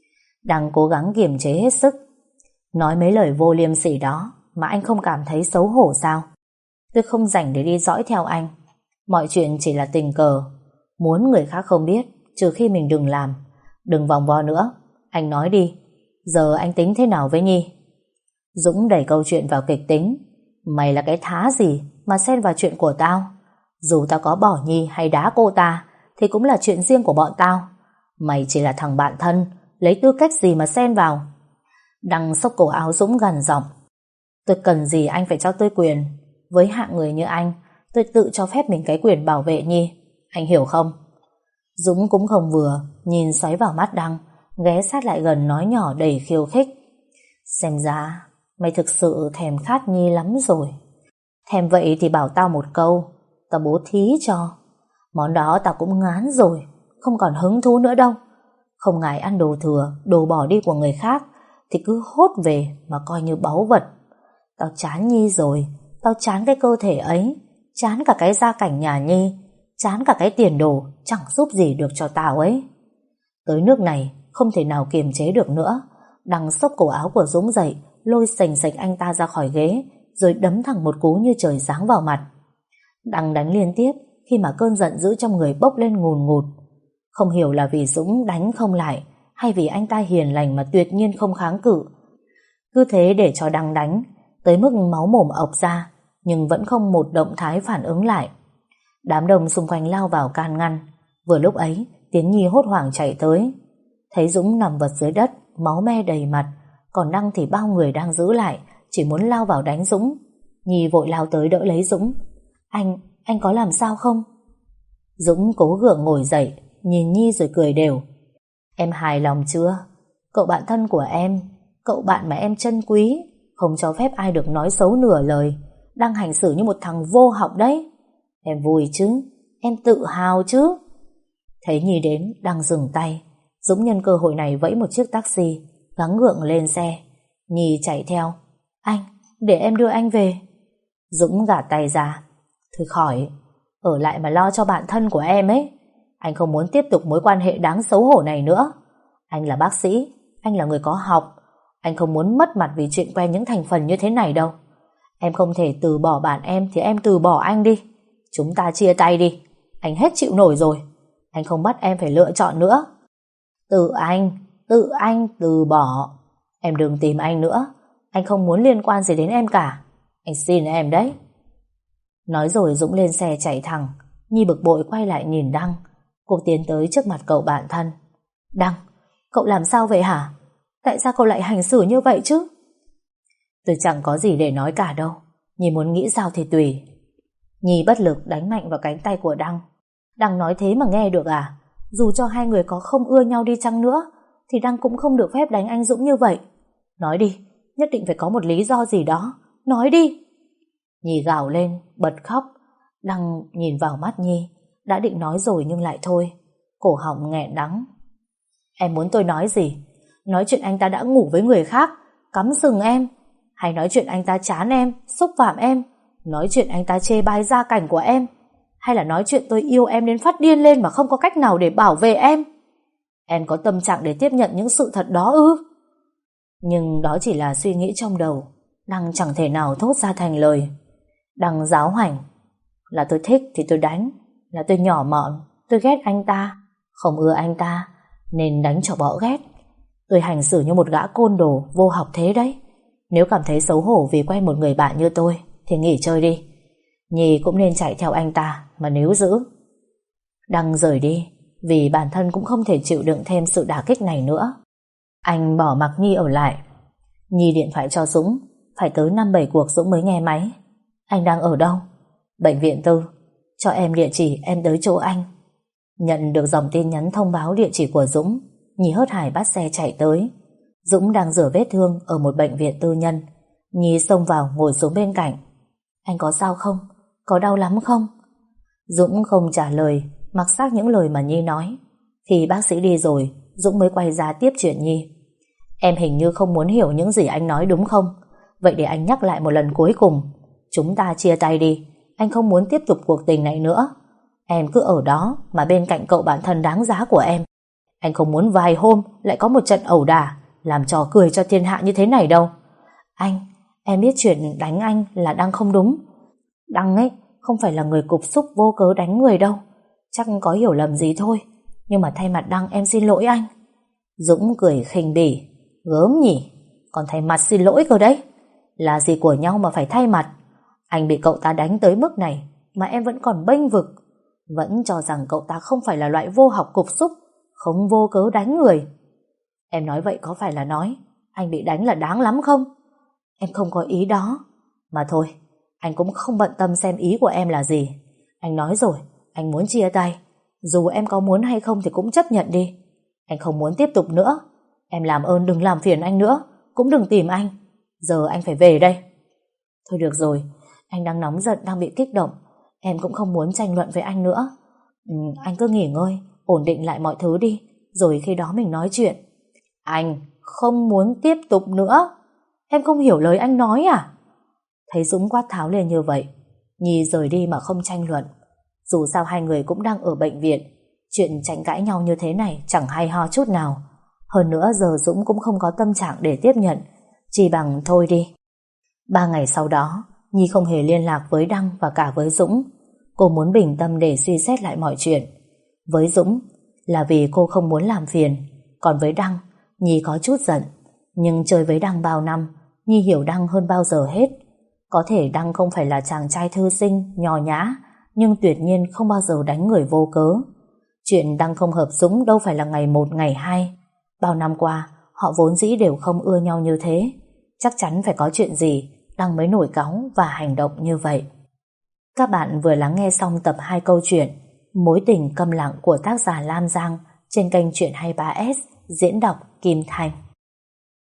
Đang cố gắng kiềm chế hết sức. Nói mấy lời vô liêm sỉ đó mà anh không cảm thấy xấu hổ sao? Tôi không rảnh để đi dõi theo anh. Mọi chuyện chỉ là tình cờ, muốn người khác không biết, trừ khi mình đừng làm. Đừng vòng vo nữa. Anh nói đi, giờ anh tính thế nào với Nhi? Dũng đẩy câu chuyện vào kịch tính. Mày là cái thá gì mà xen vào chuyện của tao? Dù tao có bỏ Nhi hay đá cô ta thì cũng là chuyện riêng của bọn tao. Mày chỉ là thằng bạn thân, lấy tư cách gì mà xen vào? Đăng xốc cổ áo Dũng gằn giọng. Tôi cần gì anh phải cho tôi quyền? Với hạng người như anh, tôi tự cho phép mình cái quyền bảo vệ Nhi. Anh hiểu không? Dũng cũng không vừa, nhìn xoáy vào mắt Đăng, ghé sát lại gần nói nhỏ đầy khiêu khích. Xem ra mày thực sự thèm khát Nhi lắm rồi. Thèm vậy thì bảo tao một câu, tao bố thí cho. Món đó tao cũng ngán rồi, không còn hứng thú nữa đâu. Không ngại ăn đồ thừa, đồ bỏ đi của người khác thì cứ hốt về mà coi như báu vật. Tao chán Nhi rồi, tao chán cái cơ thể ấy, chán cả cái gia cảnh nhà Nhi, chán cả cái tiền đồ chẳng giúp gì được cho tao ấy. Tới nước này không thể nào kiềm chế được nữa, Đăng xốc cổ áo của Dũng dậy, lôi xềnh xệch anh ta ra khỏi ghế, rồi đấm thẳng một cú như trời giáng vào mặt. Đăng đánh liên tiếp khi mà cơn giận dữ trong người bốc lên ngùn ngụt. Không hiểu là vì Dũng đánh không lại, hay vì anh ta hiền lành mà tuyệt nhiên không kháng cự. Cứ thế để cho Đăng đánh tới mức máu mồm ộc ra, nhưng vẫn không một động thái phản ứng lại. Đám đông xung quanh lao vào can ngăn. Vừa lúc ấy Tiến Nhi hốt hoảng chạy tới, thấy Dũng nằm vật dưới đất, máu me đầy mặt, còn Đăng thì bao người đang giữ lại, chỉ muốn lao vào đánh Dũng. Nhi vội lao tới đỡ lấy Dũng. Anh có làm sao không? Dũng cố gượng ngồi dậy, nhìn Nhi rồi cười đều. Em hài lòng chưa? Cậu bạn thân của em, cậu bạn mà em trân quý, Không cho phép ai được nói xấu nửa lời. Đang hành xử như một thằng vô học đấy. Em vui chứ? Em tự hào chứ? Thấy Nhi đến, đang dừng tay. Dũng nhân cơ hội này vẫy một chiếc taxi, gắng gượng lên xe. Nhi chạy theo. Anh, để em đưa anh về. Dũng gạt tay ra. Thôi khỏi, ở lại mà lo cho bạn thân của em ấy. Anh không muốn tiếp tục mối quan hệ đáng xấu hổ này nữa. Anh là bác sĩ, anh là người có học. Anh không muốn mất mặt vì chuyện quen những thành phần như thế này đâu. Em không thể từ bỏ bạn em thì em từ bỏ anh đi. Chúng ta chia tay đi. Anh hết chịu nổi rồi. Anh không bắt em phải lựa chọn nữa. Tự anh từ bỏ. Em đừng tìm anh nữa. Anh không muốn liên quan gì đến em cả. Anh xin em đấy. Nói rồi Dũng lên xe chạy thẳng. Nhi bực bội quay lại nhìn Đăng. Cô tiến tới trước mặt cậu bạn thân. Đăng, cậu làm sao vậy hả? Tại sao cậu lại hành xử như vậy chứ? Tôi chẳng có gì để nói cả đâu. Nhi muốn nghĩ sao thì tùy. Nhi bất lực đánh mạnh vào cánh tay của Đăng. Đăng nói thế mà nghe được à? Dù cho hai người có không ưa nhau đi chăng nữa thì Đăng cũng không được phép đánh anh Dũng như vậy. Nói đi, nhất định phải có một lý do gì đó. Nói đi. Nhi gào lên, bật khóc. Đăng nhìn vào mắt Nhi. Đã định nói rồi nhưng lại thôi. Cổ họng nghẹn đắng. Em muốn tôi nói gì? Nói chuyện anh ta đã ngủ với người khác, cắm sừng em? Hay nói chuyện anh ta chán em, xúc phạm em? Nói chuyện anh ta chê bai gia cảnh của em? Hay là nói chuyện tôi yêu em đến phát điên lên mà không có cách nào để bảo vệ em? Em có tâm trạng để tiếp nhận những sự thật đó ư? Nhưng đó chỉ là suy nghĩ trong đầu. Đăng chẳng thể nào thốt ra thành lời. Đăng giáo hoành. Là tôi thích thì tôi đánh. Là tôi nhỏ mọn, tôi ghét anh ta, không ưa anh ta nên đánh cho bỏ ghét. Tôi hành xử như một gã côn đồ vô học thế đấy. Nếu cảm thấy xấu hổ vì quen một người bạn như tôi thì nghỉ chơi đi. Nhi cũng nên chạy theo anh ta mà níu giữ. Đăng rời đi vì bản thân cũng không thể chịu đựng thêm sự đả kích này nữa. Anh bỏ mặc Nhi ở lại. Nhi điện thoại cho Dũng. Phải tới 5-7 cuộc Dũng mới nghe máy. Anh đang ở đâu? Bệnh viện tư. Cho em địa chỉ, em tới chỗ anh. Nhận được dòng tin nhắn thông báo địa chỉ của Dũng, Nhi hớt hải bắt xe chạy tới. Dũng đang rửa vết thương ở một bệnh viện tư nhân. Nhi xông vào ngồi xuống bên cạnh. Anh có sao không? Có đau lắm không? Dũng không trả lời, mặc xác những lời mà Nhi nói. Khi bác sĩ đi rồi, Dũng mới quay ra tiếp chuyện Nhi. Em hình như không muốn hiểu những gì anh nói đúng không? Vậy để anh nhắc lại một lần cuối cùng. Chúng ta chia tay đi. Anh không muốn tiếp tục cuộc tình này nữa. Em cứ ở đó mà bên cạnh cậu bạn thân đáng giá của em. Anh không muốn vài hôm lại có một trận ẩu đả làm trò cười cho thiên hạ như thế này đâu. Anh, em biết chuyện đánh anh là Đăng không đúng. Đăng ấy không phải là người cục xúc vô cớ đánh người đâu. Chắc có hiểu lầm gì thôi. Nhưng mà thay mặt Đăng em xin lỗi anh. Dũng cười khinh bỉ. Gớm nhỉ, còn thay mặt xin lỗi cơ đấy. Là gì của nhau mà phải thay mặt? Anh bị cậu ta đánh tới mức này mà em vẫn còn bênh vực, vẫn cho rằng cậu ta không phải là loại vô học cục xúc, không vô cớ đánh người. Em nói vậy có phải là nói anh bị đánh là đáng lắm không? Em không có ý đó. Mà thôi, anh cũng không bận tâm xem ý của em là gì. Anh nói rồi, anh muốn chia tay. Dù em có muốn hay không thì cũng chấp nhận đi. Anh không muốn tiếp tục nữa. Em làm ơn đừng làm phiền anh nữa, cũng đừng tìm anh. Giờ anh phải về đây. Thôi được rồi, anh đang nóng giận, đang bị kích động. Em cũng không muốn tranh luận với anh nữa. Anh cứ nghỉ ngơi, ổn định lại mọi thứ đi, rồi khi đó mình nói chuyện. Anh không muốn tiếp tục nữa. Em không hiểu lời anh nói à? Thấy Dũng quát tháo lên như vậy, Nhi rời đi mà không tranh luận. Dù sao hai người cũng đang ở bệnh viện, chuyện tranh cãi nhau như thế này chẳng hay ho chút nào. Hơn nữa giờ Dũng cũng không có tâm trạng để tiếp nhận, chỉ bằng thôi đi. 3 ngày sau đó, Nhi không hề liên lạc với Đăng và cả với Dũng. Cô muốn bình tâm để suy xét lại mọi chuyện. Với Dũng là vì cô không muốn làm phiền, còn với Đăng, Nhi có chút giận. Nhưng chơi với Đăng bao năm, Nhi hiểu Đăng hơn bao giờ hết. Có thể Đăng không phải là chàng trai thư sinh, nho nhã, nhưng tuyệt nhiên không bao giờ đánh người vô cớ. Chuyện Đăng không hợp Dũng đâu phải là ngày 1 ngày 2. Bao năm qua, họ vốn dĩ đều không ưa nhau như thế. Chắc chắn phải có chuyện gì Đăng mới nổi cáu và hành động như vậy. Các bạn vừa lắng nghe xong tập 2 câu chuyện Mối tình câm lặng của tác giả Lam Giang trên kênh Chuyện 23S diễn đọc Kim Thành.